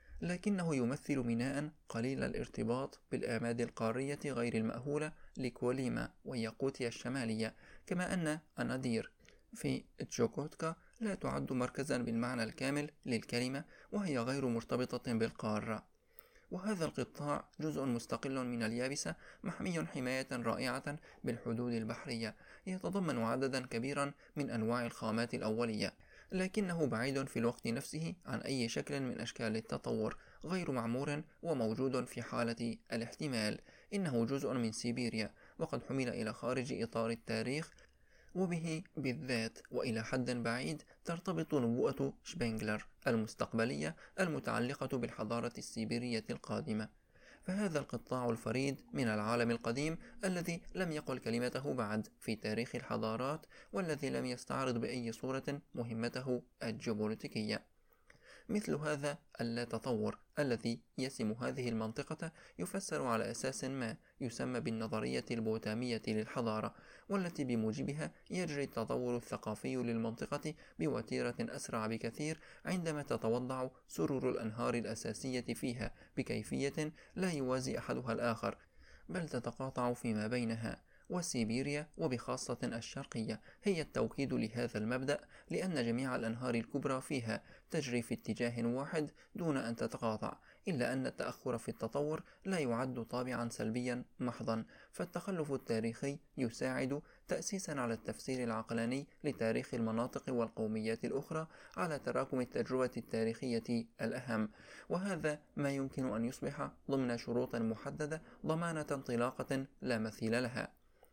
لكنه يمثل ميناء قليل الارتباط بالآماد القارية غير المأهولة لكوليما وياقوتيا الشمالية، كما أن أنادير في تشوكوتكا لا تعد مركزا بالمعنى الكامل للكلمة، وهي غير مرتبطة بالقارة. وهذا القطاع جزء مستقل من اليابسة محمي حماية رائعة بالحدود البحرية، يتضمن عددا كبيرا من أنواع الخامات الأولية، لكنه بعيد في الوقت نفسه عن أي شكل من أشكال التطور، غير معمور وموجود في حالة الاحتمال. إنه جزء من سيبيريا، وقد حمل إلى خارج إطار التاريخ، وبه بالذات وإلى حد بعيد ترتبط نبوءة شبينغلر المستقبلية المتعلقة بالحضارة السيبيرية القادمة. فهذا القطاع الفريد من العالم القديم الذي لم يقل كلمته بعد في تاريخ الحضارات، والذي لم يستعرض بأي صورة مهمته الجيوبوليتيكية. مثل هذا اللا-تطور الذي يسم هذه المنطقة يفسر على أساس ما يسمى بالنظرية البوتامية للحضارة، والتي بموجبها يجري التطور الثقافي للمنطقة بوتيرة أسرع بكثير عندما تتوضع سرر الأنهار الأساسية فيها بكيفية لا يوازي أحدها الآخر، بل تتقاطع فيما بينها. وسيبيريا وبخاصة الشرقية هي التوكيد لهذا المبدأ، لأن جميع الأنهار الكبرى فيها تجري في اتجاه واحد دون أن تتقاطع، إلا أن التأخر في التطور لا يعد طابعا سلبيا محضا، فالتخلف التاريخي يساعد تأسيسا على التفسير العقلاني لتاريخ المناطق والقوميات الأخرى على تراكم التجربة التاريخية الأهم، وهذا ما يمكن أن يصبح ضمن شروط محددة ضمانة انطلاقة لا مثيل لها.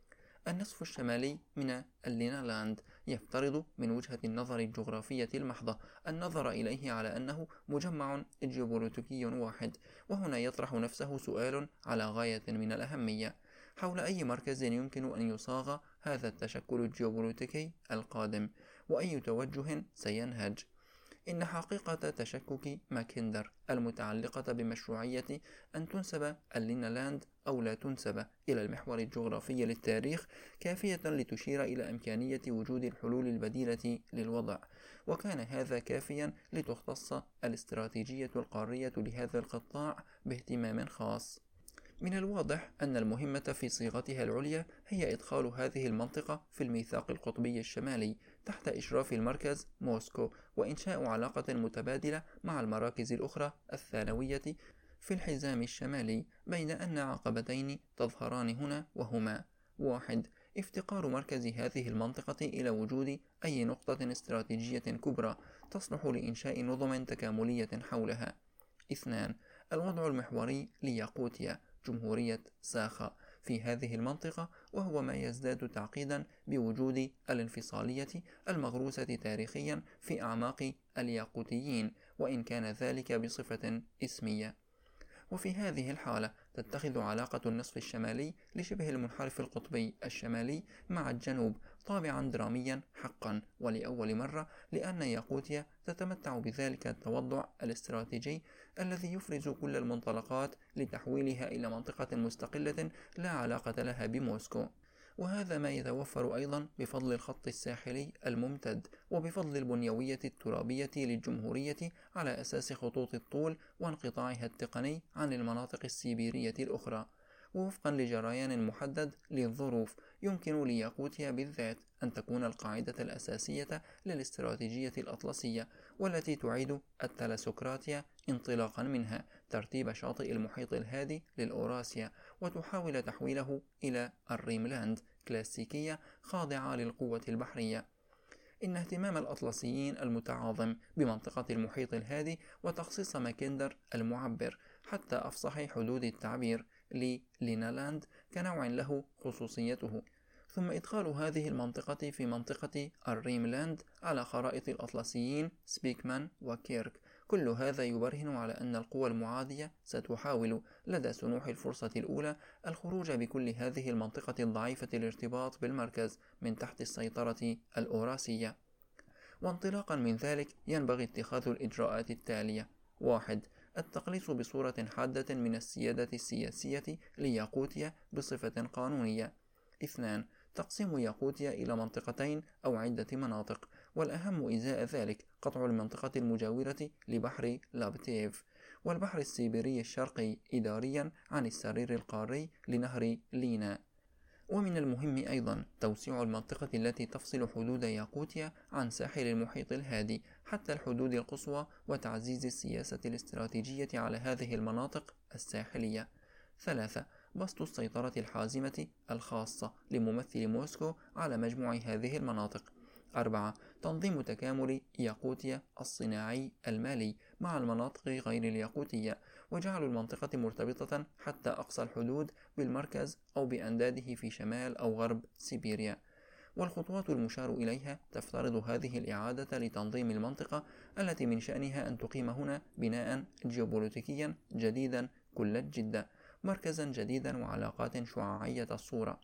النصف الشمالي من اللينالاند يفترض من وجهة النظر الجغرافية المحضة النظر إليه على أنه مجمع جيوبوليتيكي واحد، وهنا يطرح نفسه سؤال على غاية من الأهمية حول أي مركز يمكن أن يصاغ هذا التشكل الجيوبوليتيكي القادم، وأي توجه سينهج. إن حقيقة تشكك ماكندر المتعلقة بمشروعية أن تنسب اللينالاند أو لا تنسب إلى المحور الجغرافي للتاريخ كافية لتشير إلى إمكانية وجود الحلول البديلة للوضع، وكان هذا كافيا لتختص الاستراتيجية القارية لهذا القطاع باهتمام خاص. من الواضح أن المهمة في صيغتها العليا هي إدخال هذه المنطقة في الميثاق القطبي الشمالي تحت إشراف المركز موسكو، وإنشاء علاقة متبادلة مع المراكز الأخرى الثانوية في الحزام الشمالي، بين أن عقبتين تظهران هنا وهما: واحد، افتقار مركز هذه المنطقة إلى وجود أي نقطة استراتيجية كبرى تصلح لإنشاء نظم تكاملية حولها. اثنان، الوضع المحوري لياقوتيا جمهورية ساخا في هذه المنطقة، وهو ما يزداد تعقيدا بوجود الانفصالية المغروسة تاريخيا في أعماق الياقوتيين، وإن كان ذلك بصفة اسمية. وفي هذه الحالة تتخذ علاقة النصف الشمالي لشبه المنحرف القطبي الشمالي مع الجنوب طابعا دراميا حقا ولأول مرة، لأن ياقوتيا تتمتع بذلك التوضع الاستراتيجي الذي يفرز كل المنطلقات لتحويلها إلى منطقة مستقلة لا علاقة لها بموسكو. وهذا ما يتوفر أيضا بفضل الخط الساحلي الممتد، وبفضل البنيوية الترابية للجمهورية على أساس خطوط الطول وانقطاعها التقني عن المناطق السيبيرية الأخرى. ووفقا لجريان محدد للظروف، يمكن لياقوتيا بالذات أن تكون القاعدة الأساسية للاستراتيجية الأطلسية، والتي تعيد الثلاسوكراتيا انطلاقا منها ترتيب شاطئ المحيط الهادي للأوراسيا، وتحاول تحويله إلى الريملاند كلاسيكية خاضعة للقوة البحرية. إن اهتمام الأطلسيين المتعاظم بمنطقة المحيط الهادي وتخصيص ماكندر المعبر حتى أفصح حدود التعبير للينالاند كنوع له خصوصيته، ثم إدخال هذه المنطقة في منطقة الريملاند على خرائط الأطلسيين سبيكمان وكيرك، كل هذا يبرهن على أن القوى المعادية ستحاول لدى سنوح الفرصة الأولى الخروج بكل هذه المنطقة الضعيفة الارتباط بالمركز من تحت السيطرة الأوراسية. وانطلاقا من ذلك ينبغي اتخاذ الإجراءات التالية: واحد. التقليص بصورة حادة من السيادة السياسية لياقوتيا بصفة قانونية. اثنان. تقسيم ياقوتيا إلى منطقتين أو عدة مناطق، والأهم إزاء ذلك قطع المنطقة المجاورة لبحر لابتيف والبحر السيبيري الشرقي إداريا عن السرير القاري لنهر لينا. ومن المهم أيضا توسيع المنطقة التي تفصل حدود ياقوتيا عن ساحل المحيط الهادي حتى الحدود القصوى، وتعزيز السياسة الاستراتيجية على هذه المناطق الساحلية. ثلاثة. بسط السيطرة الحازمة الخاصة لممثل موسكو على مجموع هذه المناطق. أربعة. تنظيم تكامل ياقوتيا الصناعي المالي مع المناطق غير الياقوتية، وجعل المنطقة مرتبطة حتى أقصى الحدود بالمركز أو بأنداده في شمال أو غرب سيبيريا. والخطوات المشار إليها تفترض هذه الإعادة لتنظيم المنطقة التي من شأنها أن تقيم هنا بناء جيوبوليتيكيا جديدا كل الجدة، مركزا جديدا وعلاقات شعاعية الصورة.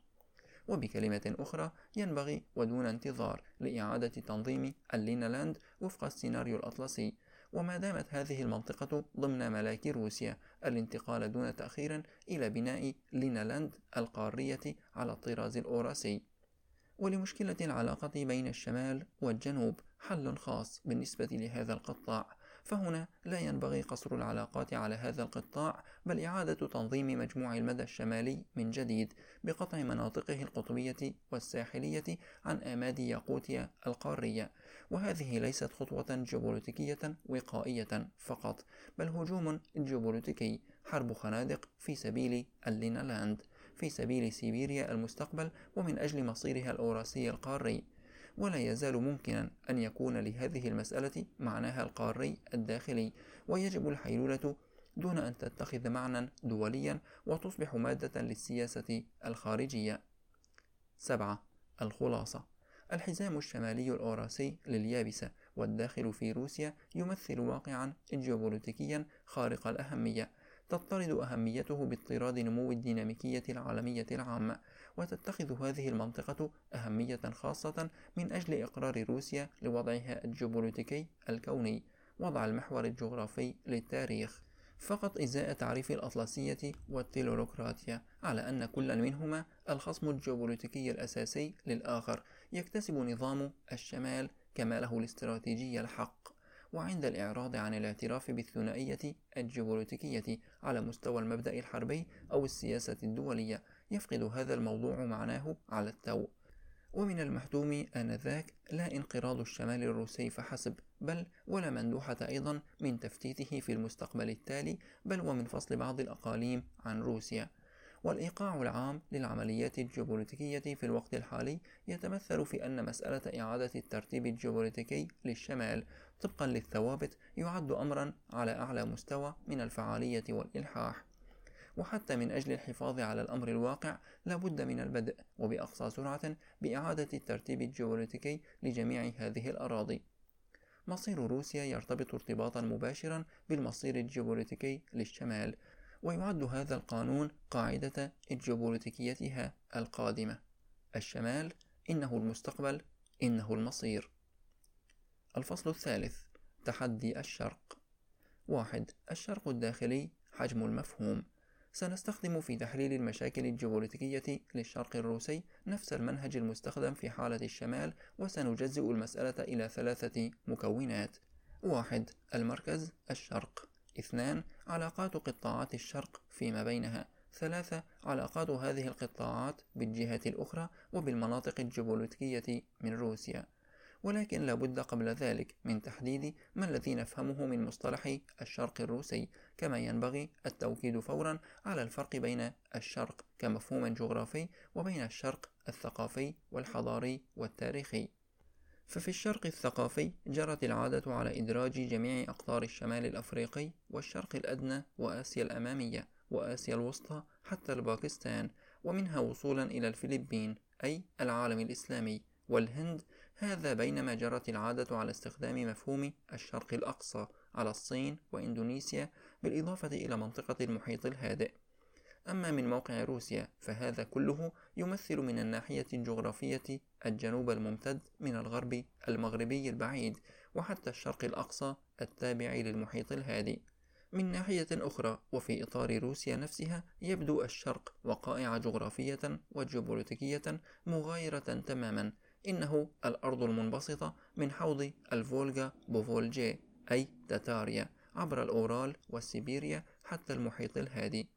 وبكلمة أخرى ينبغي ودون انتظار لإعادة تنظيم اللينالاند وفق السيناريو الأطلسي، وما دامت هذه المنطقة ضمن ملاك روسيا الانتقال دون تأخير إلى بناء لينالاند القارية على الطراز الأوراسي. ولمشكلة العلاقة بين الشمال والجنوب حل خاص بالنسبة لهذا القطاع، فهنا لا ينبغي قصر العلاقات على هذا القطاع، بل إعادة تنظيم مجموع المدى الشمالي من جديد بقطع مناطقه القطبية والساحلية عن آماد ياقوتيا القارية. وهذه ليست خطوة جيوبوليتيكية وقائية فقط، بل هجوم جيوبوليتيكي، حرب خنادق في سبيل اللينالاند، في سبيل سيبيريا المستقبل ومن أجل مصيرها الأوراسي القاري. ولا يزال ممكنا أن يكون لهذه المسألة معناها القاري الداخلي، ويجب الحيلولة دون أن تتخذ معنى دوليا وتصبح مادة للسياسة الخارجية. سبعة. الخلاصة: الحزام الشمالي الأوراسي لليابسة والداخل في روسيا يمثل واقعا جيوبوليتيكيا خارق الأهمية، تضطرد أهميته باضطراد نمو الديناميكية العالمية العامة، وتتخذ هذه المنطقة أهمية خاصة من أجل إقرار روسيا لوضعها الجيوبوليتيكي الكوني، وضع المحور الجغرافي للتاريخ، فقط إزاء تعريف الأطلسية والتيلوروقراطيا على أن كل منهما الخصم الجيوبوليتيكي الأساسي للآخر، يكتسب نظام الشمال كماله الاستراتيجي الحق. وعند الإعراض عن الاعتراف بالثنائية الجيوبوليتيكية على مستوى المبدأ الحربي أو السياسة الدولية، يفقد هذا الموضوع معناه على التو. ومن المحتوم آنذاك لا انقراض الشمال الروسي فحسب، بل ولا مندوحة أيضا من تفتيته في المستقبل التالي، بل ومن فصل بعض الأقاليم عن روسيا. والإيقاع العام للعمليات الجيوبوليتيكية في الوقت الحالي يتمثل في أن مسألة إعادة الترتيب الجيوبوليتيكي للشمال طبقا للثوابت يعد أمرا على أعلى مستوى من الفعالية والإلحاح. وحتى من أجل الحفاظ على الأمر الواقع لا بد من البدء وبأقصى سرعة بإعادة الترتيب الجيوبوليتيكي لجميع هذه الأراضي. مصير روسيا يرتبط ارتباطا مباشرا بالمصير الجيوبوليتيكي للشمال، ويعد هذا القانون قاعدة جيوبوليتيكيتها القادمة: الشمال إنه المستقبل، إنه المصير. الفصل الثالث: تحدي الشرق. واحد. الشرق الداخلي، حجم المفهوم. سنستخدم في تحليل المشاكل الجيوبوليتيكية للشرق الروسي نفس المنهج المستخدم في حالة الشمال، وسنجزئ المسألة إلى ثلاثة مكونات: واحد. المركز الشرق. اثنان. علاقات قطاعات الشرق فيما بينها. ثلاثة. علاقات هذه القطاعات بالجهة الأخرى وبالمناطق الجيوبوليتيكية من روسيا. ولكن لا بد قبل ذلك من تحديد ما الذي نفهمه من مصطلح الشرق الروسي، كما ينبغي التوكيد فورا على الفرق بين الشرق كمفهوم جغرافي وبين الشرق الثقافي والحضاري والتاريخي. ففي الشرق الثقافي جرت العادة على إدراج جميع أقطار الشمال الأفريقي والشرق الأدنى وآسيا الأمامية وآسيا الوسطى حتى الباكستان، ومنها وصولا إلى الفلبين أي العالم الإسلامي، والهند، هذا بينما جرت العادة على استخدام مفهوم الشرق الأقصى على الصين وإندونيسيا بالإضافة إلى منطقة المحيط الهادئ. أما من موقع روسيا فهذا كله يمثل من الناحية الجغرافية الجنوب الممتد من الغرب المغربي البعيد وحتى الشرق الأقصى التابع للمحيط الهادي. من ناحية أخرى وفي إطار روسيا نفسها يبدو الشرق وقائع جغرافية وجيوبوليتيكية مغايرة تماما. إنه الأرض المنبسطة من حوض الفولغا بوفولجي أي تتاريا عبر الأورال والسيبيريا حتى المحيط الهادي.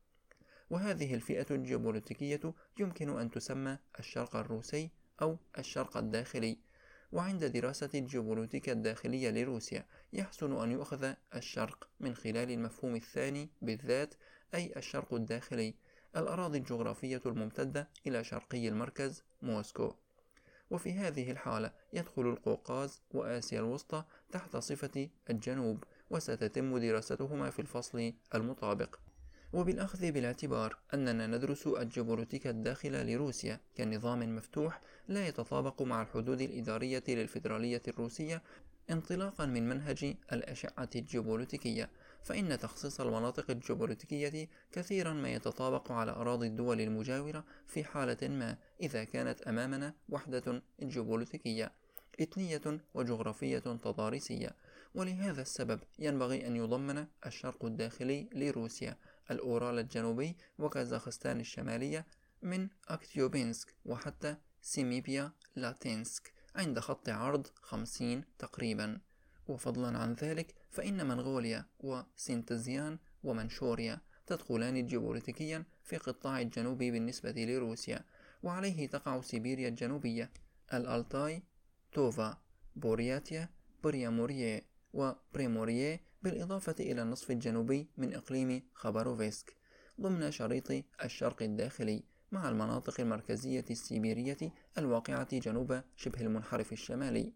وهذه الفئة الجيوبوليتيكية يمكن أن تسمى الشرق الروسي أو الشرق الداخلي. وعند دراسة الجيوبوليتيكا الداخلية لروسيا يحسن أن يؤخذ الشرق من خلال المفهوم الثاني بالذات، أي الشرق الداخلي، الأراضي الجغرافية الممتدة إلى شرقي المركز موسكو. وفي هذه الحالة يدخل القوقاز وآسيا الوسطى تحت صفة الجنوب، وستتم دراستهما في الفصل المطابق. وبالأخذ بالاعتبار أننا ندرس الجيوبوليتيكا الداخل لروسيا كنظام مفتوح لا يتطابق مع الحدود الإدارية للفيدرالية الروسية انطلاقا من منهج الأشعة الجيوبوليتيكية، فإن تخصيص المناطق الجيوبوليتيكية كثيرا ما يتطابق على أراضي الدول المجاورة في حالة ما إذا كانت أمامنا وحدة جيوبوليتيكية إثنية وجغرافية تضاريسية. ولهذا السبب ينبغي أن يضمن الشرق الداخلي لروسيا الأورال الجنوبي وكازاخستان الشمالية من أكتيوبينسك وحتى سيميبيا لاتينسك عند خط عرض خمسين تقريبا. وفضلا عن ذلك فإن منغوليا وسينتزيان ومنشوريا تدخلان جيوبوليتيكيا في قطاع الجنوب بالنسبة لروسيا، وعليه تقع سيبيريا الجنوبية، الألتاي، توفا، بورياتيا، برياموريه وبريموريه، بالإضافة إلى النصف الجنوبي من إقليم خباروفسك ضمن شريط الشرق الداخلي، مع المناطق المركزية السيبيرية الواقعة جنوب شبه المنحرف الشمالي.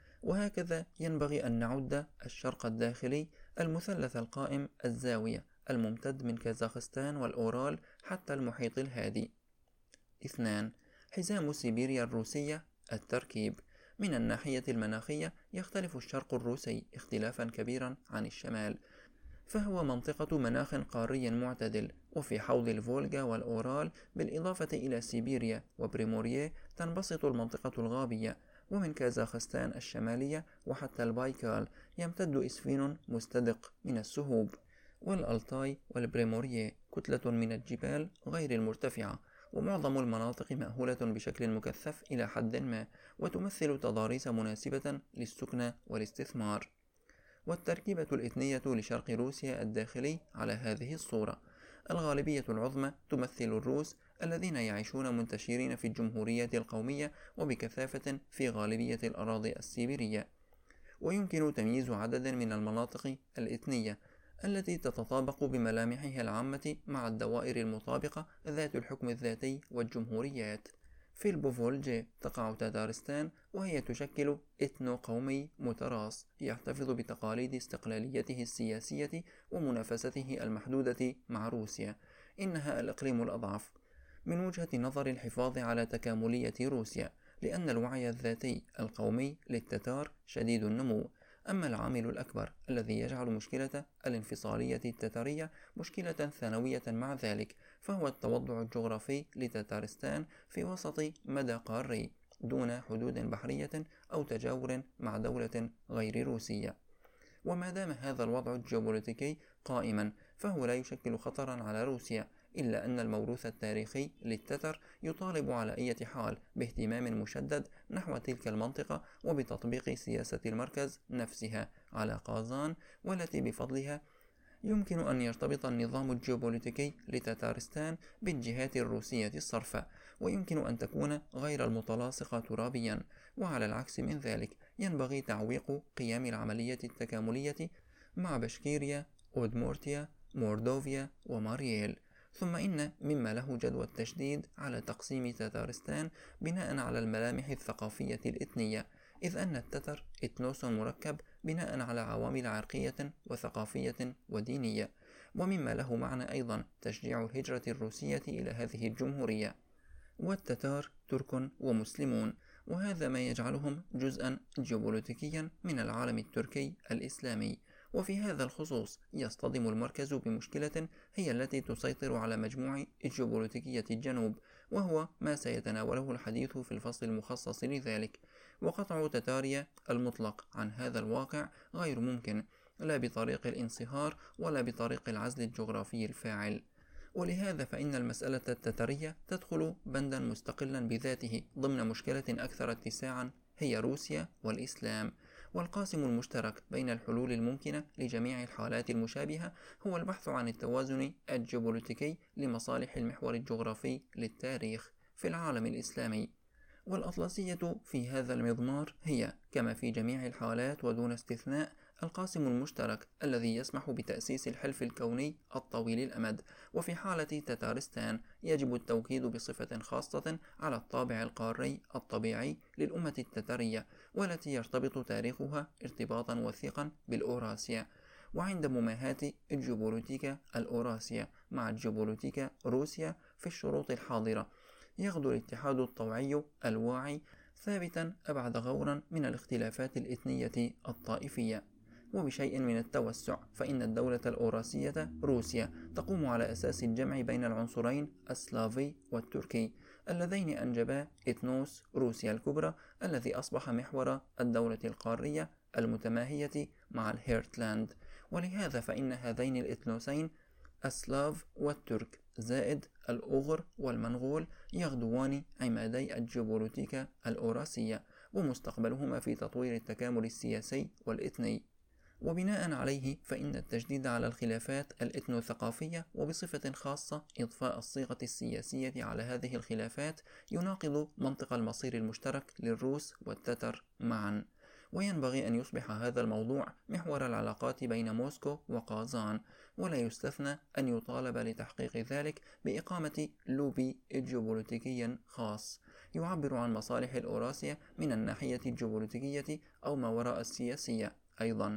وهكذا ينبغي أن نعد الشرق الداخلي المثلث القائم الزاوية الممتد من كازاخستان والأورال حتى المحيط الهادي. اثنان. حزام سيبيريا الروسية التركيب. من الناحية المناخية يختلف الشرق الروسي اختلافا كبيرا عن الشمال، فهو منطقة مناخ قاري معتدل، وفي حوض الفولغا والأورال بالإضافة إلى سيبيريا وبريموريه تنبسط المنطقة الغابية، ومن كازاخستان الشمالية وحتى البايكال يمتد إسفين مستدق من السهوب. والألتاي والبريموريه كتلة من الجبال غير المرتفعة، ومعظم المناطق مأهولة بشكل مكثف إلى حد ما، وتمثل تضاريس مناسبة للسكن والاستثمار. والتركيبة الإثنية لشرق روسيا الداخلي على هذه الصورة: الغالبية العظمى تمثل الروس الذين يعيشون منتشرين في الجمهورية القومية وبكثافة في غالبية الأراضي السيبيرية. ويمكن تمييز عدد من المناطق الإثنية التي تتطابق بملامحها العامة مع الدوائر المطابقة ذات الحكم الذاتي والجمهوريات. في البوفولجي تقع تتارستان، وهي تشكل إثنو قومي متراص يحتفظ بتقاليد استقلاليته السياسية ومنافسته المحدودة مع روسيا. إنها الإقليم الأضعف من وجهة نظر الحفاظ على تكاملية روسيا، لأن الوعي الذاتي القومي للتتار شديد النمو. أما العامل الأكبر الذي يجعل مشكلة الانفصالية التتارية مشكلة ثانوية مع ذلك فهو التوضع الجغرافي لتتارستان في وسط مدى قاري دون حدود بحرية أو تجاور مع دولة غير روسية. وما دام هذا الوضع الجيوبوليتيكي قائما فهو لا يشكل خطرا على روسيا، إلا أن الموروث التاريخي للتتر يطالب على أي حال باهتمام مشدد نحو تلك المنطقة وبتطبيق سياسة المركز نفسها على قازان، والتي بفضلها يمكن أن يرتبط النظام الجيوبوليتيكي لتتارستان بالجهات الروسية الصرفة، ويمكن أن تكون غير المتلاصقة ترابيا. وعلى العكس من ذلك ينبغي تعويق قيام العملية التكاملية مع بشكيريا، أودمورتيا، موردوفيا ومارييل. ثم إن مما له جدوى التشديد على تقسيم تتارستان بناء على الملامح الثقافية الإثنية، إذ أن التتر إثنوس مركب بناء على عوامل عرقية وثقافية ودينية، ومما له معنى أيضا تشجيع الهجرة الروسية إلى هذه الجمهورية. والتتار ترك ومسلمون، وهذا ما يجعلهم جزءا جيوبوليتيكيا من العالم التركي الإسلامي. وفي هذا الخصوص يصطدم المركز بمشكلة هي التي تسيطر على مجموع جيوبوليتيكية الجنوب، وهو ما سيتناوله الحديث في الفصل المخصص لذلك. وقطع تتاريا المطلق عن هذا الواقع غير ممكن، لا بطريق الانصهار ولا بطريق العزل الجغرافي الفاعل. ولهذا فإن المسألة التترية تدخل بندا مستقلا بذاته ضمن مشكلة أكثر اتساعا، هي روسيا والإسلام. والقاسم المشترك بين الحلول الممكنة لجميع الحالات المشابهة هو البحث عن التوازن الجيوبوليتيكي لمصالح المحور الجغرافي للتاريخ في العالم الإسلامي. والأطلسية في هذا المضمار هي كما في جميع الحالات ودون استثناء القاسم المشترك الذي يسمح بتأسيس الحلف الكوني الطويل الأمد. وفي حالة تتارستان يجب التوكيد بصفة خاصة على الطابع القاري الطبيعي للأمة التترية، والتي يرتبط تاريخها ارتباطا وثيقا بالأوراسيا. وعند مماهاة الجيوبوليتيكا الأوراسية مع الجيوبوليتيكا روسيا في الشروط الحاضرة، يغدو الاتحاد الطوعي الواعي ثابتا أبعد غورا من الاختلافات الإثنية الطائفية. وبشيء من التوسع فإن الدولة الأوراسية روسيا تقوم على أساس الجمع بين العنصرين السلافي والتركي اللذين أنجبا إثنوس روسيا الكبرى الذي أصبح محور الدولة القارية المتماهية مع الهيرتلاند. ولهذا فإن هذين الإثنوسين السلاف والترك زائد الأوغر والمنغول يغدوان عمادي الجيوبوليتيكا الأوراسية، ومستقبلهما في تطوير التكامل السياسي والإثني. وبناء عليه فإن التجديد على الخلافات الإثنوثقافية وبصفة خاصة إضفاء الصيغة السياسية على هذه الخلافات يناقض منطق المصير المشترك للروس والتتر معا. وينبغي أن يصبح هذا الموضوع محور العلاقات بين موسكو وقازان، ولا يستثنى أن يطالب لتحقيق ذلك بإقامة لوبي جيوبوليتيكي خاص يعبر عن مصالح الأوراسيا من الناحية الجيوبوليتيكية أو ما وراء السياسية أيضا.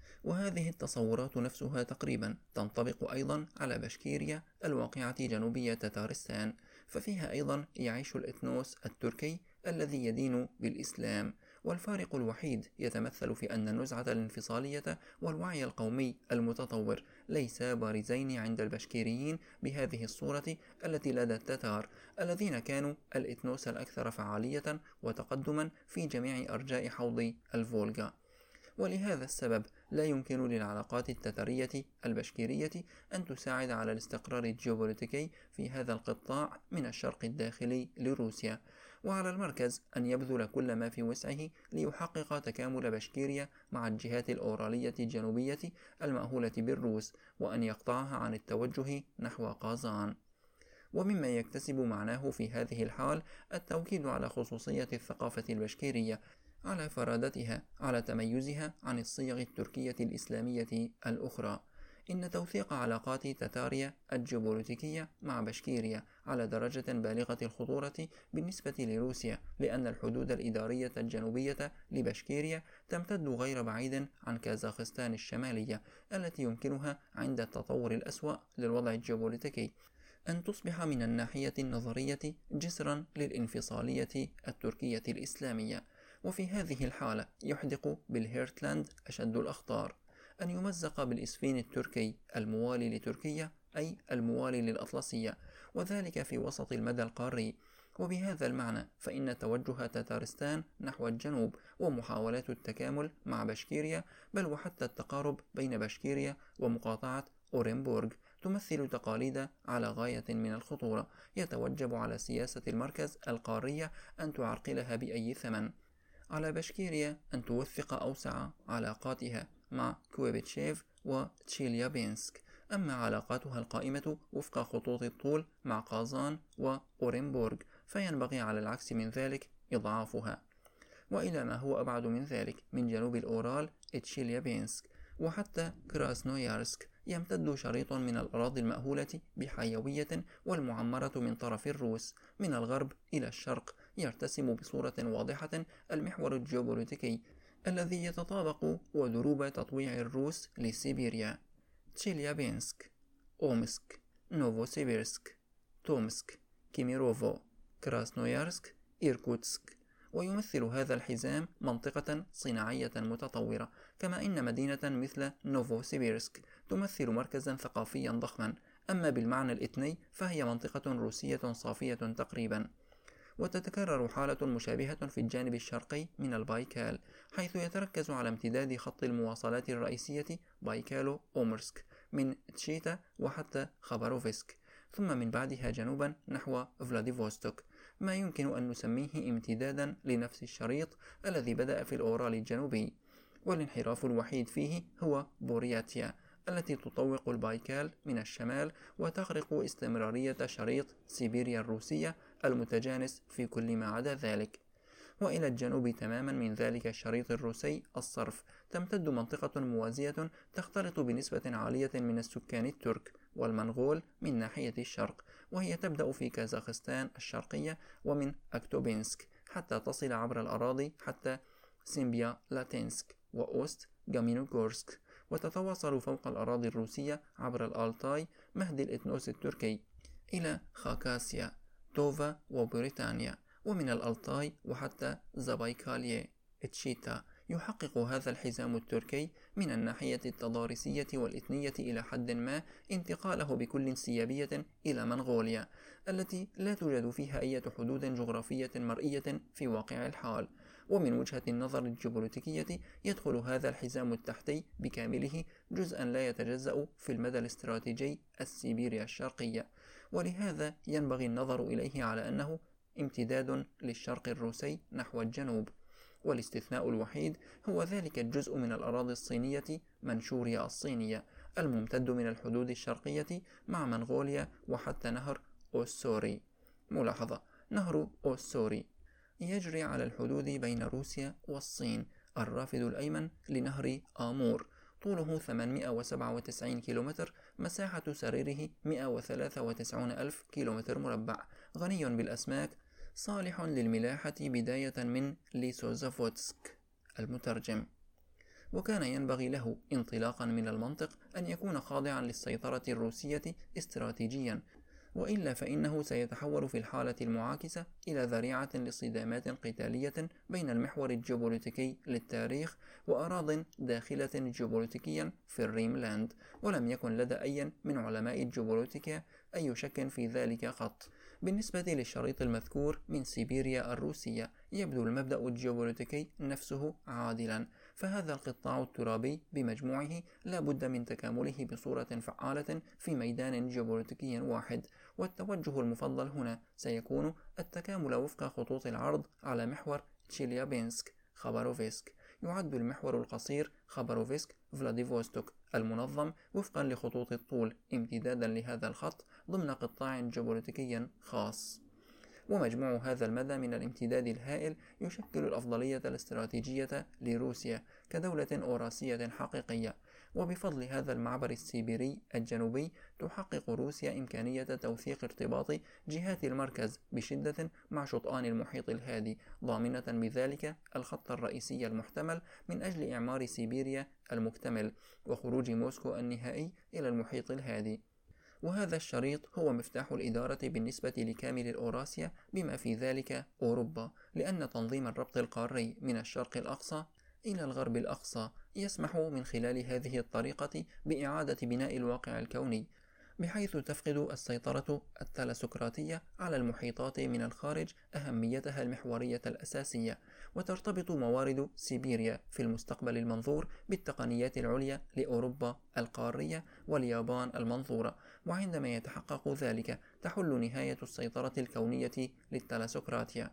وهذه التصورات نفسها تقريبا تنطبق أيضا على بشكيريا الواقعة جنوبية تتارستان، ففيها أيضا يعيش الإثنوس التركي الذي يدين بالإسلام. والفارق الوحيد يتمثل في أن النزعة الانفصالية والوعي القومي المتطور ليسا بارزين عند البشكيريين بهذه الصورة التي لدى التتار الذين كانوا الإثنوس الأكثر فعالية وتقدما في جميع أرجاء حوض الفولغا. ولهذا السبب لا يمكن للعلاقات التترية البشكيرية أن تساعد على الاستقرار الجيوبوليتيكي في هذا القطاع من الشرق الداخلي لروسيا. وعلى المركز أن يبذل كل ما في وسعه ليحقق تكامل بشكيريا مع الجهات الأورالية الجنوبية المأهولة بالروس، وأن يقطعها عن التوجه نحو قازان. ومما يكتسب معناه في هذه الحال التوكيد على خصوصية الثقافة البشكيرية، على فرادتها، على تميزها عن الصيغ التركية الإسلامية الأخرى. إن توثيق علاقات تتاريا الجيوبوليتيكية مع بشكيريا على درجة بالغة الخطورة بالنسبة لروسيا، لأن الحدود الإدارية الجنوبية لبشكيريا تمتد غير بعيد عن كازاخستان الشمالية، التي يمكنها عند التطور الأسوأ للوضع الجيوبوليتيكي أن تصبح من الناحية النظرية جسرا للانفصالية التركية الإسلامية. وفي هذه الحالة يحدق بالهيرتلاند أشد الأخطار، أن يمزق بالإسفين التركي الموالي لتركيا أي الموالي للأطلسية، وذلك في وسط المدى القاري. وبهذا المعنى فإن توجه تتارستان نحو الجنوب ومحاولات التكامل مع بشكيريا، بل وحتى التقارب بين بشكيريا ومقاطعة أورنبورغ، تمثل تقاليد على غاية من الخطورة يتوجب على سياسة المركز القارية أن تعرقلها بأي ثمن. على بشكيريا أن توثق أوسع علاقاتها مع كويبتشيف وتشيليابينسك، أما علاقاتها القائمة وفق خطوط الطول مع قازان وأورنبورغ فينبغي على العكس من ذلك إضعافها. وإلى ما هو أبعد من ذلك، من جنوب الأورال تشيليابينسك وحتى كراسنويارسك يمتد شريط من الأراضي المأهولة بحيوية والمعمرة من طرف الروس من الغرب إلى الشرق، يرتسم بصورة واضحة المحور الجيوبوليتيكي الذي يتطابق ودروب تطويع الروس لسيبيريا: تشيليابينسك، أومسك، نوفوسيبيرسك، تومسك، كيميروفو، كراسنويارسك، إيركوتسك. ويمثل هذا الحزام منطقة صناعية متطورة، كما إن مدينة مثل نوفوسيبيرسك تمثل مركزا ثقافيا ضخما. أما بالمعنى الإثني فهي منطقة روسية صافية تقريبا. وتتكرر حالة مشابهة في الجانب الشرقي من البايكال، حيث يتركز على امتداد خط المواصلات الرئيسية بايكالو أومرسك من تشيتا وحتى خباروفسك، ثم من بعدها جنوبا نحو فلاديفوستوك، ما يمكن أن نسميه امتدادا لنفس الشريط الذي بدأ في الأورال الجنوبي. والانحراف الوحيد فيه هو بورياتيا التي تطوق البايكال من الشمال وتغرق استمرارية شريط سيبيريا الروسية المتجانس في كل ما عدا ذلك. وإلى الجنوب تماما من ذلك الشريط الروسي الصرف تمتد منطقة موازية تختلط بنسبة عالية من السكان الترك والمنغول من ناحية الشرق، وهي تبدأ في كازاخستان الشرقية ومن أكتوبينسك حتى تصل عبر الأراضي حتى سيمبيا لاتينسك وأوست جامينوغورسك، وتتواصل فوق الأراضي الروسية عبر الآلتاي مهد الإثنوس التركي إلى خاكاسيا توفا وبريطانيا، ومن الألتاي وحتى زابايكالية تشيتا. يحقق هذا الحزام التركي من الناحية التضاريسية والإثنية إلى حد ما انتقاله بكل انسيابية إلى منغوليا التي لا توجد فيها أي حدود جغرافية مرئية في واقع الحال. ومن وجهة النظر الجيوبوليتيكية يدخل هذا الحزام التحتي بكامله جزءا لا يتجزأ في المدى الاستراتيجي السيبيريا الشرقية، ولهذا ينبغي النظر إليه على أنه امتداد للشرق الروسي نحو الجنوب. والاستثناء الوحيد هو ذلك الجزء من الأراضي الصينية منشوريا الصينية الممتد من الحدود الشرقية مع منغوليا وحتى نهر أوسوري. ملاحظة: نهر أوسوري يجري على الحدود بين روسيا والصين، الرافد الأيمن لنهر آمور، طوله ثمانمائة وسبعة وتسعين كيلومتر، مساحة سريره مائة وثلاثة وتسعين ألف كيلومتر مربع، غني بالأسماك، صالح للملاحة بداية من ليسوزافوتسك. المترجم. وكان ينبغي له انطلاقا من المنطق أن يكون خاضعا للسيطرة الروسية استراتيجيا، وإلا فإنه سيتحول في الحالة المعاكسة إلى ذريعة لصدامات قتالية بين المحور الجيوبوليتيكي للتاريخ وأراضٍ داخلة جيوبوليتيكيا في الريملاند، ولم يكن لدى أي من علماء الجيوبوليتيكا أي شك في ذلك قط. بالنسبة للشريط المذكور من سيبيريا الروسية يبدو المبدأ الجيوبوليتيكي نفسه عادلا، فهذا القطاع الترابي بمجموعه لا بد من تكامله بصورة فعالة في ميدان جيوبوليتيكي واحد، والتوجه المفضل هنا سيكون التكامل وفق خطوط العرض على محور تشيليابينسك خباروفسك. يعد المحور القصير خباروفسك فلاديفوستوك المنظم وفقا لخطوط الطول امتدادا لهذا الخط ضمن قطاع جيوبوليتيكي خاص. ومجموع هذا المدى من الامتداد الهائل يشكل الأفضلية الاستراتيجية لروسيا كدولة أوراسية حقيقية، وبفضل هذا المعبر السيبيري الجنوبي تحقق روسيا إمكانية توثيق ارتباط جهات المركز بشدة مع شطآن المحيط الهادي، ضامنة بذلك الخط الرئيسي المحتمل من أجل إعمار سيبيريا المكتمل وخروج موسكو النهائي إلى المحيط الهادي. وهذا الشريط هو مفتاح الإدارة بالنسبة لكامل الأوراسيا بما في ذلك أوروبا، لأن تنظيم الربط القاري من الشرق الأقصى إلى الغرب الأقصى يسمح من خلال هذه الطريقة بإعادة بناء الواقع الكوني، بحيث تفقد السيطرة الثلاسوكراتية على المحيطات من الخارج أهميتها المحورية الأساسية، وترتبط موارد سيبيريا في المستقبل المنظور بالتقنيات العليا لأوروبا القارية واليابان المنظورة، وعندما يتحقق ذلك تحل نهاية السيطرة الكونية للثلاسوكراتيا.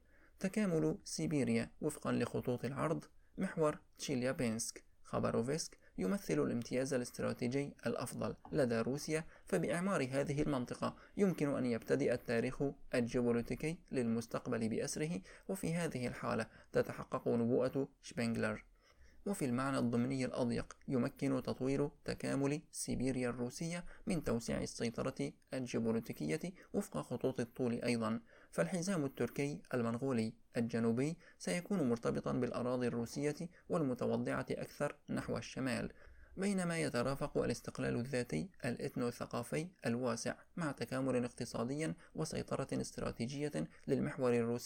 تكامل سيبيريا وفقا لخطوط العرض محور تشيليابينسك خباروفسك يمثل الامتياز الاستراتيجي الأفضل لدى روسيا، فبإعمار هذه المنطقة يمكن أن يبتدئ التاريخ الجيوبوليتيكي للمستقبل بأسره، وفي هذه الحالة تتحقق نبوءة شبنغلر. وفي المعنى الضمني الأضيق يمكن تطوير تكامل سيبيريا الروسية من توسيع السيطرة الجيوبوليتيكية وفق خطوط الطول أيضا، فالحزام التركي المنغولي الجنوبي سيكون مرتبطا بالأراضي الروسية والمتوضعة أكثر نحو الشمال، بينما يترافق الاستقلال الذاتي الإثنوثقافي الواسع مع تكامل اقتصادي وسيطرة استراتيجية للمحور الروسي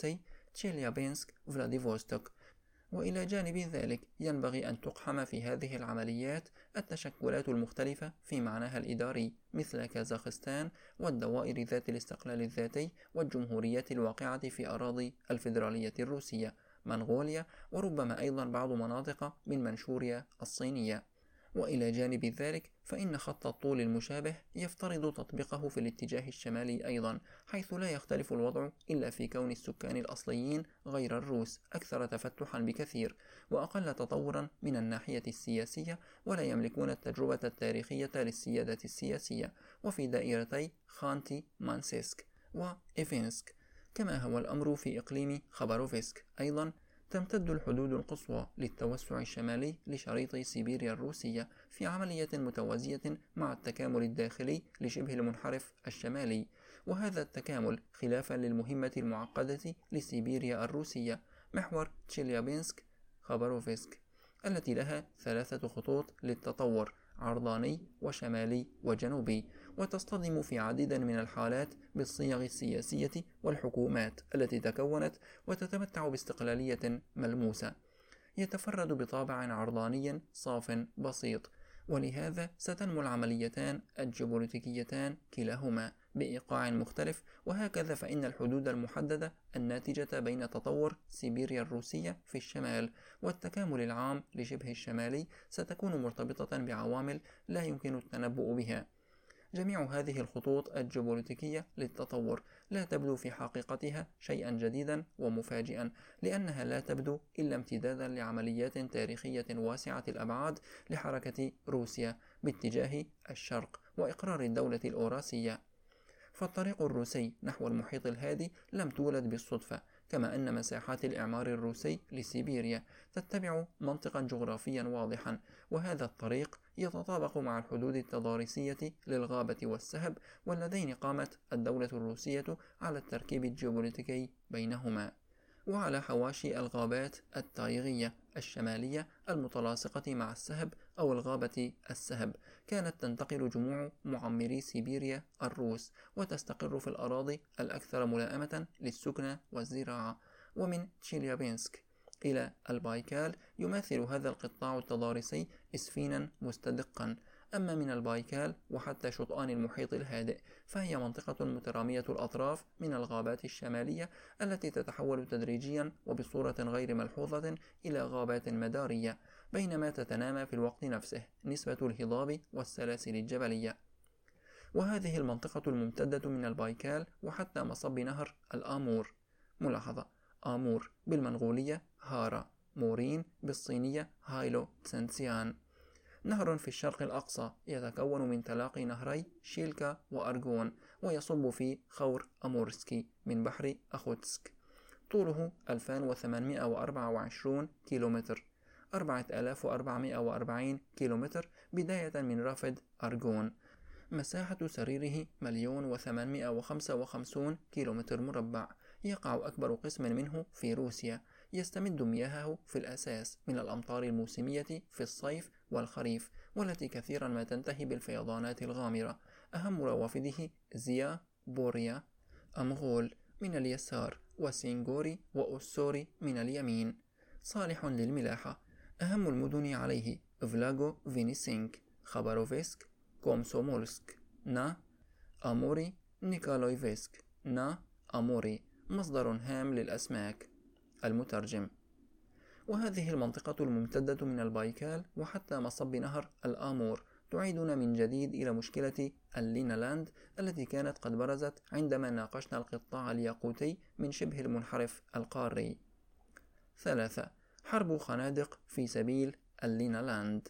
تشيليابينسك، فلاديفوستوك. وإلى جانب ذلك ينبغي أن تقحم في هذه العمليات التشكلات المختلفة في معناها الإداري مثل كازاخستان والدوائر ذات الاستقلال الذاتي والجمهوريات الواقعة في أراضي الفيدرالية الروسية، منغوليا، وربما أيضا بعض مناطق من منشوريا الصينية. وإلى جانب ذلك فإن خط الطول المشابه يفترض تطبيقه في الاتجاه الشمالي أيضا، حيث لا يختلف الوضع إلا في كون السكان الأصليين غير الروس أكثر تفتحا بكثير وأقل تطورا من الناحية السياسية، ولا يملكون التجربة التاريخية للسيادة السياسية، وفي دائرتي خانتي مانسيسك وإيفينسك. كما هو الأمر في إقليم خباروفسك أيضا. تمتد الحدود القصوى للتوسع الشمالي لشريط سيبيريا الروسية في عملية متوازية مع التكامل الداخلي لشبه المنحرف الشمالي، وهذا التكامل خلافا للمهمة المعقدة لسيبيريا الروسية محور تشيليابينسك خباروفسك، التي لها ثلاثة خطوط للتطور عرضاني وشمالي وجنوبي، وتصطدم في عديد من الحالات بالصيغ السياسية والحكومات التي تكونت وتتمتع باستقلالية ملموسة. يتفرد بطابع عرضاني صاف بسيط، ولهذا ستنمو العمليتان الجيوبوليتيكيتان كلاهما بإيقاع مختلف. وهكذا فإن الحدود المحددة الناتجة بين تطور سيبيريا الروسية في الشمال والتكامل العام لشبه الشمالي ستكون مرتبطة بعوامل لا يمكن التنبؤ بها. جميع هذه الخطوط الجيوبوليتيكية للتطور لا تبدو في حقيقتها شيئا جديدا ومفاجئا، لأنها لا تبدو إلا امتدادا لعمليات تاريخية واسعة الأبعاد لحركة روسيا باتجاه الشرق وإقرار الدولة الأوراسية. فالطريق الروسي نحو المحيط الهادي لم تولد بالصدفة، كما أن مساحات الإعمار الروسي لسيبيريا تتبع منطقا جغرافيا واضحا، وهذا الطريق يتطابق مع الحدود التضاريسية للغابة والسهب، واللذين قامت الدولة الروسية على التركيب الجيوبوليتيكي بينهما. وعلى حواشي الغابات التايغية الشمالية المتلاصقة مع السهب أو الغابة السهب كانت تنتقل جموع معمري سيبيريا الروس وتستقر في الأراضي الأكثر ملائمة للسكن والزراعة. ومن تشيليابينسك إلى البايكال يمثل هذا القطاع التضاريسي إسفينا مستدقا. أما من البايكال وحتى شطآن المحيط الهادئ فهي منطقة مترامية الأطراف من الغابات الشمالية التي تتحول تدريجيا وبصورة غير ملحوظة إلى غابات مدارية، بينما تتنامى في الوقت نفسه نسبة الهضاب والسلاسل الجبلية. وهذه المنطقة الممتدة من البايكال وحتى مصب نهر الآمور. ملاحظة: آمور بالمنغولية هارا، مورين بالصينية هايلو تسنسيان. نهر في الشرق الأقصى يتكون من تلاقي نهري شيلكا وأرغون ويصب في خور أمورسكي من بحر أخوتسك. طوله ألفين وثمانمائة وأربعة وعشرين كيلومتر، أربعة آلاف وأربعمائة وأربعين كيلومتر بداية من رافد أرغون. مساحة سريره مليون وثمانمائة وخمسة وخمسين كيلومتر مربع. يقع أكبر قسم منه في روسيا. يستمد مياهه في الأساس من الأمطار الموسمية في الصيف والخريف، والتي كثيرا ما تنتهي بالفيضانات الغامرة. أهم روافده زيا، بوريا، أمغول من اليسار، وسينغوري وأوسوري من اليمين. صالح للملاحة. أهم المدن عليه فلاغو فينيسينك، خباروفسك، كومسومولسك، نا أموري، نيكولايفسك، نا أموري. مصدر هام للأسماك. المترجم. وهذه المنطقة الممتدة من البايكال وحتى مصب نهر الآمور تعيدنا من جديد إلى مشكلة اللينالاند التي كانت قد برزت عندما ناقشنا القطاع الياقوتي من شبه المنحرف القاري. ثلاثة. حرب خنادق في سبيل اللينالاند.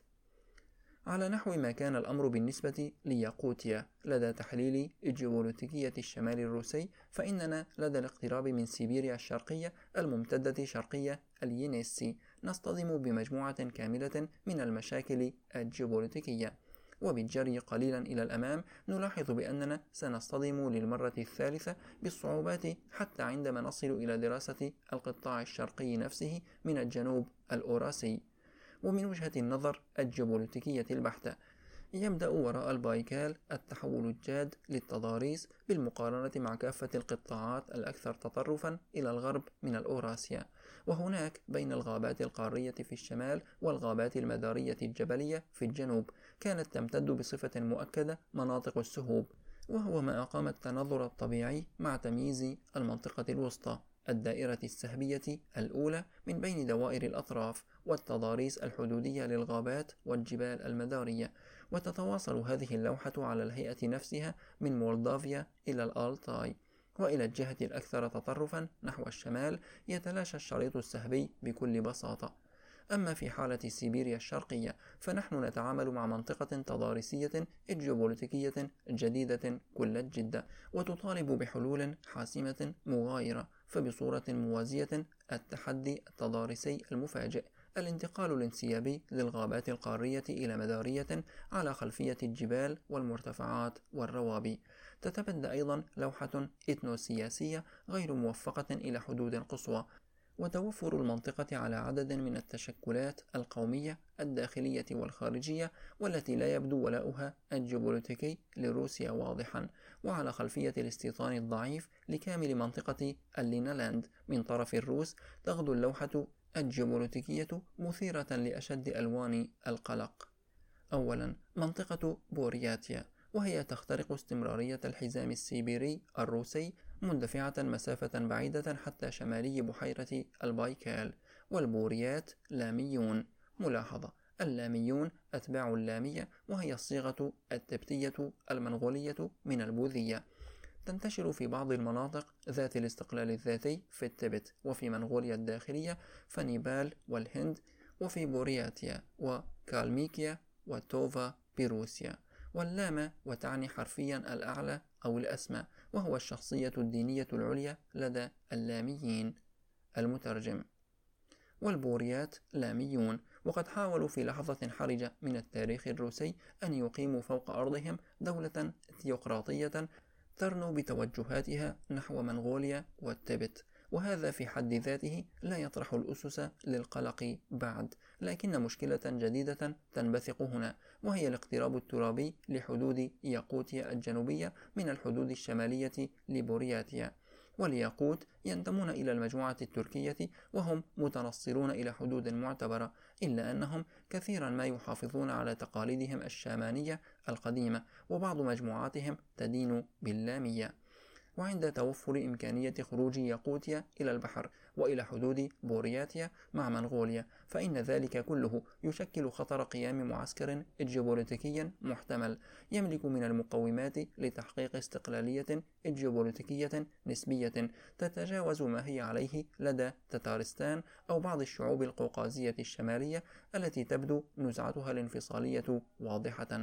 على نحو ما كان الأمر بالنسبة لياقوتيا لدى تحليل الجيوبوليتيكية الشمال الروسي، فإننا لدى الاقتراب من سيبيريا الشرقية الممتدة شرقية الينيسي نصطدم بمجموعة كاملة من المشاكل الجيوبوليتيكية. وبالجري قليلا إلى الأمام نلاحظ بأننا سنصطدم للمرة الثالثة بالصعوبات حتى عندما نصل إلى دراسة القطاع الشرقي نفسه من الجنوب الأوراسي. ومن وجهة النظر الجيوبوليتيكية البحتة يبدأ وراء البايكال التحول الجاد للتضاريس بالمقارنة مع كافة القطاعات الأكثر تطرفا إلى الغرب من الأوراسيا، وهناك بين الغابات القارية في الشمال والغابات المدارية الجبلية في الجنوب كانت تمتد بصفة مؤكدة مناطق السهوب، وهو ما أقام التناظر الطبيعي مع تمييز المنطقة الوسطى الدائرة السهبية الأولى من بين دوائر الأطراف والتضاريس الحدودية للغابات والجبال المدارية. وتتواصل هذه اللوحة على الهيئة نفسها من مولدافيا إلى الآلتاي، وإلى الجهة الأكثر تطرفا نحو الشمال يتلاشى الشريط السهبي بكل بساطة. أما في حالة سيبيريا الشرقية فنحن نتعامل مع منطقة تضاريسية جيوبوليتيكية جديدة كل الجدة، وتطالب بحلول حاسمة مغايرة، فبصورة موازية التحدي التضاريسي المفاجئ، الانتقال الانسيابي للغابات القارية إلى مدارية على خلفية الجبال والمرتفعات والروابي. تتبدى أيضا لوحة إثنوسياسية غير موفقة إلى حدود قصوى، وتوفر المنطقة على عدد من التشكلات القومية الداخلية والخارجية والتي لا يبدو ولاؤها الجيوبوليتيكي لروسيا واضحا، وعلى خلفية الاستيطان الضعيف لكامل منطقة اللينالاند من طرف الروس تغدو اللوحة الجيوبوليتيكية مثيرة لأشد ألوان القلق. أولا، منطقة بورياتيا، وهي تخترق استمرارية الحزام السيبيري الروسي مندفعة مسافة بعيدة حتى شمالي بحيرة البايكال. والبوريات لاميون. ملاحظة: اللاميون أتباع اللامية، وهي الصيغة التبتية المنغولية من البوذية. تنتشر في بعض المناطق ذات الاستقلال الذاتي في التبت وفي منغوليا الداخلية فنيبال والهند، وفي بورياتيا وكالميكيا وتوفا بروسيا. واللامة وتعني حرفيا الأعلى أو الأسمى، وهو الشخصية الدينية العليا لدى اللاميين. المترجم. والبوريات لاميون، وقد حاولوا في لحظة حرجة من التاريخ الروسي أن يقيموا فوق أرضهم دولة ثيوقراطية ترنو بتوجهاتها نحو منغوليا والتبت، وهذا في حد ذاته لا يطرح الأسس للقلق بعد، لكن مشكلة جديدة تنبثق هنا، وهي الاقتراب الترابي لحدود ياقوتيا الجنوبية من الحدود الشمالية لبورياتيا. والياقوت ينتمون إلى المجموعة التركية وهم متنصرون إلى حدود معتبرة، إلا أنهم كثيرا ما يحافظون على تقاليدهم الشامانية القديمة، وبعض مجموعاتهم تدين باللامية. وعند توفر إمكانية خروج ياقوتيا إلى البحر وإلى حدود بورياتيا مع منغوليا، فإن ذلك كله يشكل خطر قيام معسكر جيوبوليتيكي محتمل يملك من المقومات لتحقيق استقلالية جيوبوليتيكية نسبية تتجاوز ما هي عليه لدى تتارستان أو بعض الشعوب القوقازية الشمالية التي تبدو نزعتها الانفصالية واضحة.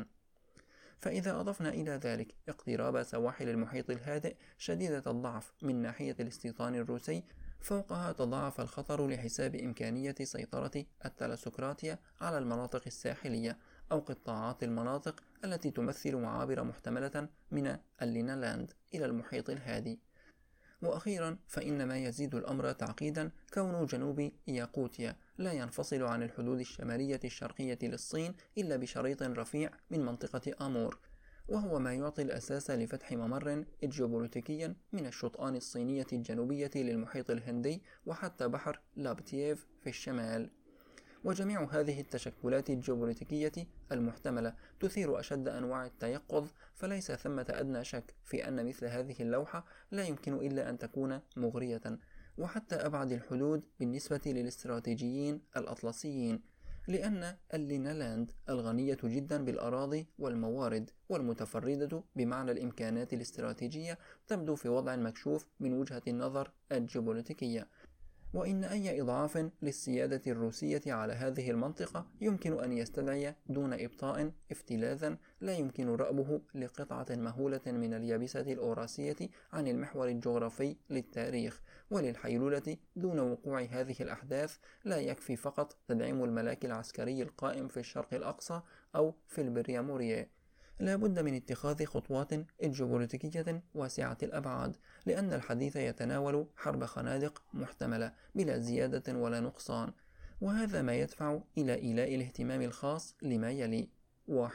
فإذا أضفنا إلى ذلك اقتراب سواحل المحيط الهادئ شديدة الضعف من ناحية الاستيطان الروسي، فوقها تضاعف الخطر لحساب إمكانية سيطرة التلاسوكراتيا على المناطق الساحلية أو قطاعات المناطق التي تمثل معابر محتملة من اللينالاند إلى المحيط الهادي. وأخيرا، فإن ما يزيد الأمر تعقيدا كون جنوب ياقوتيا لا ينفصل عن الحدود الشمالية الشرقية للصين إلا بشريط رفيع من منطقة آمور، وهو ما يعطي الأساس لفتح ممر جيوبوليتيكي من الشطآن الصينية الجنوبية للمحيط الهندي وحتى بحر لابتييف في الشمال. وجميع هذه التشكلات الجيوبوليتيكية المحتملة تثير أشد أنواع التيقظ، فليس ثمة أدنى شك في أن مثل هذه اللوحة لا يمكن إلا أن تكون مغرية، وحتى أبعد الحدود بالنسبة للاستراتيجيين الأطلسيين، لأن اللينالاند الغنية جدا بالأراضي والموارد والمتفردة بمعنى الإمكانات الاستراتيجية تبدو في وضع مكشوف من وجهة النظر الجيوبوليتيكية، وإن أي إضعاف للسيادة الروسية على هذه المنطقة يمكن أن يستدعي دون إبطاء افتلاذا لا يمكن رأبه لقطعة مهولة من اليابسة الأوراسية عن المحور الجغرافي للتاريخ. وللحيلولة دون وقوع هذه الأحداث لا يكفي فقط تدعيم الملاك العسكري القائم في الشرق الأقصى أو في البريامورية، لا بد من اتخاذ خطوات جيوبوليتيكية واسعة الأبعاد، لأن الحديث يتناول حرب خنادق محتملة بلا زيادة ولا نقصان، وهذا ما يدفع إلى إيلاء الاهتمام الخاص لما يلي: واحد.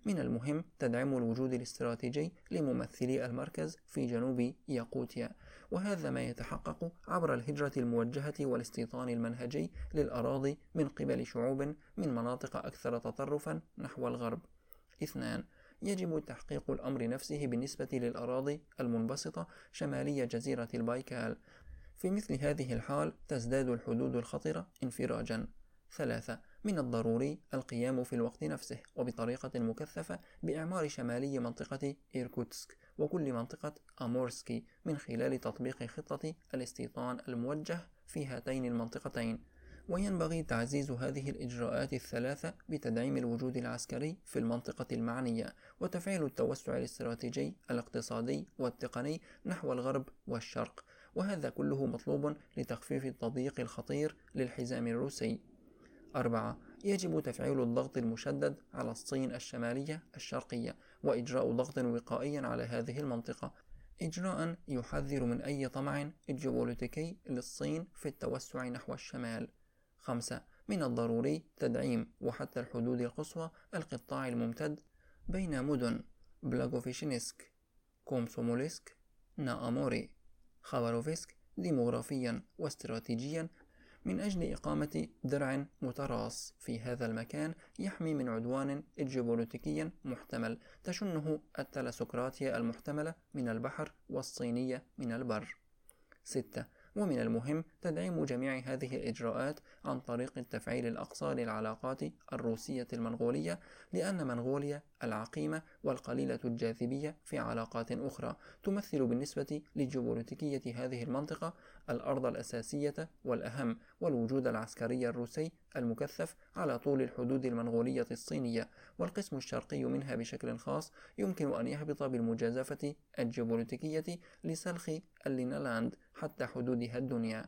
من المهم تدعيم الوجود الاستراتيجي لممثلي المركز في جنوب ياقوتيا، وهذا ما يتحقق عبر الهجرة الموجهة والاستيطان المنهجي للأراضي من قبل شعوب من مناطق أكثر تطرفا نحو الغرب. اثنان، يجب تحقيق الأمر نفسه بالنسبة للأراضي المنبسطة شمالي جزيرة البايكال. في مثل هذه الحال تزداد الحدود الخطرة انفراجا. ثلاثة، من الضروري القيام في الوقت نفسه وبطريقة مكثفة بإعمار شمالي منطقة إيركوتسك وكل منطقة أمورسكي من خلال تطبيق خطة الاستيطان الموجه في هاتين المنطقتين، وينبغي تعزيز هذه الإجراءات الثلاثة بتدعيم الوجود العسكري في المنطقة المعنية وتفعيل التوسع الاستراتيجي الاقتصادي والتقني نحو الغرب والشرق، وهذا كله مطلوب لتخفيف التضييق الخطير للحزام الروسي. أربعة، يجب تفعيل الضغط المشدد على الصين الشمالية الشرقية وإجراء ضغط وقائي على هذه المنطقة، إجراء يحذر من أي طمع جيوبوليتيكي للصين في التوسع نحو الشمال. خمسة، من الضروري تدعيم وحتى الحدود القصوى القطاع الممتد بين مدن بلاغوفيشينسك، كومسومولسك، ناأموري، خاباروفسك ديموغرافيا واستراتيجيا من أجل إقامة درع متراص في هذا المكان يحمي من عدوان جيوبوليتيكي محتمل تشنه التلاسوكراتيا المحتملة من البحر والصينية من البر. ستة، ومن المهم تدعيم جميع هذه الإجراءات عن طريق التفعيل الأقصى للعلاقات الروسية المنغولية، لأن منغوليا العقيمة والقليلة الجاذبية في علاقات أخرى تمثل بالنسبة لجيوبوليتيكية هذه المنطقة الأرض الأساسية والأهم والوجود العسكري الروسي المكثف على طول الحدود المنغولية الصينية، والقسم الشرقي منها بشكل خاص يمكن أن يهبط بالمجازفة الجيوبوليتيكية لسلخ اللينالاند حتى حدودها الدنيا.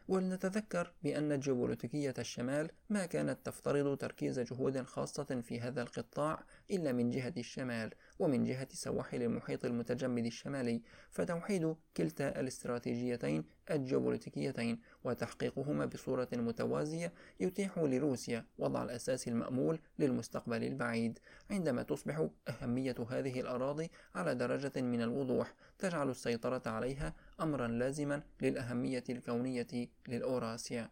ولنتذكر بأن جيوبوليتيكية الشمال ما كانت تفترض تركيز جهود خاصة في هذا القطاع إلا من جهة الشمال ومن جهة سواحل المحيط المتجمد الشمالي، فتوحيد كلتا الاستراتيجيتين الجيوبوليتيكيتين وتحقيقهما بصورة متوازية يتيح لروسيا وضع الأساس المأمول للمستقبل البعيد، عندما تصبح أهمية هذه الأراضي على درجة من الوضوح تجعل السيطرة عليها أمرا لازما للأهمية الكونية للأوراسيا.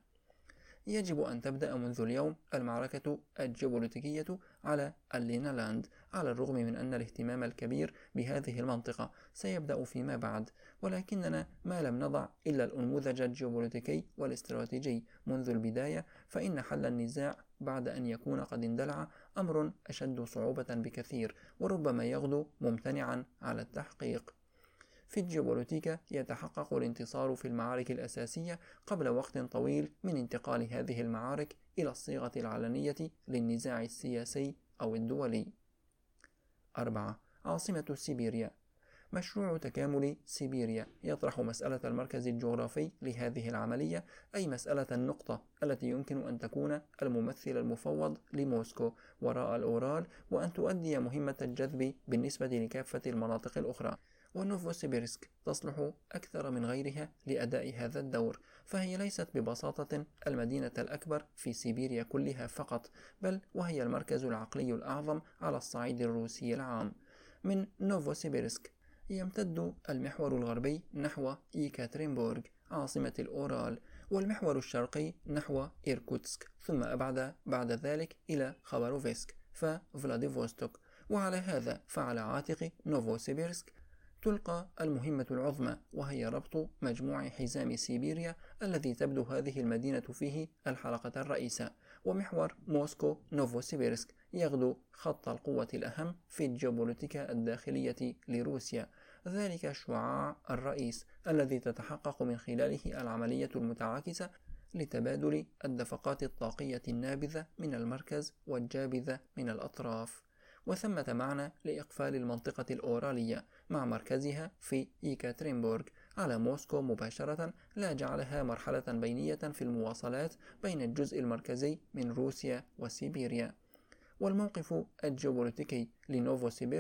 يجب أن تبدأ منذ اليوم المعركة الجيوبوليتيكية على اللينالاند، على الرغم من أن الاهتمام الكبير بهذه المنطقة سيبدأ فيما بعد، ولكننا ما لم نضع إلا الأنموذج الجيوبوليتيكي والاستراتيجي منذ البداية، فإن حل النزاع بعد أن يكون قد اندلع أمر أشد صعوبة بكثير وربما يغدو ممتنعا على التحقيق. في الجيوبوليتيكا يتحقق الانتصار في المعارك الأساسية قبل وقت طويل من انتقال هذه المعارك إلى الصيغة العلنية للنزاع السياسي أو الدولي. أربعة، عاصمة سيبيريا. مشروع تكامل سيبيريا يطرح مسألة المركز الجغرافي لهذه العملية، أي مسألة النقطة التي يمكن أن تكون الممثل المفوض لموسكو وراء الأورال وأن تؤدي مهمة الجذب بالنسبة لكافة المناطق الأخرى، ونوفوسيبيرسك تصلح أكثر من غيرها لأداء هذا الدور، فهي ليست ببساطة المدينة الأكبر في سيبيريا كلها فقط، بل وهي المركز العقلي الأعظم على الصعيد الروسي العام. من نوفوسيبيرسك يمتد المحور الغربي نحو إيكاترينبورغ عاصمة الأورال، والمحور الشرقي نحو إيركوتسك، ثم أبعد بعد ذلك إلى خاباروفسك ففلاديفوستوك. وعلى هذا فعلى عاتق نوفوسيبيرسك تلقى المهمة العظمى، وهي ربط مجموع حزام سيبيريا الذي تبدو هذه المدينة فيه الحلقة الرئيسة، ومحور موسكو نوفوسيبيرسك يغدو خط القوة الأهم في الجيوبوليتيكا الداخلية لروسيا، ذلك الشعاع الرئيس الذي تتحقق من خلاله العملية المتعاكسة لتبادل الدفقات الطاقية النابذة من المركز والجابذة من الأطراف. وثمة معنى لإقفال المنطقة الأورالية مع مركزها في إيكاترينبورغ على موسكو مباشرة، لا جعلها مرحلة بينية في المواصلات بين الجزء المركزي من روسيا وسيبيريا. والموقف الجيوبوليتيكي لنوفوسيبيرسك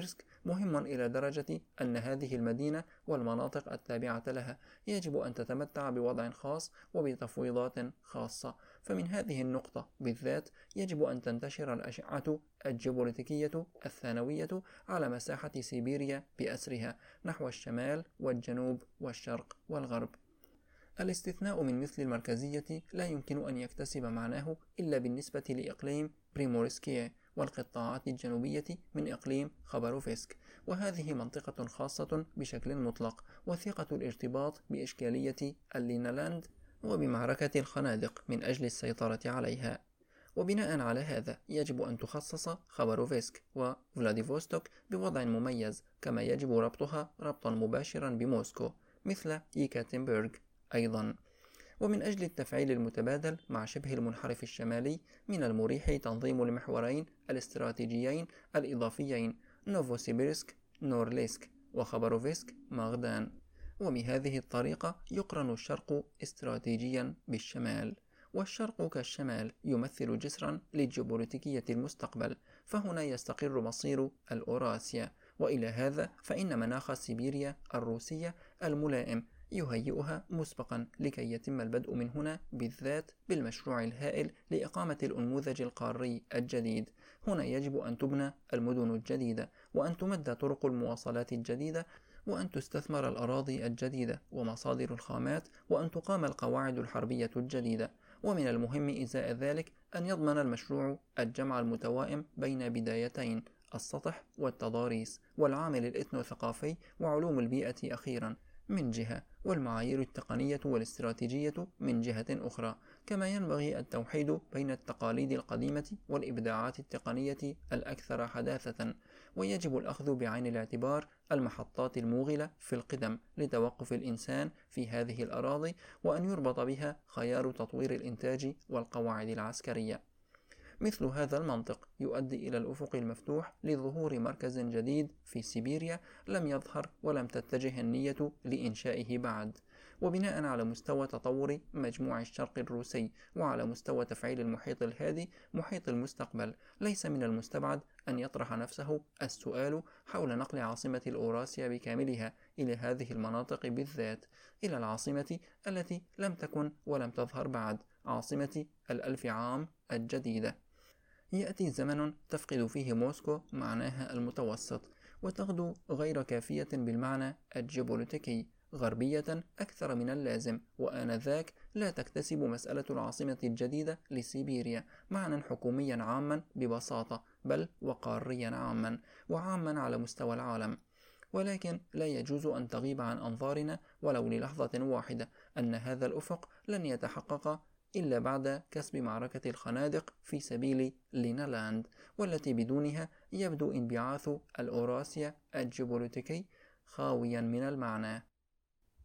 مهم إلى درجة أن هذه المدينة والمناطق التابعة لها يجب أن تتمتع بوضع خاص وبتفويضات خاصة. فمن هذه النقطة بالذات يجب أن تنتشر الأشعة الجيوبوليتيكية الثانوية على مساحة سيبيريا بأسرها نحو الشمال والجنوب والشرق والغرب. الاستثناء من مثل المركزية لا يمكن أن يكتسب معناه إلا بالنسبة لإقليم بريمورسكية والقطاعات الجنوبية من إقليم خباروفسك، وهذه منطقة خاصة بشكل مطلق وثيقة الارتباط بإشكالية اللينالاند وبمعركة الخنادق من أجل السيطرة عليها. وبناء على هذا يجب أن تخصص خباروفسك وفلاديفوستوك بوضع مميز، كما يجب ربطها ربطا مباشرا بموسكو مثل يكاتنبرغ أيضا. ومن أجل التفعيل المتبادل مع شبه المنحرف الشمالي من المريح تنظيم المحورين الاستراتيجيين الإضافيين نوفوسيبيرسك نورليسك وخباروفسك ماغدان، وبهذه الطريقة يقرن الشرق استراتيجيا بالشمال، والشرق كالشمال يمثل جسرا للجيوبوليتيكية المستقبل، فهنا يستقر مصير الأوراسيا. وإلى هذا فإن مناخ سيبيريا الروسية الملائم يهيئها مسبقا لكي يتم البدء من هنا بالذات بالمشروع الهائل لإقامة الأنموذج القاري الجديد. هنا يجب أن تبنى المدن الجديدة، وأن تمد طرق المواصلات الجديدة، وأن تستثمر الأراضي الجديدة ومصادر الخامات، وأن تقام القواعد الحربية الجديدة. ومن المهم إزاء ذلك أن يضمن المشروع الجمع المتوائم بين بدايتين السطح والتضاريس والعامل الإثنوثقافي وعلوم البيئة أخيرا من جهة، والمعايير التقنية والاستراتيجية من جهة أخرى. كما ينبغي التوحيد بين التقاليد القديمة والإبداعات التقنية الأكثر حداثة، ويجب الأخذ بعين الاعتبار المحطات الموغلة في القدم لتوقف الإنسان في هذه الأراضي، وأن يربط بها خيار تطوير الإنتاج والقواعد العسكرية. مثل هذا المنطق يؤدي إلى الأفق المفتوح لظهور مركز جديد في سيبيريا لم يظهر ولم تتجه النية لإنشائه بعد. وبناء على مستوى تطور مجموع الشرق الروسي وعلى مستوى تفعيل المحيط الهادي محيط المستقبل، ليس من المستبعد أن يطرح نفسه السؤال حول نقل عاصمة الأوراسيا بكاملها إلى هذه المناطق بالذات، إلى العاصمة التي لم تكن ولم تظهر بعد، عاصمة الألف عام الجديدة. يأتي زمن تفقد فيه موسكو معناها المتوسط، وتغدو غير كافية بالمعنى الجيوبوليتيكي، غربية أكثر من اللازم، وآنذاك لا تكتسب مسألة العاصمة الجديدة لسيبيريا معنى حكوميا عاما ببساطة، بل وقاريا عاما وعاما على مستوى العالم. ولكن لا يجوز أن تغيب عن أنظارنا ولو للحظة واحدة أن هذا الأفق لن يتحقق إلا بعد كسب معركة الخنادق في سبيل لينالاند، والتي بدونها يبدو انبعاث الأوراسيا الجيوبوليتيكي خاويا من المعنى.